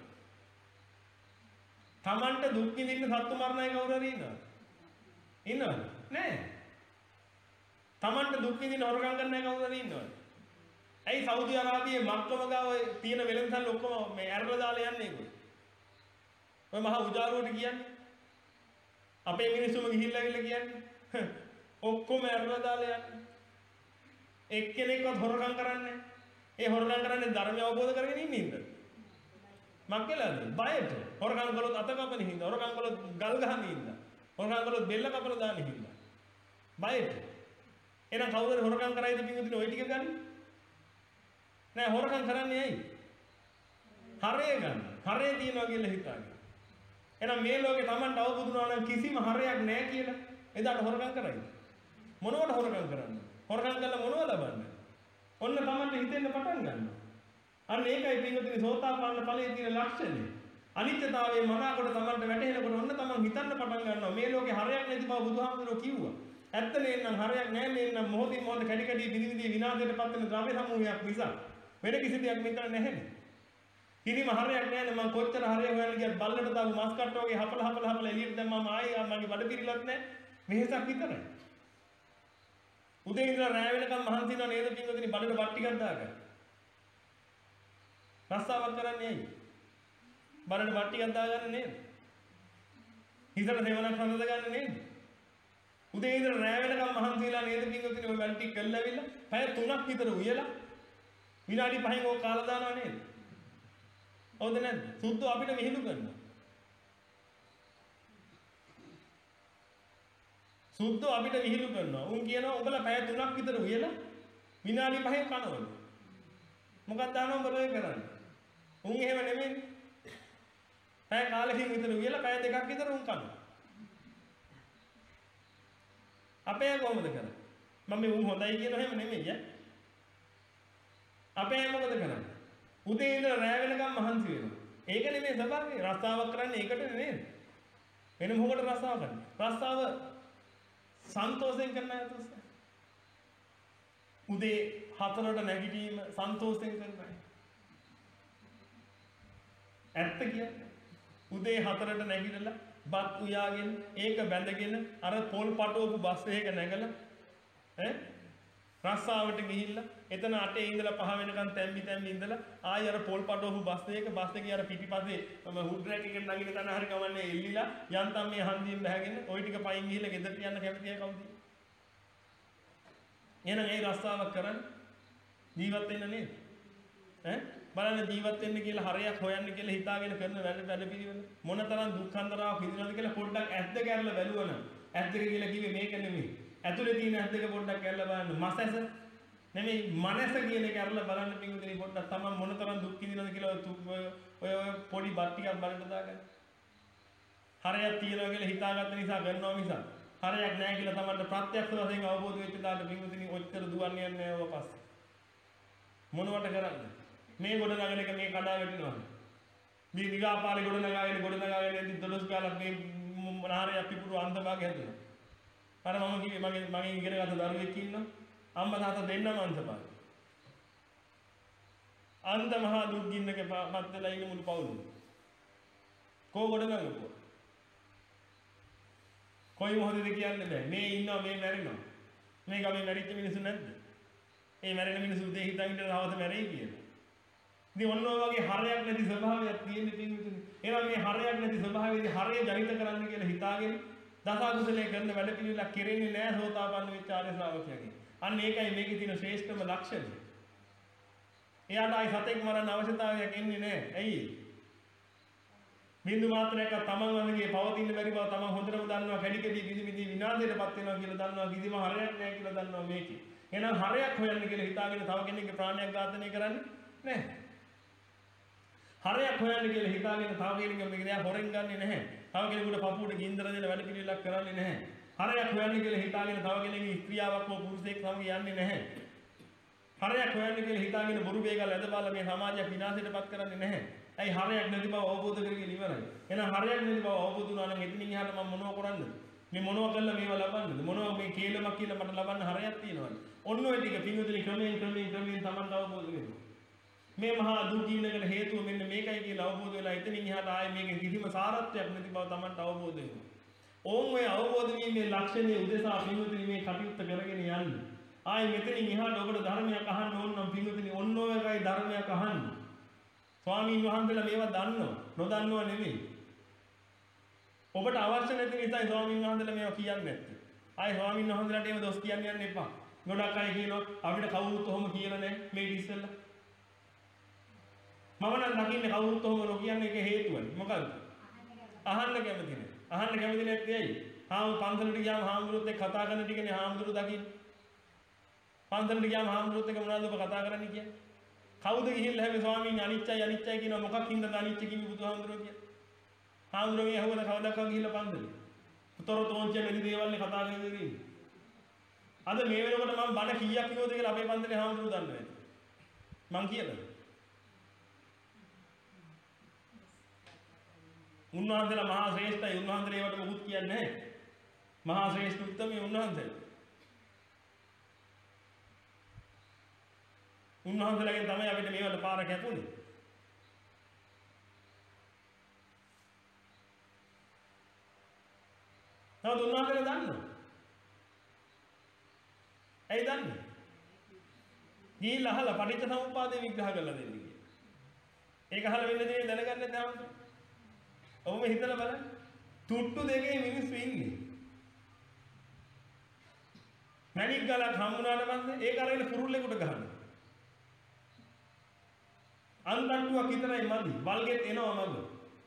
Tamanට දුක් විඳින්න සත්තු මරණ අය කවුරු හරි ඉන්නවද? ඉන්නවද? නෑ. Tamanට දුක් විඳින්න හොරකම් කරන අය කවුරු හරි ඉන්නවද? ඇයි සෞදි අරාබියේ මක්කම ගාව තියෙන වෙළඳසල් ඔක්කොම මේ ඇරලා දාලා යන්නේ ඒගොල්ලෝ? ඔය මහා උජාරුවට කියන්නේ. අපේ මිනිස්සුම ගිහිල්ලා ඇවිල්ලා කියන්නේ. ඔක්කොම ඇරලා දාලා යන්නේ. එක්කෙනෙක්වත් හොරකම් කරන්නේ නැහැ. ඒ හොරකම් කරන්නේ ධර්මය අවබෝධ කරගෙන ඉන්න හින්දා. මක් කියලාද? බයට. හොරකම් කළොත් අත කපන හින්දා. හොරකම් කළොත් ගල් ගහන හින්දා. හොරකම් කළොත් බෙල්ල කපලා දාන හින්දා. බයට. එහෙනම් කවුරුහරි හොරකම් කරයිද පින්වතුනි ওই ටික ගන්න? නෑ හොරකම් කරන්නේ ඇයි? හරය ගන්න. හරය තියනවා කියලා හිතාගෙන. එහෙනම් මේ ලෝකේ Tamanට අවබෝධ වුණා නම් කිසිම හරයක් නෑ කියලා එදාට හොරකම් කරයිද? මොනවට හොරකම් කරන්නේ? හොරකම් කළා මොනව ලබන්නේ? ඔන්න Tamanට හිතෙන්න පටන් ගන්නවා. අන්න ඒකයි පින්වතුනි සෝතාපන්න ඵලයේ තියෙන ලක්ෂණය. අනිත්‍යතාවයේ මනාකොට Tamanට වැටහෙනකොට ඔන්න Taman හිතන්න පටන් ගන්නවා මේ ලෝකේ හරයක් නැති බව බුදුහාමුදුරුවෝ කිව්වා. ඇත්ත නේනම් හරයක් නැහැ නේනම් මොහොතින් මොහොත කැඩි කැඩි දිවි දිවි විනාශයටපත් වෙන ද්‍රව්‍ය සමූහයක් නිසා වෙන කිසි දෙයක් මෙතන නැහැනේ. කිසිම හරයක් නැහැ නේ මම කොච්චර හරය හොයන්න ගියත් බල්ලට දාපු මස් කට්ට වගේ හපල හපල හපල එළියට දැම්මම ආයේ මගේ බඩ පිරිලත් නැහැ. වෙහසක් විතරයි. උදේ ඉඳලා රැය වෙනකම් මහන්සි වෙනව නේද පින්වතුනි බඩට වත් ටිකක් දාගන්න. රස්සාවක් කරන්නේ ඇයි? බඩට වත් ටිකක් දාගන්න නේද? හිතට දෙවනක් හඳ ගන්න නේද? උදේ ඉඳලා රැය වෙනකම් මහන්සි වෙලා නේද පින්වතුනි ඔය වැල් ටික කළා ඇවිල්ලා පැය තුනක් විතර උයලා විනාඩි පහෙන් ඕක කාලා දානවා නේද? හවුද නැද්ද? සුද්ධ අපිට විහිළු කරනවා. සුද්ධ අපිට විහිළු කරනවා. උන් කියනවා උඹලා පැය තුනක් විතර උයලා විනාඩි පහෙන් කනවලු. මොකක්ද දානවා උඹ ඔය කරන්නේ? උන් එහෙම නෙමෙයි. පැය කාලෙකින් විතර උයලා පැය දෙකක් විතර උන් කනවා. අපේ කොහොමද කරන්නේ? මම මේ උන් හොඳයි කියන හැම නෙමෙයි ඈ. අපේ මොකද කරන්නේ? උදේ ඉඳලා රැය වෙනකම් මහන්සි වෙනවා. ඒක නෙමෙයි සබාවේ රස්සාවක් කරන්නේ ඒකට නේද? වෙන මොකටද රස්සාව කරන්නේ? රස්සාව සන්තෝෂයෙන් කරන්න යතොත්. උදේ හතරට නැගිටීම සන්තෝෂයෙන් කරන්නයි. ඇත්ත කියන්නේ. උදේ හතරට නැගිටලා බත් උයාගෙන ඒක බැඳගෙන අර පොල් පටවපු බස් එකක නැගලා ඈ රස්සාවට ගිහිල්ලා එතන අටේ ඉඳලා පහ වෙනකන් තැම්බි තැම්බි ඉඳලා ආයෙ අර පොල් පටවපු බස් එකක බස් එකේ අර පිටිපස්සේ මම හුඩ් රැක් එකෙන් නගින තැන හරි කවන්නේ එල්ලිලා යන්තම් මේ හන්දියෙන් බහගෙන ওই ටික පයින් ගිහිල්ලා ගෙදරට යන්න කැමති අය කවුද? එහෙනම් ඒ රස්සාවක් කරන්න ජීවත් වෙන්න නේද? ඈ බලන්න ජීවත් වෙන්න කියලා හරයක් හොයන්න කියලා හිතාගෙන කරන වැඩ වැඩ පිළිවෙල මොනතරම් දුක්ඛන්දරාවක් විඳිනවද කියලා පොඩ්ඩක් ඇස් දෙක අරලා බැලුවනම් ඇස් දෙක කියලා කිව්වේ මේක නෙමෙයි. ඇතුලේ තියෙන ඇස් දෙක පොඩ්ඩක් අරලා බලන්න මසැස නෙමෙයි මනස කියන එක අරලා බලන්න පිටුදිනේ පොඩ්ඩක් තමන් මොනතරම් දුක් විඳිනවද කියලා ඔය ඔය පොඩි බත් ටිකක් බලන්න දාගන්න. හරයක් තියනවා කියලා හිතාගත්ත නිසා කරනවා මිසක් හරයක් නැහැ කියලා තමන්ට ප්‍රත්‍යක්ෂ වශයෙන් අවබෝධ වෙච්ච දාට පිටුදිනේ ඔච්චර දුවන්නේ නැහැ ඔය පස්සේ. මොනවට කරන්නේ? මේ ගොඩ නගන එක මේ කඩා වැටෙනවා. මේ දිගාපාරේ ගොඩ නගාගෙන ගොඩ නගාගෙන ඉඳි දොළොස් කාලක් මේ නාරයක් පිපුරු අන්තභාගය හැදුවා. අර මම කිව්වේ මගේ මගේ ඉගෙනගත්ත දරුවෙක් ඉන්නවා. අම්මා තාත්තා දෙන්නම අන්තභාගය. අන්ත මහා දුක් ගින්නක පත් වෙලා ඉන්න මුළු පවුලම. කෝ ගොඩ නගපුවා. කොයි මොහොතේද කියන්නේ බෑ. මේ ඉන්නවා මේ මැරෙනවා. මේ ගමේ මැරිච්ච මිනිස්සු නැද්ද? ඒ මැරෙන මිනිස්සු දෙහි හිතා ඉන්න රවත මැරෙයි කියලා. ඉතින් ඔන්න ඔය වගේ හරයක් නැති ස්වභාවයක් තියෙන පිටුතුනේ. එහෙනම් මේ හරයක් නැති ස්වභාවයේදී හරය ජනිත කරන්න කියලා හිතාගෙන දසකුසලයේ කරන වැඩ පිළිවෙලක් කෙරෙන්නේ නැහැ සෝතාපන්න වෙච්ච ආර්ය ශ්‍රාවකයාගේ. අන්න ඒකයි මේකේ තියෙන ශ්‍රේෂ්ඨම ලක්ෂණය. එයාට ආයි සතෙක් මරන්න අවශ්‍යතාවයක් එන්නේ නැහැ. ඇයි? බින්දු මාත්‍රයක් තමන් වගේ පවතින බැරි බව තමන් හොඳටම දන්නවා කැඩි කැඩි විදි විදි විනාශයටපත් වෙනවා කියලා දන්නවා කිසිම හරයක් නැහැ කියලා දන්නවා මේකේ. එහෙනම් හරයක් හොයන්න කියලා හිතාගෙන තව කෙනෙක්ගේ ප්‍රාණයක් ඝාතනය කරන්නේ නැහැ. හරයක් හොයන්න කියලා හිතාගෙන තව කෙනෙක්ගේ මේක නෑ හොරෙන් ගන්නෙ නැහැ. තව කෙනෙකුට පපුවට ගින්දර දෙන වැඩ පිළිවෙලක් කරන්නේ නැහැ. හරයක් හොයන්න කියලා හිතාගෙන තව කෙනෙක්ගේ ස්ත්‍රියාවක් හෝ පුරුෂයෙක් සමග යන්නේ නැහැ. හරයක් හොයන්න කියලා හිතාගෙන බොරු බේගල් ඇදපාලා මේ සමාජය විනාශයටපත් කරන්නේ නැහැ. ඇයි හරයක් නැති බව අවබෝධ කරගෙන ඉවරයි. එහෙනම් හරයක් නැති බව අවබෝධ වුණා නම් එතනින් එහාට මම මොනව කරන්නද? මේ මොනව කළා මේවා ලබන්නද? මොනව මේ කේලමක් කියලා මට ලබන්න හරයක් තියෙනවද? ඔන්න ඔය ටික පින්විතලි ක්‍රමයෙන් ක්‍රමයෙන් ක්‍රමයෙන් Tamanට අවබෝධ වෙනවා. මේ මහා දුක් ජීවනයකට හේතුව මෙන්න මේකයි කියලා අවබෝධ වෙලා එතනින් එහාට ආයේ මේකේ කිසිම සාරත්වයක් නැති බව Tamanට අවබෝධ වෙනවා. ඕන් ඔය අවබෝධ වීමේ ලක්ෂණය උදෙසා පින්විතලි මේ කටයුත්ත කරගෙන යන්න. ආයේ මෙතනින් එහාට ඔබට ධර්මයක් අහන්න ඕන නම් පින්විතලි ඔන්න ඔයකයි ධර්මයක් අහන්න. ස්වාමීන් වහන්සේලා මේවා දන්නව නොදන්නව නෙමෙයි. ඔබට අවශ්‍ය නැති නිසා ස්වාමීන් වහන්සේලා මේවා කියන්නේ නැත්තේ. ආයේ ස්වාමීන් වහන්සේලාට ඒව දොස් කියන්න යන්න එපා. ගොඩක් අය කියනවා අපිට කවුරුත් ඔහොම කියලා නැහැ මේ ඉස්සෙල්ලා. මම නම් දකින්නේ කවුරුත් ඔහොම නොකියන්නේ ඒකේ හේතුවනේ. මොකද්ද? අහන්න කැමති නැහැ. අහන්න කැමති නැත්තේ ඇයි? හාම පන්සලට ගියාම හාමුදුරුවොත් එක්ක කතා කරන ටිකනේ හාමුදුරුවෝ දකින්නේ. පන්සලට ගියාම හාමුදුරුවොත් එක්ක මොනවද ඔබ කතා කරන්නේ කියන්නේ? කවුද ගිහිල්ලා හැම ස්වාමීන් අනිච්චයි අනිච්චයි කියනවා මොකක් හින්දාද අනිච්ච කිව්වේ බුදුහාමුදුරුවෝ කියන්නේ? හාමුදුරුවෝ ඇහුවද කවදාකවත් ගිහිල්ලා පන්සලේ? උතර තෝන්ච මෙලි දේවල්නේ කතා කරගෙන ඉන්නේ. අද මේ වෙනකොට මම බණ කීයක් කිව්වද කියලා අපේ පන්සලේ හාමුදුරුවෝ දන්නේ නැහැ. මං කියලාද? උන්වහන්සේලා මහා ශ්‍රේෂ්ඨයි. උන්වහන්සේලා ඒවට මොකුත් කියන්නේ නැහැ. මහා ශ්‍රේෂ්ඨ උත්තමී උන්වහන්සේලා. උන්වහන්සේලාගෙන් තමයි අපිට මේවට පාර කැපුණේ. නමුත් උන්වහන්සේලා දන්නවා. ඇයි දන්නේ? ගිහිල්ලා අහලා පටිච්චසමුප්පාදේ විග්‍රහ කරලා දෙන්න කියලා. ඒක අහලා වෙන දේ දැනගන්න නැත්නම් ඔවම හිතලා බලන්න. තුට්ටු දෙකේ මිනිස්සු ඉන්නේ. මැණික් ගලක් හම්බුනාට පස්සේ ඒක අරගෙන කුරුල්ලෙකුට ගහනවා. අන්තට්ටුවක් විතරයි මදි. වල්ගෙත් එනවා මග.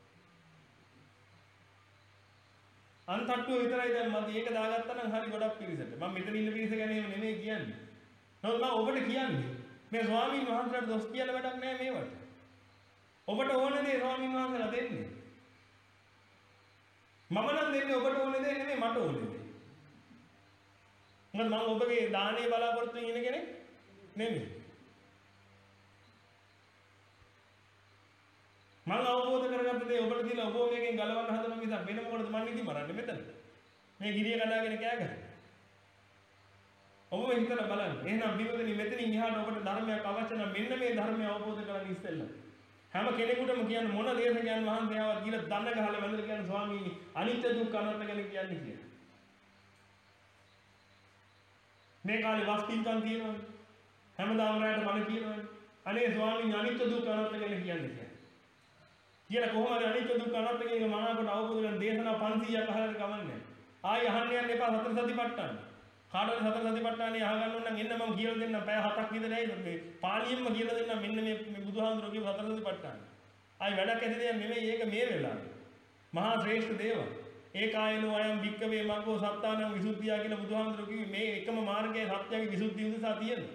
අන්තට්ටුව විතරයි දැන් මදි. ඒක දාගත්තා නම් හරි ගොඩක් පිරිසට. මම මෙතන ඉන්න පිරිස ගැන එහෙම නෙමෙයි කියන්නේ. නමුත් මම ඔබට කියන්නේ මේ ස්වාමීන් වහන්සේලාට දොස් කියලා වැඩක් නැහැ මේවට. ඔබට ඕන දේ ස්වාමීන් වහන්සේලා දෙන්නේ. මම නම් දෙන්නේ ඔබට ඕන දේ නෙමෙයි මට ඕන දේ. මොකද මම ඔබගේ දානේ බලාපොරොත්තු වෙන කෙනෙක් නෙමෙයි. මම අවබෝධ කරගත්ත දේ ඔබට දීලා ඔබ මේකෙන් ගලවන්න හදන මිසක් වෙන මොකටද මන් ඉදි මරන්නේ මෙතන. මේ ගිරිය කඩාගෙන කෑ ගහන. ඔබ හිතලා බලන්න. එහෙනම් බිමදෙනි මෙතනින් එහාට ඔබට ධර්මයක් අවශ්‍ය නම් මෙන්න මේ ධර්මය අවබෝධ කරගන්න ඉස්සෙල්ලා. හැම කෙනෙකුටම කියන්න මොන දේශකයන් වහන්සේවවත් කියලා දන්න ගහලා වැඳලා කියන ස්වාමීනි අනිත්‍ය දුක්ඛ අනාත්ම ගැන කියන්නේ කියලා. මේ කාලේ වස්තින්කම් තියෙනවනේ. හැමදාම රැයට බණ කියනවනේ. අනේ ස්වාමීනි අනිත්‍ය දුක්ඛ අනාත්ම ගැන කියන්නේ කියලා. කියලා කොහොම හරි අනිත්‍ය දුක්ඛ අනාත්ම කියන මනාවකට අවබෝධ කරගන්න දේශනා පන්සීයක් අහලා කමන්නේ. ආයි අහන්න යන්න එපා සතර සතිපට්ඨාන. කාටද සතර සතිපට්ඨානේ අහගන්න ඕන නම් එන්න මම කියලා දෙන්නම්. පැය හතක් විතර ඇයි මේ පාලියෙන්ම කියලා දෙන්නම් මෙන්න මේ මේ බුදුහාමුදුරුවෝ කියපු සතර සතිපට්ඨාන. ආයි වැඩක් ඇති දෙයක් නෙමෙයි ඒක මේ වෙලාවේ. මහා ශ්‍රේෂ්ඨ දේව. ඒකායනෝ අයම් භික්කවේ මග්ගෝ සත්තානං විසුද්ධිය කියලා බුදුහාමුදුරුවෝ කිව්වේ මේ එකම මාර්ගයේ සත්‍යයේ විසුද්ධිය උදෙසා තියෙනවා.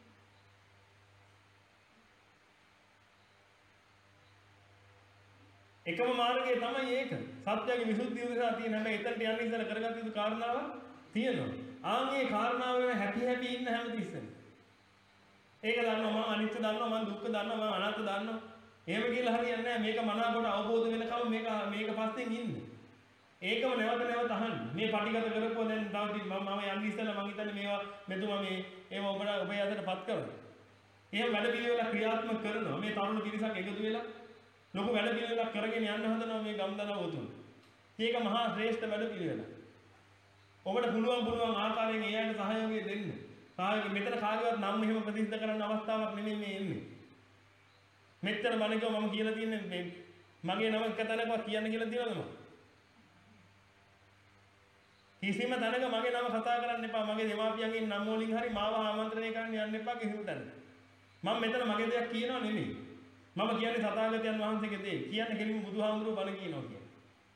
එකම මාර්ගය තමයි ඒක. සත්‍යයේ විසුද්ධිය උදෙසා තියෙන හැම එතනට යන්න ඉස්සර කරගත්ත යුතු කාරණාවක් තියෙනවා. ආන් මේ කාරණාව වෙන හැපි හැපි ඉන්න හැමතිස්සෙම. ඒක දන්නවා මම අනිත්‍ය දන්නවා මම දුක්ඛ දන්නවා මම අනාත්ම දන්නවා. එහෙම කියලා හරියන්නේ නැහැ. මේක මනාවකට අවබෝධ වෙනකම් මේක මේක පස්සෙන් ඉන්නේ. ඒකම නැවත නැවත අහන්න. මේ පටිගත කරපුවා දැන් තව මම මම යන්නේ ඉස්සෙල්ලා මම හිතන්නේ මේවා මෙතුමා මේ ඒව ඔබට ඔබේ අතටපත් කරනවා. එහෙම වැඩ පිළිවෙල ක්‍රියාත්මක කරනවා. මේ තරුණ පිරිසක් එකතු වෙලා ලොකු වැඩ පිළිවෙලක් කරගෙන යන්න හදනවා මේ ගම්දනව උතුම්. ඒක මහා ශ්‍රේෂ්ඨ වැඩ පිළිවෙලක්. ඔබට පුළුවන් පුළුවන් ආකාරයෙන් ඒ අයට සහයෝගය දෙන්න. සහයෝගය මෙතන කාගේවත් නම් මෙහෙම ප්‍රතිසිද්ධ කරන්න අවස්ථාවක් නෙමෙයි මේ එන්නේ. මෙච්චර බණකව මම කියලා තියන්නේ මේ මගේ නම එක තැනකවත් කියන්න කියලා තියනවද මම? කිසිම තැනක මගේ නම කතා කරන්න එපා. මගේ දෙමාපියන්ගේ නම් වලින් හරි මාව ආමන්ත්‍රණය කරන්න යන්න එපා කිසිම තැනක. මම මෙතන මගේ දෙයක් කියනව නෙමෙයි. මම කියන්නේ තථාගතයන් වහන්සේගේ දේ. කියන්නේ කෙලින්ම බුදුහාමුදුරුවෝ බණ කියනවා කියන්නේ.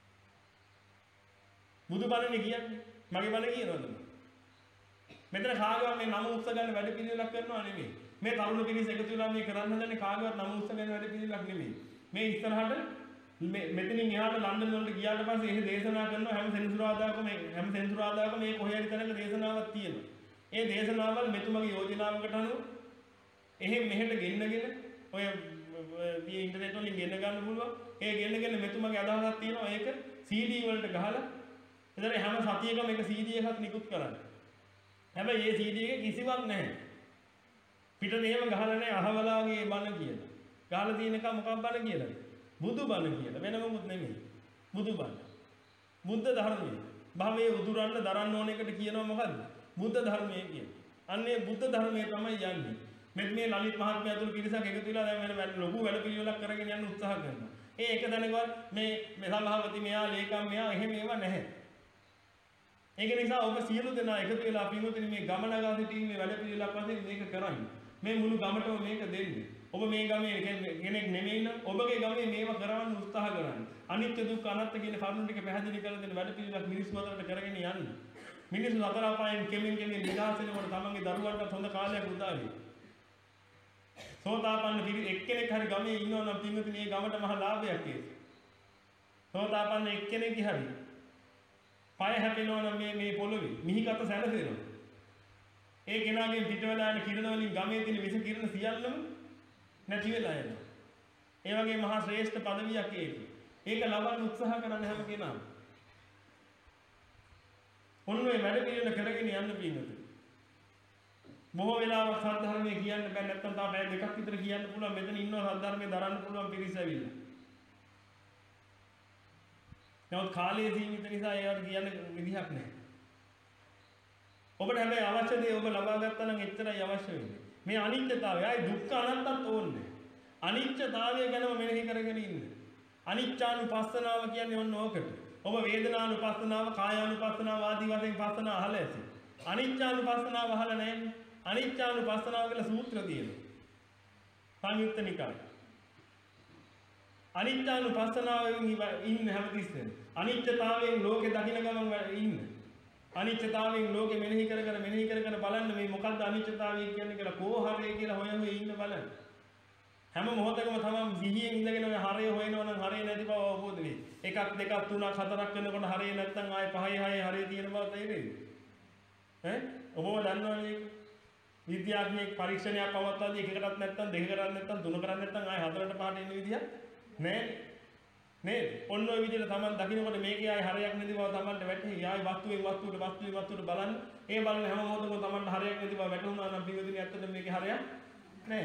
බුදු බණනේ කියන්නේ. මගේ බණ කියනවද? මෙතන කාගවත් මේ නම උත්ස ගන්න වැඩ පිළිවෙලක් කරනවා නෙමෙයි. මේ තරුණ පිරිස එකතු වෙලා මේ කරන්න හදන්නේ කාගවත් නම උත්ස ගන්න වැඩ පිළිවෙලක් නෙමෙයි. මේ ඉස්සරහට මේ මෙතනින් එහාට ලන්ඩන් වලට ගියාට පස්සේ එහෙ දේශනා කරනවා හැම සෙනසුරාදාකම මේ හැම සෙනසුරාදාකම මේ කොහේ හරි තැනක දේශනාවක් තියෙනවා. ඒ දේශනාවල් මෙතුමගේ යෝජනාවකට අනුව එහෙම මෙහෙට ගෙන්නගෙන ඔය මේ ඉන්ටර්නෙට් වලින් ගෙන්න ගන්න පුළුවන්. ඒ ගෙන්නගෙන මෙතුමගේ අදහසක් තියෙනවා ඒක සී ඩී වලට ගහලා එතන හැම සතියකම එක සී ඩී එකක් නිකුත් කරන්න. හැබැයි මේ සී ඩී එකේ කිසිවක් නැහැ. පිටට එහෙම ගහලා නැහැ අහවලාගේ බණ කියලා. ගහලා තියෙනකම් මොකක් බණ කියලාද? බුදු බණ කියලා. වෙන මොකුත් නෙමෙයි. බුදු බණ. බුද්ධ ධර්මය. භවයේ උදුරන්න දරන්න ඕන එකට කියනවා මොකද්ද? බුද්ධ ධර්මය කියන්නේ. අන්නේ බුද්ධ ධර්මය තමයි යන්නේ. මෙත් මේ ලලිත් මහත්මයා ඇතුළු පිරිසක් එකතු වෙලා දැන් වෙන ලොකු වැඩ පිළිවෙලක් කරගෙන යන්න උත්සාහ කරනවා. ඒ එක දැනගවත් මේ මේ සභාපති මෙයා ලේකම් මෙයා එහෙම ඒවා නැහැ. ඒක නිසා ඔබ සියලු දෙනා එකතු වෙලා පින්වතුනි මේ ගම නගා සිටීමේ වැඩ පිළිවෙලක් වශයෙන් මේක කරන්නේ. මේ මුළු ගමටම මේක දෙන්නේ. ඔබ මේ ගමේ කෙනෙක් නෙමෙයි නම් ඔබගේ ගමේ මේවා කරවන්න උත්සාහ කරන්න. අනිත්‍ය දුක්ඛ අනාත්ම කියන කරුණු ටික පැහැදිලි කරලා දෙන වැඩ පිළිවෙලක් මිනිස්සු අතරට කරගෙන යන්න. මිනිස්සු අතර අපායන් කෙමින් කෙමින් නිදහස් වෙනකොට තමන්ගේ දරුවන්ට හොඳ කාලයක් උදා වෙයි. සෝතාපන්න පිරි එක්කෙනෙක් හරි ගමේ ඉන්නවා නම් පින්වතුනි මේ ගමට මහ ලාභයක් ඒක. සෝතාපන්න එක්කෙනෙක් හරි පය හැපෙනවා නම් මේ මේ පොළොවේ මිහිකත සැලසෙනවා. ඒ කෙනාගෙන් පිටවලා යන කිරණ වලින් ගමේ තියෙන විස කිරණ සියල්ලම නැති වෙලා යනවා. ඒ වගේ මහා ශ්‍රේෂ්ඨ පදවියක් ඒක. ඒක ලබන්න උත්සාහ කරන හැම කෙනාම. ඔන්න ඔය වැඩ පිළිවෙල කරගෙන යන්න පින්නතුනි. බොහෝ වෙලාවක් සද්ධර්මයේ කියන්න බෑ නැත්තම් තා බෑ දෙකක් විතර කියන්න පුළුවන් මෙතන ඉන්නවා සද්ධර්මයේ දරන්න පුළුවන් පිරිස ඇවිල්ලා. නමුත් කාලයේ සීමිත නිසා ඒවට කියන්න විදිහක් නැහැ. ඔබට හැබැයි අවශ්‍ය දේ ඔබ ලබා ගත්තා නම් එච්චරයි අවශ්‍ය වෙන්නේ. මේ අනිත්‍යතාවය, ආයි දුක්ඛ අනත්තත් ඕනේ. අනිත්‍යතාවය ගැනම මෙනෙහි කරගෙන ඉන්න. අනිච්චානුපස්සනාව කියන්නේ ඔන්න ඕකට. ඔබ වේදනානුපස්සනාව, කායානුපස්සනාව ආදී වශයෙන් පස්සන අහලා ඇති. අනිච්චානුපස්සනාව අහලා නැහැ. අනිච්චානුපස්සනාව කියලා සූත්‍ර තියෙනවා. සංයුක්ත නිකාය. අනිත්‍යානුපස්සනාවෙන් ඉන්න හැමතිස්සෙම අනිත්‍යතාවයෙන් ලෝකේ දකින්න ගමන් ඉන්න අනිත්‍යතාවයෙන් ලෝකෙ මෙනෙහි කර කර මෙනෙහි කර කර බලන්න මේ මොකද්ද අනිත්‍යතාවය කියන්නේ කියලා කෝහරය කියලා හොය හොය ඉන්න බලන්න හැම මොහොතකම තමයි සිහියෙන් ඉඳගෙන ඔය හරය හොයනවා නම් හරය නැති බව අවබෝධ වෙයි එකක් දෙකක් තුනක් හතරක් වෙනකොට හරය නැත්තම් ආයේ පහයි හයයි හරය තියෙන බව තේරෙයි ඈ ඔබව දන්නවනේ විද්‍යාඥයෙක් පරීක්ෂණයක් පවත්වාදී එකකටත් නැත්තම් දෙකකටත් නැත්තම් තුනකටත් නැත්තම් ආයේ හතරට පහට එන්න විදියක් නෑ නේද? ඔන්න ඔය විදිහට Taman දකින්නකොට මේකේ ආයේ හරයක් නැති බව Tamanට වැටහෙයි. ආයේ වස්තුවෙන් වස්තුවට වස්තුවෙන් වස්තුවට බලන්න. ඒ බලන හැම මොහොතකම Tamanට හරයක් නැති බව වැටහුණා නම් පිළිවෙදිනේ ඇත්තටම මේකේ හරයක් නෑ.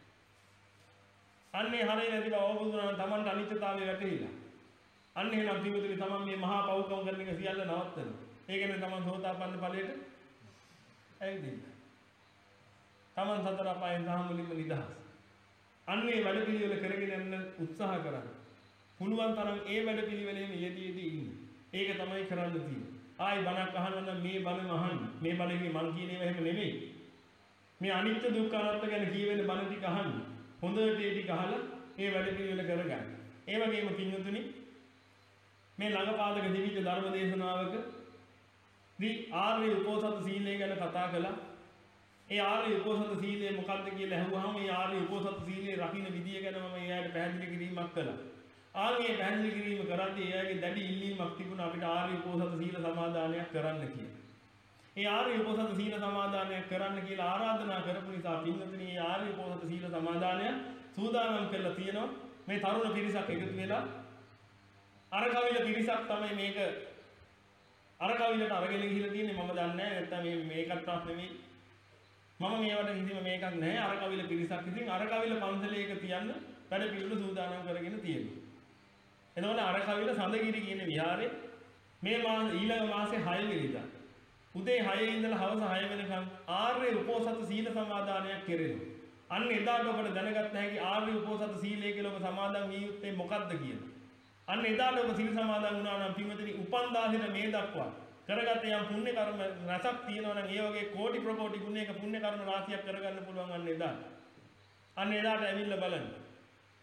අන්නේ හරය නැති බව අවබෝධ වුණා නම් Tamanට අනිත්‍යතාවය වැටහිලා. අන්න එහෙනම් පිළිවෙදිනේ Taman මේ මහා පවුකම් කරන එක සියල්ල නවත්තනවා. ඒ කියන්නේ Taman සෝතාපන්න ඵලයට ඇවිදින්න. Taman සතර අපායන් සහ මුලින්ම නිදහස්. අන්නේ වැඩ පිළිවෙල කරගෙන යන්න උත්සාහ කරන්න. පුළුවන් තරම් ඒ වැඩ පිළිවෙලෙම යෙදීදී ඉන්න. ඒක තමයි කරන්න තියෙන්නේ. ආයි බණක් අහනවා නම් මේ බණම අහන්න. මේ බණේ මං කියන ඒවා එහෙම නෙමෙයි. මේ අනිත්‍ය දුක්ඛ අනාත්ම ගැන කියවෙන බණ ටික අහන්න. හොඳට ඒ ටික අහලා ඒ වැඩ පිළිවෙල කරගන්න. ඒ වගේම පින්වතුනි මේ ළඟපාදක දිවිච්ච ධර්ම දේශනාවක දී ආර්ය උපෝසත සීලය ගැන කතා කළා. ඒ ආර්ය උපෝසත සීලය මොකක්ද කියලා අහුවාම මේ ආර්ය උපෝසත සීලේ රකින්න විදිය ගැන මම එයාට පැහැදිලි කිරීමක් කළා. ආන්ගේ පැහැදිලි කිරීම කරද්දී එයාගේ දැඩි ඉල්ලීමක් තිබුණා අපිට ආර්ය උපෝසත සීල සමාදානයක් කරන්න කියලා. ඒ ආර්ය උපෝසත සීල සමාදානයක් කරන්න කියලා ආරාධනා කරපු නිසා පින්වතුනි මේ ආර්ය උපෝසත සීල සමාදානය සූදානම් කරලා තියෙනවා. මේ තරුණ පිරිසක් එකතු වෙලා අර කවිල පිරිසක් තමයි මේක අර කවිලට අරගෙන ගිහිල්ලා තියෙන්නේ මම දන්නේ නැහැ නැත්නම් මේ මේකත් නෙමෙයි මම මේවට කිසිම මේකක් නැහැ අර කවිල පිරිසක් ඉතින් අර කවිල පන්සලේ එක තියන්න වැඩ පිළිවෙල සූදානම් කරගෙන තියෙනවා. එතකොට අර කවිල සඳගිරි කියන විහාරේ මේ මාස ඊළඟ මාසේ හය වෙනිදා උදේ හයේ ඉඳලා හවස හය වෙනකන් ආර්ය උපෝසත සීල සමාදානයක් කෙරෙනවා. අන්න එදාට ඔබට දැනගත්ත හැකි ආර්ය උපෝසත සීලය කියලා ඔබ සමාදන් වී යුත්තේ මොකක්ද කියලා. අන්න එදාට ඔබ සීල සමාදන් වුණා නම් පින්වතුනි උපන්දාසිට මේ දක්වා කරගත යම් පුණ්‍ය කර්ම රසක් තියෙනවා නම් ඒ වගේ කෝටි ප්‍රකෝටි ගුණයක පුණ්‍ය කර්ම රාශියක් කරගන්න පුළුවන් අන්න එදාට. අන්න එදාට ඇවිල්ලා බලන්න.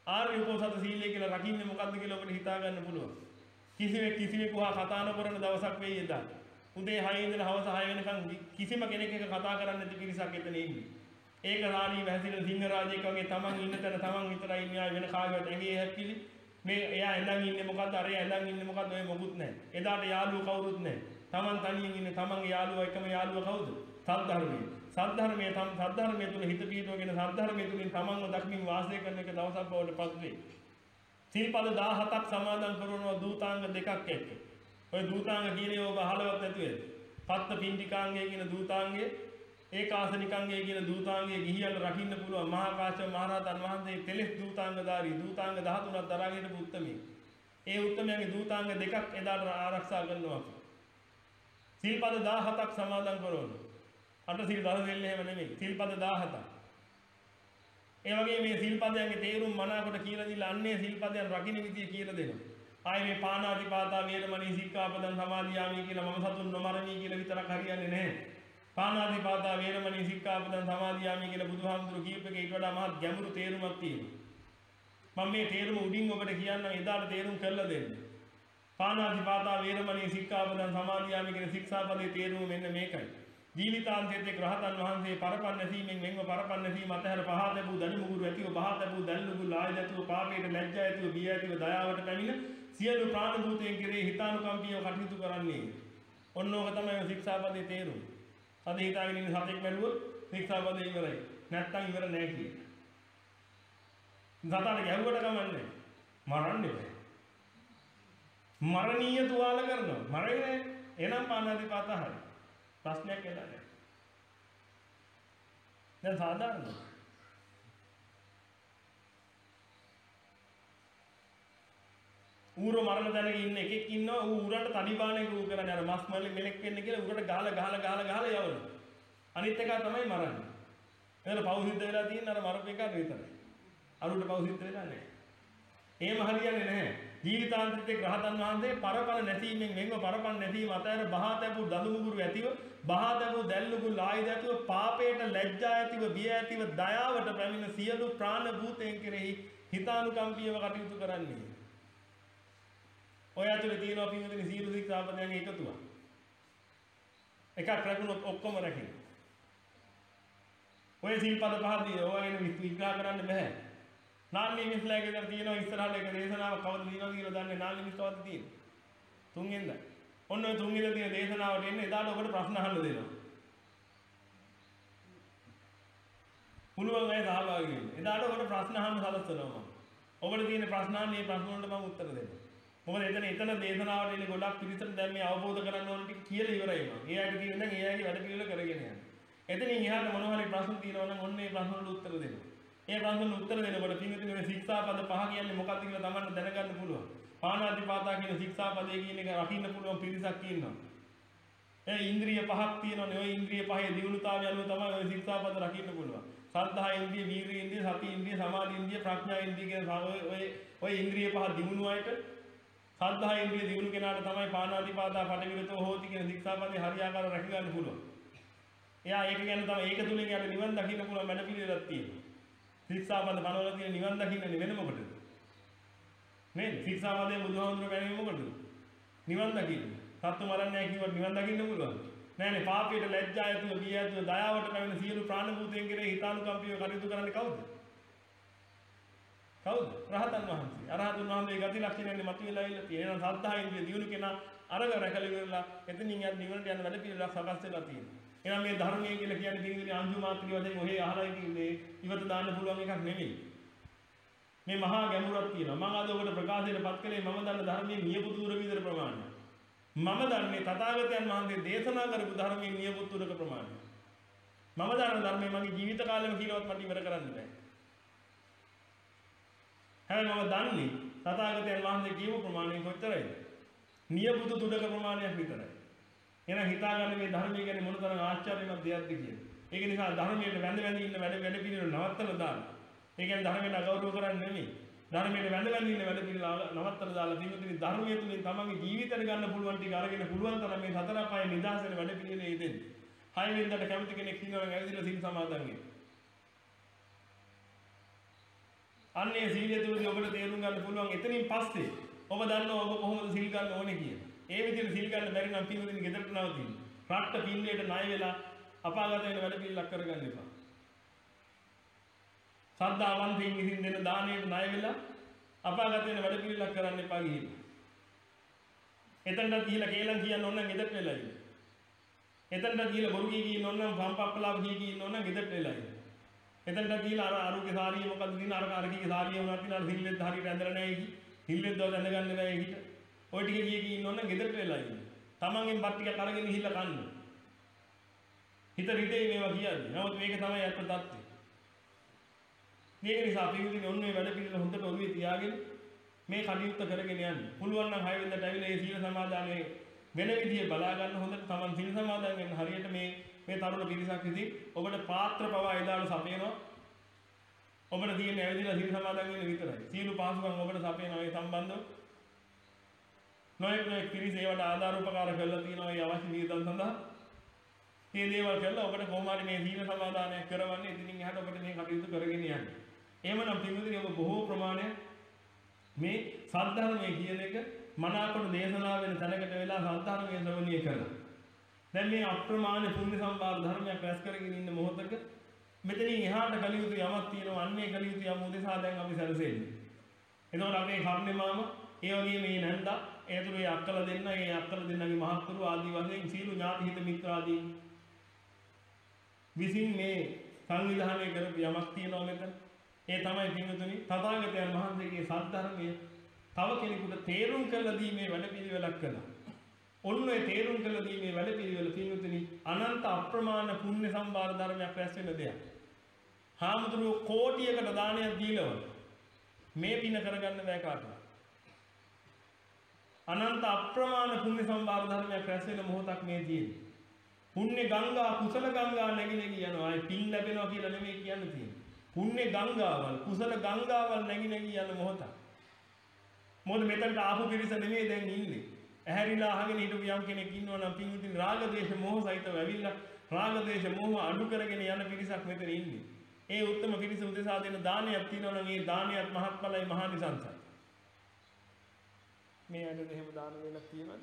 ආර්ය උපෝසත සීලය කියලා රකින්නේ මොකද්ද කියලා ඔබට හිතා ගන්න පුළුවන්. කිසිවෙක් කිසිවෙකු හා කතා නොකරන දවසක් වෙයි එදා. උදේ හය ඉඳලා හවස හය වෙනකන් කිසිම කෙනෙක් එක කතා කරන්නේ නැති පිරිසක් එතන ඉන්නේ. ඒක රාණී වැසිරෙන සිංහරාජයෙක් වගේ තමන් ඉන්න තැන තමන් විතරයි ඉන්නේ ආයි වෙන කාගේවත් ඇඟේ හැක්කිලි. මේ එයා ඇඳන් ඉන්නේ මොකද්ද අර එයා ඇඳන් ඉන්නේ මොකද්ද ඔය මොකුත් නැහැ. එදාට යාළුවෝ කවුරුත් නැහැ. තමන් තනියෙන් ඉන්නේ තමන්ගේ යාළුවා එකම යාළුවා කවුද? සද්ධර්මයේ. සද්ධර්මයේ තම සද්ධර්මයේ තුල හිත පිහිටවගෙන සද්ධර්මයේ තුලින් තමන්ව දක්මින් වාසය කරන එක දවසක් බවට පත් වෙයි. සීපද දහහතක් සමාදන් කරනවා දූතාංග දෙකක් එක්ක. ඔය දූතාංග කියන්නේ ඔබ අහලවත් නැති වෙයි. පත්ත පින්ඩිකාංගය කියන දූතාංගය, ඒකාසනිකාංගය කියන දූතාංගය ගිහියන් රකින්න පුළුවන්. මහා කාශ්‍යප මහ රහතන් වහන්සේ තෙලස් දූතාංගධාරී දූතාංග දහතුනක් දරාගෙන හිටපු උත්තමී. ඒ උත්තමයන්ගේ දූතාංග දෙකක් එදාට ආරක්ෂා කරනවා අපි. සීපද දහහතක් සමාදන් කරනවා. අට සිල් දස සිල් එහෙම නෙමෙයි. සිල්පද දහහතක්. ඒ වගේ මේ සිල්පදයන්ගේ තේරුම් මනාකොට කියලා දීලා අන්නේ සිල්පදයන් රකින්න විදිය කියලා දෙනවා. ආයේ මේ පාණාතිපාතා වේරමණී සික්ඛාපදං සමාදියාමි කියලා මම සතුන් නොමරණී කියලා විතරක් හරියන්නේ නැහැ. පාණාතිපාතා වේරමණී සික්ඛාපදං සමාදියාමි කියලා බුදුහාමුදුරු කියප එක ඊට වඩා මහත් ගැඹුරු තේරුමක් තියෙනවා. මම මේ තේරුම උඩින් ඔබට කියන්නම් එදාට තේරුම් කරලා දෙන්න. පාණාතිපාතා වේරමණී සික්ඛාපදං සමාදියාමි කියන ශික්ෂාපදයේ තේරුම මෙන්න මේකයි. ජීවිතාන්තයේදී රහතන් වහන්සේ පරපන්න නැසීමෙන් මෙන්ව පරපන්න නැසීම අතහැර පහත ලැබූ දනි මුගුරු ඇතිව පහත ලැබූ දන් ලුගුල් ආයත ඇතිව පාපයට ලැජ්ජා ඇතිව බිය ඇතිව දයාවට පැමිණ සියලු ප්‍රාණ භූතයන් කෙරෙහි හිතානුකම්පීව කටයුතු කරන්නේ. ඔන්න ඕක තමයි ශික්ෂාපදයේ තේරුම. අද හිතාගෙන ඉන්න සතෙක් මැරුවොත් ශික්ෂාපදේ ඉවරයි. නැත්තම් ඉවර නෑ කියේ. සතට ගැහුවට කමන්නේ. මරන්න බෑ. මරණීය තුවාල කරනවා. මරන්නේ එනම් පාණාතිපාතා හරි. ප්‍රශ්නයක් එලා නැහැ. දැන් සාධාරණයි. ඌර මරණ දැනක ඉන්න එකෙක් ඉන්නවා ඌ ඌරන්ට තඩි බාණේ ඌ කරන්නේ අර මස් මල්ලේ මෙලෙක් වෙන්න කියලා ඌරට ගහලා ගහලා ගහලා ගහලා යවනවා. අනිත් එක තමයි මරන්නේ. එතන පව් සිද්ධ වෙලා තියෙන අර මරපු එක විතරයි. අරුන්ට පව් සිද්ධ වෙලා නැහැ. එහෙම හරියන්නේ නැහැ. ජීවිතාන්තයේ රහතන් වහන්සේ පරපල නැසීමෙන් මෙන්ව පරපල නැසීම අතර බහා තැබූ දඳු මුගුරු ඇතිව බහා තැබූ දැල්ලුගුල් ආයුධ ඇතිව පාපයට ලැජ්ජා ඇතිව බිය ඇතිව දයාවට පැමිණ සියලු ප්‍රාණ භූතයන් කෙරෙහි හිතානුකම්පීව කටයුතු කරන්නේ. ඔය ඇතුලේ තියෙනවා පින්වතුනි සියලු ශික්ෂාපදයන්ගේ එකතුවක්. එකක් රැකුණොත් ඔක්කොම රැකෙනවා. ඔය සිල්පද පහදී ඔයගෙන විග්‍රහ කරන්න බෑ. නාන්නේ මිස්ලාගේ දර තියෙනවා ඉස්සරහට එක දේශනාව කවද දිනවද කියලා දන්නේ නාන්නේ මිස් කවද තියෙන්නේ. තුන්වෙනිද. ඔන්න ඔය තුන්වෙනිද තියෙන දේශනාවට එන්නේ එදාට ඔබට ප්‍රශ්න අහන්න දෙනවා. පුළුවන් අය සහභාගී වෙන්න. එදාට ඔබට ප්‍රශ්න අහන්න සලස්වනවා මම. ඔබට තියෙන ප්‍රශ්න අහන්න මේ ප්‍රශ්න වලට මම උත්තර දෙන්නම්. මොකද එතන එතන දේශනාවට එන්නේ ගොඩක් පිළිසෙට දැන් මේ අවබෝධ කරගන්න ඕන ටික කියලා ඉවරයි මම. ඒ අයට කියන දැන් ඒ අයගේ වැඩ පිළිවෙල කරගෙන යන්න. එතනින් එහාට මොනවා හරි ප්‍රශ්න තියෙනවා නම් ඔන්න ඒ ප්‍රශ්න වලට උත්තර දෙන්න. ඒ ප්‍රශ්න උත්තර දෙනකොට පින්විතනේ මේ ශික්ෂාපද පහ කියන්නේ මොකක්ද කියලා තමන්ට දැනගන්න පුළුවන්. පාණාතිපාතා කියන ශික්ෂාපදයේ කියන එක රකින්න පුළුවන් පිරිසක් ඉන්නවා. ඒ ඉන්ද්‍රිය පහක් තියෙනවානේ. ওই ඉන්ද්‍රිය පහේ දියුණුතාවය අනුව තමයි ওই ශික්ෂාපද රකින්න පුළුවන්. සද්ධා ඉන්ද්‍රිය, වීර්ය ඉන්ද්‍රිය, සති ඉන්ද්‍රිය, සමාධි ඉන්ද්‍රිය, ප්‍රඥා ඉන්ද්‍රිය කියන ඔය ඔය ඉන්ද්‍රිය පහ දිනුණු අයට සද්ධා ඉන්ද්‍රිය දිනුණු කෙනාට තමයි පාණාතිපාතා පටිවිරතෝ හෝති කියන ශික්ෂාපදේ හරියාකාර රැක ගන්න පුළුවන්. එයා ඒක ගැන තමයි ඒක තුලින් යාට නිවන් දකින්න පුළුවන් වැඩ පිළිවෙලක් තියෙනවා. ශික්ෂාපද කනවල තියෙන නිවන් දකින්නේ වෙන මොකටද? නේද? ශික්ෂාපදයේ බුදුහාමුදුරුවෝ බැලුවේ මොකටද? නිවන් දකින්න. සත්තු මරන්නේ නැහැ කිව්වට නිවන් දකින්න පුළුවන්. නෑනේ පාපයට ලැජ්ජා ඇතුව බිය ඇතුව දයාවට පැමිණ සියලු ප්‍රාණ භූතයන් කෙරෙහි හිතානුකම්පීව කටයුතු කරන්නේ කවුද? කවුද? රහතන් වහන්සේ. අරහතුන් වහන්සේගේ ගති ලක්ෂණයන් මතුවලා ඉන්න තියෙන සද්ධා ඉන්ද්‍රිය දියුණු කෙනා අරග රැකලා ඉවරලා එතනින් යන නිවනට යන වැඩ පිළිවෙලක් සකස් වෙලා තියෙනවා. එහෙනම් මේ ධර්මයේ කියලා කියන්නේ පිළිවිලි අංජු මාත්‍රි වශයෙන් ඔහේ අහලා ඉන්නේ ඉවත දාන්න පුළුවන් එකක් නෙමෙයි. මේ මහා ගැඹුරක් තියෙනවා. මම අද ඔබට ප්‍රකාශයට පත් කළේ මම දන්න ධර්මයේ නියපොතුර විතර ප්‍රමාණය. මම දන්නේ තථාගතයන් වහන්සේ දේශනා කරපු ධර්මයේ නියපොතුරක ප්‍රමාණය. මම දන්න ධර්මයේ මගේ ජීවිත කාලෙම කියලාවත් මට ඉවර කරන්න බෑ. හැබැයි මම දන්නේ තථාගතයන් වහන්සේ කියපු ප්‍රමාණය කොච්චරයිද? නියපොතු තුඩක ප්‍රමාණයක් විතරයි. එහෙනම් හිතාගන්න මේ ධර්මය ගැන මොනතරම් ආශ්චර්යමත් දෙයක්ද කියලා. ඒක නිසා ධර්මයට වැඳ වැඳ ඉන්න වැඩ වැඩ පිළිවෙල නවත්තලා දාන්න. ඒ කියන්නේ ධර්මයට අගෞරව කරන්නේ නෙමෙයි. ධර්මයට වැඳ වැඳ ඉන්න වැඩ පිළිවෙල නවත්තලා දාලා පින්විතනි ධර්මයේ තුලින් තමන්ගේ ජීවිතය ගන්න පුළුවන් ටික අරගෙන පුළුවන් තරම් මේ සතර පහේ නිදහස් වෙන වැඩ පිළිවෙලේ යෙදෙන්න. හය වෙනිදාට කැමති කෙනෙක් ඉන්නවා නම් ඇවිදලා සිල් සමාදන් වෙන්න. අන්නේ සීලය තුලදී ඔබට තේරුම් ගන්න පුළුවන් එතනින් පස්සේ ඔබ දන්නවා ඔබ කොහොමද සිල් ගන්න ඕනේ කියලා. ඒ විදිහට සිල් ගන්න බැරි නම් පින්වතුනි ගෙදරට නවතින්න. රට්ට පින්නේට ණය වෙලා අපාගත වෙන වැඩ පිළිලක් කරගන්න එපා. සද්ධාවන්තයින් විසින් දෙන දාණයට ණය වෙලා අපාගත වෙන වැඩ පිළිලක් කරන්න එපා ගිහින්. එතනට ගිහිලා කේලම් කියන්න ඕන නම් ගෙදරට වෙලා ඉන්න. එතනට ගිහිලා බොරු කී කියන්න ඕන නම් සම්පප්පලාව කී කියන්න ඕන නම් ගෙදරට වෙලා ඉන්න. එතනට ගිහිලා අර අරුගේ සාරිය මොකද්ද දින අර අරකීගේ සාරිය වුණා තියන අර හිල්ලෙත් හරියට ඇඳලා නැහැ කි. හිල්ලෙත් දවස් ඇඳ ගන්න බෑ කිට. ඔය ටික කී කී ඉන්න ඕන නම් ගෙදරට වෙලා ඉන්න. තමන්ගෙන් බත් ටිකක් අරගෙන ගිහිල්ලා කන්න. හිත රිදෙයි මේවා කියන්නේ. නමුත් මේක තමයි ඇත්ත தත්ත්වය. මේක නිසා පිළිවිදින ඔන්න මේ වැඩ පිළිවෙල හොඳට ඔළුවේ තියාගෙන මේ කටයුත්ත කරගෙන යන්න. පුළුවන් නම් හය වෙනිදාට ඇවිල්ලා මේ සීල සමාදානයේ වෙන විදිය බලා ගන්න හොඳට තමන් සීල සමාදන් වෙන්න හරියට මේ මේ තරුණ පිරිසක් විසින් ඔබට පාත්‍ර පවා එදාට සපයනවා. ඔබට තියෙන ඇවිදලා සීල සමාදන් වෙන්න විතරයි. සීල පහසුකම් ඔබට සපයනවා ඒ සම්බන්ධව. නොයෙක් නොයෙක් පිරිස ඒවට ආධාර උපකාර කරලා තියෙනවා ඒ අවශ්‍ය වියදම් සඳහා. මේ දේවල් කරලා ඔබට කොහොම හරි මේ සීල සමාදානය කරවන්නේ ඉතින් එහාට ඔබට මේ කටයුතු කරගෙන යන්න. එහෙමනම් පින්වතුනි ඔබ බොහෝ ප්‍රමාණයක් මේ සද්ධර්මයේ කියන එක මනාකොට දේශනා වෙන තැනකට වෙලා සද්ධර්මයේ ශ්‍රවණය කරලා. දැන් මේ අප්‍රමාණ පුණ්‍ය සම්භාර ධර්මයක් රැස් කරගෙන ඉන්න මොහොතක මෙතනින් එහාට කළ යුතු යමක් තියෙනවා අන්නේ කළ යුතු යම උදෙසා දැන් අපි සැලසෙන්නේ. එතකොට අපේ කර්ණේ මාම ඒ වගේම මේ නැන්දා ඒතුළු ඒ අක්කල දෙන්න ඒ අක්කල දෙන්නගේ මහත්තුරු ආදී වශයෙන් සීල ඥාති හිත මිත්‍ර ආදී විසින් මේ සංවිධානය කරපු යමක් තියෙනවා මෙතන. ඒ තමයි පින්වතුනි තථාගතයන් වහන්සේගේ සද්ධර්මයේ තව කෙනෙකුට තේරුම් කරලා දීමේ වැඩපිළිවෙලක් කළා. ඔන්න ඒ තේරුම් කරලා දීමේ වැඩපිළිවෙල පින්වතුනි අනන්ත අප්‍රමාණ පුණ්‍ය සම්භාර ධර්මයක් රැස් වෙන දෙයක්. හාමුදුරුවෝ කෝටියකට දානයක් දීලවල මේ පින කරගන්න බෑ කාටවත්. අනන්ත අප්‍රමාණ පුණ්‍ය සම්භාර ධර්මයක් රැස් වෙන මොහොතක් මේ තියෙන්නේ. පුණ්‍ය ගංගා කුසල ගංගා නැగి නැగి යනවා. ඒ පින් ලැබෙනවා කියලා නෙමෙයි කියන්න තියෙන්නේ. පුණ්‍ය ගංගාවල් කුසල ගංගාවල් නැగి නැగి යන මොහොත. මොකද මෙතනට ආපු පිරිස නෙමෙයි දැන් ඉන්නේ. ඇහැරිලා අහගෙන හිටපු යම් කෙනෙක් ඉන්නවා නම් පින්විතින් රාග දේශ මොහ සහිතව ඇවිල්ලා රාග දේශ මොහ අඩු කරගෙන යන පිරිසක් මෙතන ඉන්නේ. ඒ උත්තම පිරිස උදෙසා දෙන දානයක් තියෙනවා නම් ඒ දානයත් මහත්ඵලයි මහානිසංසයි. මේ අදට එහෙම දාන වෙලක් තියෙනවද?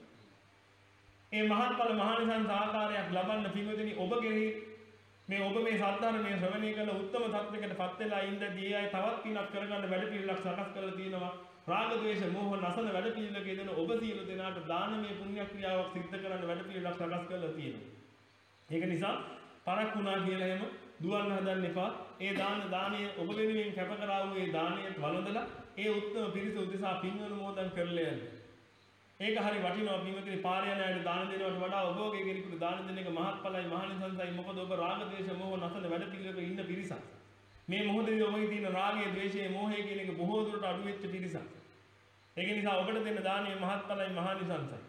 ඒ මහත්ඵල මහානිසංස ආකාරයක් ලබන්න පින්විතිනි ඔබ කෙරෙහි මේ ඔබ මේ සද්ධර්මයේ ශ්‍රවණය කළ උත්තම තත්ත්වයකටපත් වෙලා ඉඳදී අය තවත් පිනක් කරගන්න වැඩ පිළිලක් සකස් කරලා තියෙනවා. රාග ද්වේෂ මෝහ නැසන වැඩ පිළිලක යෙදෙන ඔබ සියලු දෙනාට දානමය පුණ්‍ය ක්‍රියාවක් සිද්ධ කරන්න වැඩ පිළිලක් සකස් කරලා තියෙනවා. ඒක නිසා පරක් වුණා කියලා එහෙම දුවන්න හදන්න එපා. ඒ දාන දාණය ඔබ වෙනුවෙන් කැප කරා වූ ඒ දාණයට වළඳලා ඒ උත්තම පිරිස උදෙසා පින් අනුමෝදන් කරලා යන්න. ඒක හරි වටිනවා පින්වතුනි පාරේ යන අයට දාන දෙනවට වඩා ඔබ වගේ කෙනෙකුට දාන දෙන එක මහත්ඵලයි මහානිසංසයි. මොකද ඔබ රාග ද්වේෂ මෝහ නැසන වැඩ පිළිවෙලක ඉන්න පිරිසක්. මේ මොහොතේදී ඔබගේ තියෙන රාගය ද්වේෂය මෝහය කියන එක බොහෝ දුරට අඩු වෙච්ච පිරිසක්. ඒක නිසා ඔබට දෙන්න දානීය මහත්ඵලයි මහානිසංසයි.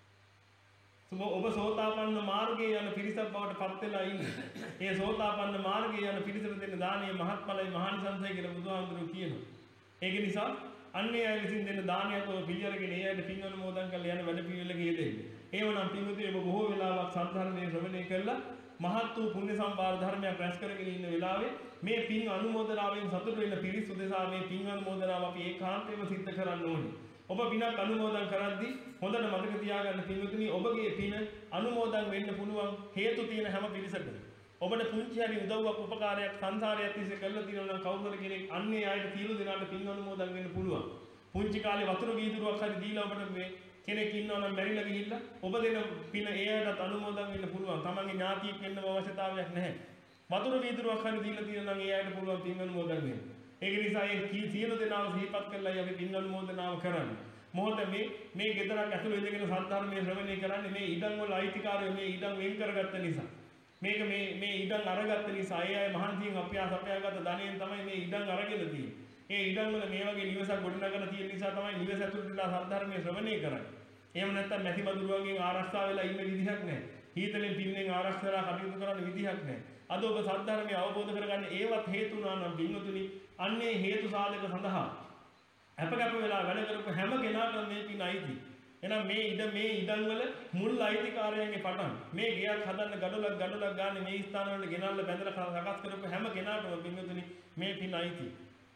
සුබ ඔබ සෝතාපන්න මාර්ගයේ යන පිරිසක් බවට පත් වෙලා ඉන්නේ. ඒ සෝතාපන්න මාර්ගයේ යන පිරිසට දෙන්න දානීය මහත්ඵලයි මහානිසංසයි කියලා බුදුහාමුදුරුවෝ කියනවා. ඒක නිසා අන්නේ අය විසින් දෙන දානයත් ඔබ පිළිඅරගෙන ඒ අයට පින් අනුමෝදන් කරලා යන වැඩ පිළිවෙලක යෙදෙන්නේ. ඒවනම් පින්වතුනි ඔබ බොහෝ වෙලාවක් සද්ධර්මයේ ශ්‍රවණය කරලා මහත් වූ පුණ්‍ය සම්භාර ධර්මයක් රැස් කරගෙන ඉන්න වෙලාවේ මේ පින් අනුමෝදනාවෙන් සතුට වෙන පිරිස උදෙසා මේ පින් අනුමෝදනාව අපි ඒකාන්තයෙන්ම සිද්ධ කරන්න ඕනේ. ඔබ පිනක් අනුමෝදන් කරද්දී හොඳට මතක තියාගන්න පින්වතුනි ඔබගේ පින අනුමෝදන් වෙන්න පුළුවන් හේතු තියෙන හැම පිරිසකටම. ඔබට පුංචි හරි උදව්වක් උපකාරයක් සංසාරයක් තිස්සේ කරලා තියෙනවා නම් කවුරුහරි කෙනෙක් අන්නේ අයට සියලු දෙනාට පින් අනුමෝදන් වෙන්න පුළුවන්. පුංචි කාලේ වතුර වීදුරුවක් හරි දීලා ඔබට මේ කෙනෙක් ඉන්නවා නම් මැරිලා ගිහිල්ලා ඔබ දෙන පින ඒ අයටත් අනුමෝදන් වෙන්න පුළුවන්. තමන්ගේ ඥාතියෙක් වෙන්න අවශ්‍යතාවයක් නැහැ. වතුර වීදුරුවක් හරි දීලා තියෙනවා නම් ඒ අයට පුළුවන් පින් අනුමෝදන් වෙන්න. ඒක නිසා ඒ කී සියලු දෙනාව සිහිපත් කරලා අපි පින් අනුමෝදනාව කරන්නේ. මොහොත මේ මේ ගෙදරක් ඇතුළේ ඉඳගෙන සද්ධර්මයේ ශ්‍රවණය කරන්නේ මේ ඉඩම් වල අයිතිකාරයෝ මේ ඉඩම් වෙන් කරගත්ත නිසා. මේක මේ මේ ඉඩම් අරගත්ත නිසා ඒ අය මහන්සියෙන් අප්‍යාස අපයාගත ධනයෙන් තමයි මේ ඉඩම් අරගෙන තියෙන්නේ. ඒ ඉඩම් වල මේ වගේ නිවසක් ගොඩනගලා තියෙන නිසා තමයි නිවස ඇතුළේ සද්ධර්මයේ ශ්‍රවණය කරන්නේ. එහෙම නැත්නම් මැසි බදුරුවන්ගෙන් ආරක්ෂා වෙලා ඉන්න විදිහක් නැහැ. හීතලෙන් පින්නෙන් ආරක්ෂා කටයුතු කරන්න විදිහක් නැහැ. අද ඔබ සද්ධර්මය අවබෝධ කරගන්න ඒවත් හේතු වුණා නම් බින්දුතුනි අන්නේ හේතු සාධක සඳහා අපකප්ප වෙලා වැඩ කරපු හැම කෙනාටම මේ පින් අයිති. එහෙනම් මේ ඉඩ මේ ඉඩම් වල මුල් අයිතිකාරයන්ගේ පටන් මේ ගෙයක් හදන්න ගඩොලක් ගඩොලක් ගන්න මේ ස්ථාන වල ගෙනල්ලා බැඳලා සකස් කරපු හැම කෙනාටම බින්දුතුනි මේ පින් අයිති.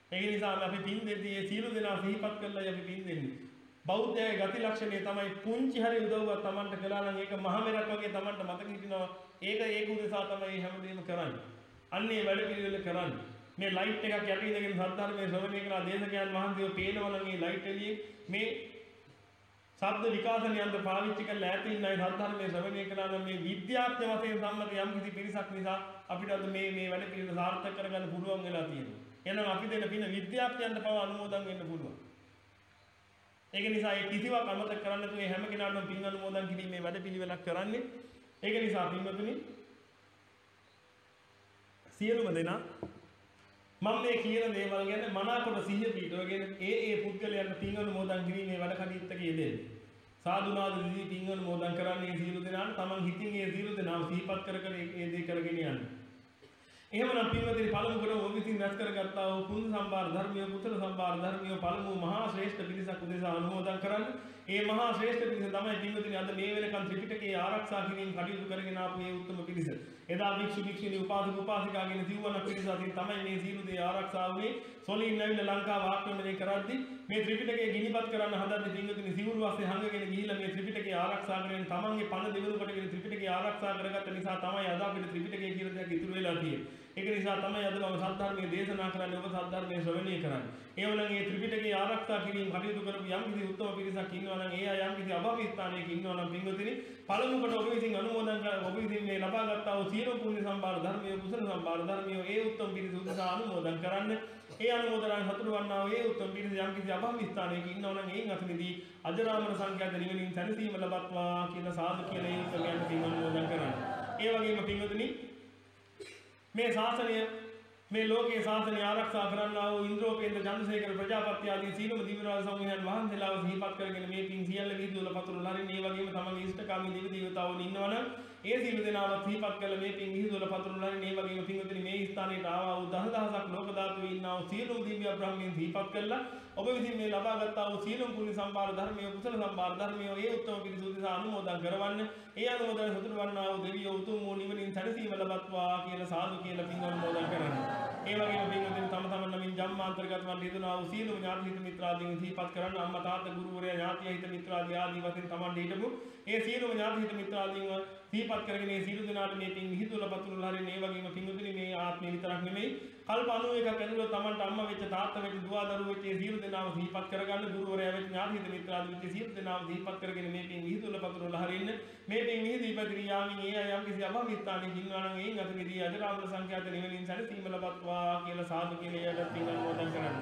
ඒක නිසා අපි පින් දෙද්දී මේ සීල දෙනා සිහිපත් කරලා අපි පින් දෙන්නේ. බෞද්ධයේ ගති ලක්ෂණය තමයි පුංචි හරි උදව්වක් Tamanට කළා නම් ඒක මහ මෙරක් වගේ Tamanට මතක හිටිනවා. ඒක ඒක උදෙසා තමයි හැමදේම කරන්නේ. අන්නේ වැඩ පිළිවෙල කරන්නේ. මේ ලයිට් එකක් යට ඉඳගෙන සද්ධර්මයේ ශ්‍රවණය කරලා දේශකයන් වහන්සේව පේනවා නම් මේ ලයිට් එළියේ මේ ශබ්ද විකාශන යන්ත්‍ර පාවිච්චි කරලා ඈත ඉන්න අය සද්ධර්මයේ ශ්‍රවණය කරලා නම් මේ විද්‍යාත්මක වශයෙන් සම්මත යම් කිසි පිරිසක් නිසා අපිට අද මේ මේ වැඩ පිළිවෙල සාර්ථක කරගන්න පුළුවන් වෙලා තියෙනවා. එහෙනම් අපි දෙන පින විද්‍යාඥයන්ට පව අනුමෝදන් වෙන්න පුළුවන්. ඒක නිසා ඒ කිසිවක් අමතක කරන්න නැතුව හැම කෙනාටම පින් අනුමෝදන් කිරීමේ වැඩ පිළිවෙලක් කරන්නේ. ඒක නිසා පින්වතුනි සියලුම දෙනා මම මේ කියන දේවල් ගැන මනාකොට සිහිය පිටවගෙන ඒ ඒ පුද්ගලයන්ට පින් අනුමෝදන් කිරීමේ වැඩ කටයුත්තක යෙදෙන්න. සාදුනාද දිවි පින් අනුමෝදන් කරන්නේ සියලු දෙනාට තමන් හිතින් ඒ සියලු දෙනාම සිහිපත් කර කර ඒ දේ කරගෙන යන්න. එහෙමනම් පින්වතුනි පළමු කොට ඔබ විසින් රැස් කරගත්තා වූ කුණ සම්බාර ධර්මිය කුසල සම්බාර ධර්මිය පළමු මහා ශ්‍රේෂ්ඨ පිරිසක් උදෙසා අනුමෝදන් කරන්න. ඒ මහා ශ්‍රේෂ්ඨ පිරිස තමයි පින්වතුනි අද මේ වෙනකන් ත්‍රිපිටකයේ ආරක්ෂා කිරීම කටයුතු කරගෙන ආපු මේ උත්තම පිරිස. එදා භික්ෂු භික්ෂුණී උපාසක උපාසිකාගෙන සිව්වන පිරිස අතින් තමයි මේ සීල දේ ආරක්ෂා වුනේ. සොලින් නැවිලා ලංකාව ආක්‍රමණය කරද්දී මේ ත්‍රිපිටකය ගිනිපත් කරන්න හදද්දී පින්වතුනි සිවුරු වාසේ හංගගෙන ගිහිල්ලා මේ ත්‍රිපිටකය ආරක්ෂා කරගෙන තමන්ගේ පණ දෙවරු කොටගෙන ත්‍රිපිටකය ආරක්ෂා කරගත්ත නිසා තමයි අද අපිට ත්‍රිපිටකය කියලා දෙයක් ඉතුරු වෙලා තියෙන්නේ. ඒක නිසා තමයි අද මම සද්ධර්මයේ දේශනා කරන්නේ ඔබ සද්ධර්මයේ ශ්‍රවණය කරන්නේ. එහෙමනම් මේ ත්‍රිපිටකයේ ආරක්ෂා කිරීම කටයුතු කරපු යම් කිසි උත්තම පිරිසක් ඉන්නවා නම් ඒ අය යම් කිසි අභාවී ස්ථානයක ඉන්නවා නම් පින්වතුනි පළමු කොට ඔබ විසින් අනුමෝදන් කර ඔබ විසින් මේ ලබා ගත්තා වූ සියලු පුණ්‍ය සම්භාර ධර්මයේ කුසල සම්භාර ධර්මයේ ඒ උත්තම පිරිස උදෙසා අනුමෝදන් කරන්න. ඒ අනුමෝදනයන් සතුටු වන්නා වූ ඒ උත්තම පිරිස යම් කිසි අභාවී ස්ථානයක ඉන්නවා නම් ඒන් අතනදී අජරාමර සංඛ්‍යාත නිවනින් සැනසීම ලබත්වා කියන සාදු කියලා ඒ උත්තමයන්ට පින් අනුමෝදන් කරන්න. ඒ වගේම පින්වතුනි මේ ශාසනය මේ ලෝකයේ ශාසනය ආරක්ෂා කරන්නා වූ ඉන්ද්‍රෝපේන්ද්‍ර චන්ද්‍රසේකර ප්‍රජාපති ආදී සීලම දිව්‍යරාජ සමූහයන් වහන්සේලාව සිහිපත් කරගෙන මේ පින් සියල්ල විහිදුවල පතුරවලා හරින් මේ වගේම තමන්ගේ ඉෂ්ඨකාමී දේව දේවතාවුන් ඉන්නවනම් ඒ සීල දෙනාව සිහිපත් කරලා මේ පින් විහිදුවල පතුරවලා හරින් මේ වගේම පින්වතුනි මේ ස්ථානයට ආවා වූ දහදහසක් ලෝක ධාතුවේ ඉන්නා වූ සියලුම දිව්‍ය බ්‍රහ්මයන් සිහිපත් කරලා ඔබ විසින් මේ ලබා ගත්තා වූ සියලුම පුණ්‍ය සම්භාර ධර්මයේ කුසල සම්භාර ධර්මයේ ඒ උත්තම පිරිස උදෙසා අනුමෝදන් කරවන්න. ඒ අනුමෝදන සතුටු වන්නා වූ දෙවියෝ උතුම් වූ නිවනින් සැනසීම ලබත්වා කියලා සාදු කියලා පින් අනුමෝදන් කරන්න. ඒ වගේම පින්වතුනි තම තමන් නමින් ජම්මාන්තරගත වන් හේතුනා වූ සියලුම ඥාති හිත මිත්‍රාදීන් සිහිපත් කරන්න. අම්මා තාත්තා ගුරුවරයා ඥාතිය හිත මිත්‍රාදී ආදී වශයෙන් තමන් හිටපු ඒ සියලුම ඥාති හිත මිත්‍රාදීන්ව සිහිපත් කරගෙන මේ සියලු දෙනාට මේ පින් විහිදුවල පතුරවලා හරින් ඒ වගේම පින්වතුනි මේ ආත්මය විතරක් නෙමෙයි කල්ප අනූවකක් ඇතුළත තමන්ට අම්මා වෙච්ච තාත්තා වෙච්ච දුව දරුවෝ වෙච්ච ඒ සියලු දෙනාම සිහිපත් කරගන්න. ගුරුවරයා වෙච්ච ඥාති හිත මිත්‍රාදී වෙච්ච සියලු දෙනාම සිහිපත් කරගෙන මේ පින් විහිදුවල පතුරවලා හරින්න. මේ පින් විහිදී ඉපදිරි යාමින් ඒ අය යම් කිසි අභාවී ස්ථානයක ඉන්නවා නම් ඒන් අතනදී අජරාමර සංඛ්‍යාත නිවනින් සැනසීම ලබත්වා කියලා සාදු කියලා යට පින් අනුමෝදන් කරන්න.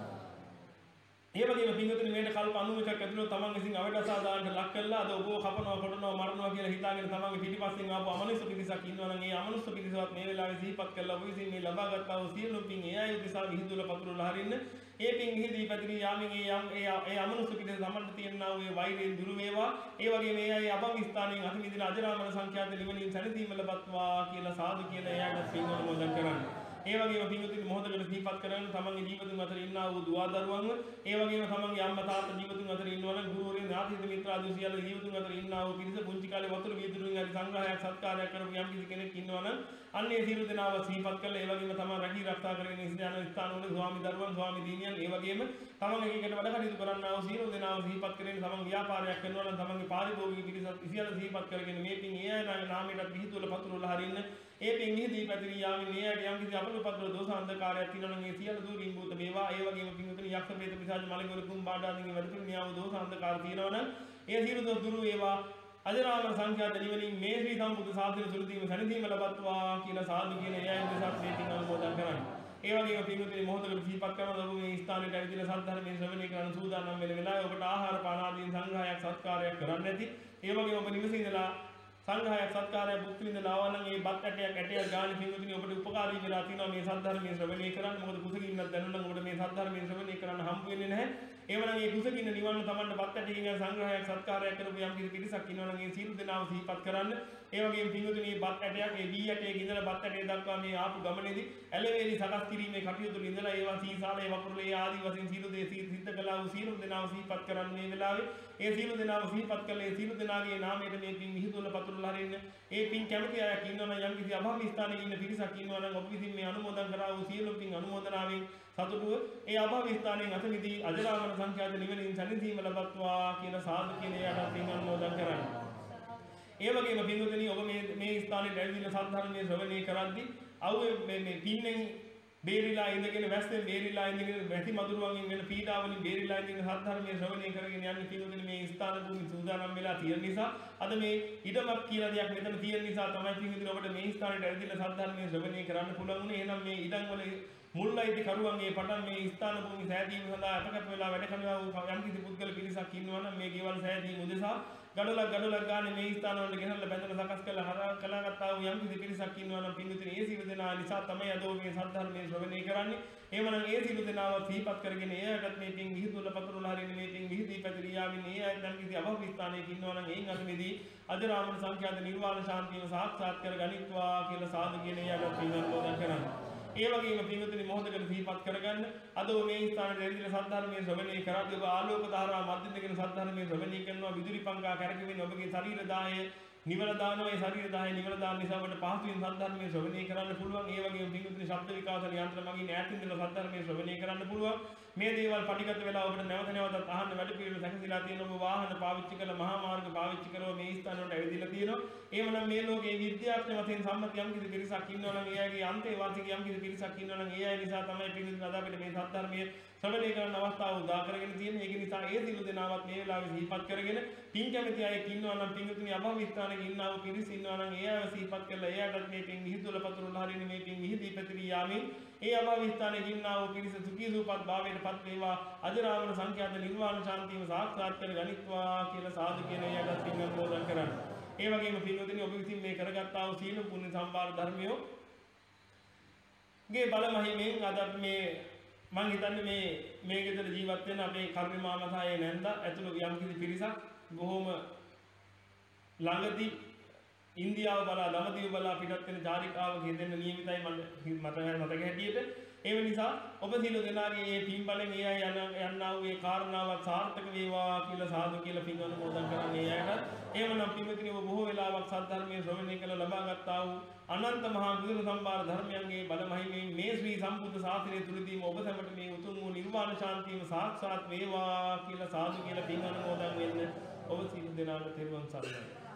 ඒ වගේම පින්වතුනි මේකට කල්ප අනූවකක් ඇතුළත තමන් විසින් අවඩසාදානට ලක් කරලා අද ඔබව කපනවා කොටනවා මරනවා කියලා හිතාගෙන තමන්ගේ පිටිපස්සෙන් ආපු අමනුෂ්‍ය පිරිසක් ඉන්නවා නම් ඒ අමනුෂ්‍ය පිරිසවත් මේ වෙලාවේ සිහිපත් කරලා ඔබ විසින් මේ ලබා ගත්තා වූ සියලු පින් ඒ අය උදෙසා විහිදුවල පතුරවලා හරින්න. ඒ පින් විහිදී පැතිරී යාමින් ඒ යම් ඒ ඒ අමනුෂ්‍ය පිරිස තමන්ට තියෙනා වූ වෛරයෙන් දුරු වේවා. ඒ වගේම මේ අය අභවී ස්ථානයෙන් අත මිදින අජරාමර සංඛ්‍යාත නිවනින් සැනසීම ලබත්වා කියලා සාදු කියලා එයාට පින් අනුමෝදන් කරන්න. ඒ වගේම පින්වතුනි මොහොතකට සිහිපත් කරගෙන තමන්ගේ ජීවිතුන් අතර ඉන්නා වූ දුව දරුවන්ව ඒ වගේම තමන්ගේ අම්මා තාත්තා ජීවිතුන් අතර ඉන්නවා නම් ගුරුවරයන් ඥාති හිත මිත්‍රාදී සියල්ල ජීවිතුන් අතර ඉන්නා වූ පිරිස පුංචි කාලේ වතුර වීදුරුවෙන් හරි සංග්‍රහයක් සත්කාරයක් කරපු යම් කිසි කෙනෙක් ඉන්නවා නම් අන්නේ සියලු දෙනාව සිහිපත් කරලා ඒ වගේම තමන් රැකී ආරක්ෂා කරගෙන ඉස්ලාම ස්ථානවල ස්වාමි දරුවන් ස්වාමි දීනියන් ඒ වගේම තමන් එකකට වැඩ කටයුතු කරන්නා වූ සියලු දෙනාව සිහිපත් කරගෙන තමන් ව්‍යාපාරයක් කරනවා නම් තමන්ගේ පාරිභෝගික පිරිසත් සියල්ල සිහිපත් කරගෙන මේ පින් ඒ අය නාමයට විහිදුවල පතුරවලා හරින්න. ඒ පින් විහිදී පැතිරී යාමින් මේ අයට යම් කිසි අපලපත්‍ර දෝෂ අන්ධකාරයක් තියෙනවා නම් ඒ සියලු දුරින් භූත වේවා. ඒ වගේම පින්වතුනි යක්ෂ ප්‍රේත පිසාච මලගොර කුම් බාඩාදීන් වැඩ පිළිමියා වූ දෝෂ අන්ධකාර තියෙනවා නම් ඒ සියලු දෝෂ දුරු වේවා. අජරාමර සංඛ්‍යාත නිවනින් මේ ශ්‍රී සම්බුද්ධ ශාසනය සුළුදීම සැනසීම ලබත්වා කියලා සාදු කියන ඒ අය උදෙසා මේ පින් අනුමෝදන් කරන්නේ. ඒ වගේම පින්වතුනි මොහොතකට සිහිපත් කරනවා ඔබ මේ ස්ථානයට ඇවිදලා සද්ධර්මයේ ශ්‍රවණය කරන සූදානම් වෙන වෙලාවේ ඔබට ආහාර පාන ආදීන් සංග්‍රහයක් සත්කාරයක් කරන්න ඇති. ඒ වගේම ඔබ නිවසේ ඉඳලා සංඝායක් සත්කාරයක් බුද්ධ විඳලා ආවා නම් ඒ බත් ඇටයක් ඇටයක් ගානේ පින්වතුනි ඔබට උපකාරී වෙලා තිනවා මේ සද්ධර්මයේ ශ්‍රවණය කරන්න. මොකද කුසගින්නක් දැනුණා නම් ඔබට මේ සද්ධර්මයේ ශ්‍රවණය කරන්න හම්බ වෙන්නේ නැහැ. එවනම් මේ කුසගින්න නිවන්න තමන්ට බත් ඇටකින් සංඝායක් සත්කාරයක් කරපු යම් කිසි පිරිසක් ඉන්නවා නම් ඒ සීල දෙනාව සිහිපත් කරන්න. ඒ වගේම පින්වතුනි බත් ඇටයක් ඒ දී ඇටයක ඉඳලා බත් ඇටය දක්වා මේ ආපු ගමනේදී ඇලවේලි සකස් කිරීමේ කටයුතු වල ඉඳලා ඒවා සීසාලේ වපුරලේ ආදී වශයෙන් සීල දේ සිද්ධ කළා වූ සීල දෙනාව සිහිපත් කරන්න මේ වෙලාවේ ඒ සීල දෙනාව සිහිපත් කළේ සීල දෙනාගේ නාමයට මේ පින් විහිදුවල පතුරලා හරින්න ඒ පින් කැමති අය ඉන්නවනම් යම් කිසි අභාවී ස්ථානයේ ඉන්න පිරිසක් ඉන්නවනම් ඔබ විසින් මේ අනුමෝදන් කරා වූ සියලු පින් අනුමෝදනාවෙන් සතුටුව ඒ අභාවී ස්ථානයෙන් අත මිදී අජරාමර සංඛ්‍යාත නිවනින් සැනසීම ලබත්වා කියලා සාදු කියන එයාට පින් අනුමෝදන් කරන්නේ. ඒ වගේම පින්වතුනි ඔබ මේ මේ ස්ථානයේ දැවිදින සද්ධර්මයේ ශ්‍රවණය කරද්දී අවුවේ මේ මේ පින්නෙන් බේරිලා ඉඳගෙන වැස්සෙන් බේරිලා ඉඳගෙන වැසි මදුරුවන්ගෙන් වෙන පීඩාවලින් බේරිලා ඉඳගෙන සද්ධර්මයේ ශ්‍රවණය කරගෙන යන්නේ පින්වතුනි මේ ස්ථාන භූමි සූදානම් වෙලා තියෙන නිසා අද මේ ඉඩමක් කියලා දෙයක් මෙතන තියෙන නිසා තමයි පින්වතුනි ඔබට මේ ස්ථානයේ දැවිදින සද්ධර්මයේ ශ්‍රවණය කරන්න පුළුවන් උනේ. එහෙනම් මේ ඉඩම් වල මුල්ලයිති කරුවන්ගේ පටන් මේ ස්ථාන භූමි සෑදීම සඳහා අපකත් වෙලා වැඩ කරනවා වූ යම්කිසි පුද්ගල පිරිසක් ඉන්නවා නම් මේ ගෙවල් සෑදීම උදෙසා ගඩොලක් ගඩොලක් ගානේ මේ ස්ථාන වලට ගෙනල්ලා බැඳලා සකස් කරලා හරහා කලාගත්තා වූ යම්කිසි පිරිසක් ඉන්නවා නම් පින්විතනේ ඒ සියලු දෙනා නිසා තමයි අද මේ සද්ධර්මයේ ශ්‍රවණය කරන්නේ. එහෙමනම් ඒ සියලු දෙනාව සිහිපත් කරගෙන එයාටත් මේ පින් විහිදුවල පතුරලා හරින්න මේ පින් විහිදී පැතිරියාවින් ඒ අය යම්කිසි අභව්‍ය ස්ථානයක ඉන්නවා නම් එයින් අතමෙදී අජරාමර සංඛ්‍යාත නිර්වාණ ශාන්තියම සාක්ෂාත් කර ගනිත්වා කියලා සාදු කියන එයාට පින් අනුමෝදන් කරන්නේ. ඒ වගේම පින්වතුනි මොහොතකට සිහිපත් කරගන්න අද මේ ස්ථානයේ ඇවිල්ලා සද්ධර්මයේ ශ්‍රවණය කරද්දී ඔබ ආලෝක ධාරා මැදින් සද්ධර්මයේ ශ්‍රවණය කරනවා විදුලි පංකා කරකෙමින් ඔබගේ ශරීර දාහය නිවල දානවා. ඒ ශරීර දාහය නිවල දාන නිසා ඔබට පහසුවෙන් සද්ධර්මයේ ශ්‍රවණය කරන්න පුළුවන්. ඒ වගේම පින්වතුනි ශබ්ද විකාශන යන්ත්‍ර මගින් ඈතින් ඉඳලා සද්ධර්මයේ ශ්‍රවණය කරන්න පුළුවන්. මේ දේවල් පටිගත වෙලා ඔබට නැවත නැවතත් අහන්න වැඩ පිළිවෙල සැකසීලා තියෙන ඔබ වාහන පාවිච්චි කරලා මහා මාර්ග පාවිච්චි කරලා මේ ස්ථාන වලට ඇවිදලා තියෙනවා. එහෙමනම් මේ ලෝකයේ විද්‍යාඥ වශයෙන් සම්මත යම් කිසි පිරිසක් ඉන්නවා නම් එයාගේ අන්තේ වාසික යම් කිසි පිරිසක් ඉන්නවා නම් ඒ අය නිසා තමයි පිළිතුරු අද අපිට මේ සද්ධර්මයේ ශ්‍රවණය කරන අවස්ථාව උදා කරගෙන තියෙන්නේ. ඒක නිසා ඒ සිළු දෙනාවත් මේ වෙලාවේ සිහිපත් කරගෙන පින් කැමති අය ඉන්නවා නම් පින්තුනි අභව ස්ථානයේ ඉන්නා වූ පිරිස ඉන්නවා නම් ඒ අය සිහිපත් කරලා එයාටත් මේ පින් විහිදුවල පතුරලා හරින මේ පින් විහිදී පැතිරී යාමෙන් ඒ අභව ස්ථානයේ ඉන්නා වූ පිරිස සුඛී සූපත් භාවයට පත් වේවා අජරාමර සංඛ්‍යාත නිර්වාණ ශාන්තියම සාක්ෂාත් කර ගනිත්වා කියලා සාදු කියන එයාටත් පින් අනුමෝදන් කරන්න. ඒ වගේම පින්වතුනි ඔබ විසින් මේ කරගත්තා වූ සීල පුණ්‍ය සම්භාර ධර්මියෝ ගේ බල මහිමෙන් අද මේ මම හිතන්නේ මේ මේ ගෙදර ජීවත් වෙන අපේ කර්මි මාමා සහ නැන්දා ඇතුළු යම් කිසි පිරිසක් බොහොම ළඟදී ඉන්දියාව බලා දමදිව බලා පිටත් වෙන චාරිකාවක යෙදෙන්න නියමිතයි මම මට මතක හැටියට. ඒ නිසා ඔබ සියලු දෙනාගේ මේ පින් බලෙන් ඒ අය යන යන්නා වූ ඒ කාරණාවක් සාර්ථක වේවා කියලා සාදු කියලා පින් අනුමෝදන් කරන්නේ අයට. එහෙමනම් පින්වතුනි ඔබ බොහෝ වෙලාවක් සද්ධර්මයේ ශ්‍රවණය කළ ලබා ගත්තා වූ අනන්ත මහා කුසල සම්භාර ධර්මයන්ගේ බල මහිමෙන් මේ ශ්‍රී සම්බුද්ධ ශාසනය තුලදීම ඔබ සැමට මේ උතුම් වූ නිර්වාණ ශාන්තියම සාක්ෂාත් වේවා කියලා සාදු කියලා පින් අනුමෝදන් වෙන්න ඔබ සියලු දෙනාට තෙරුවන් සරණයි.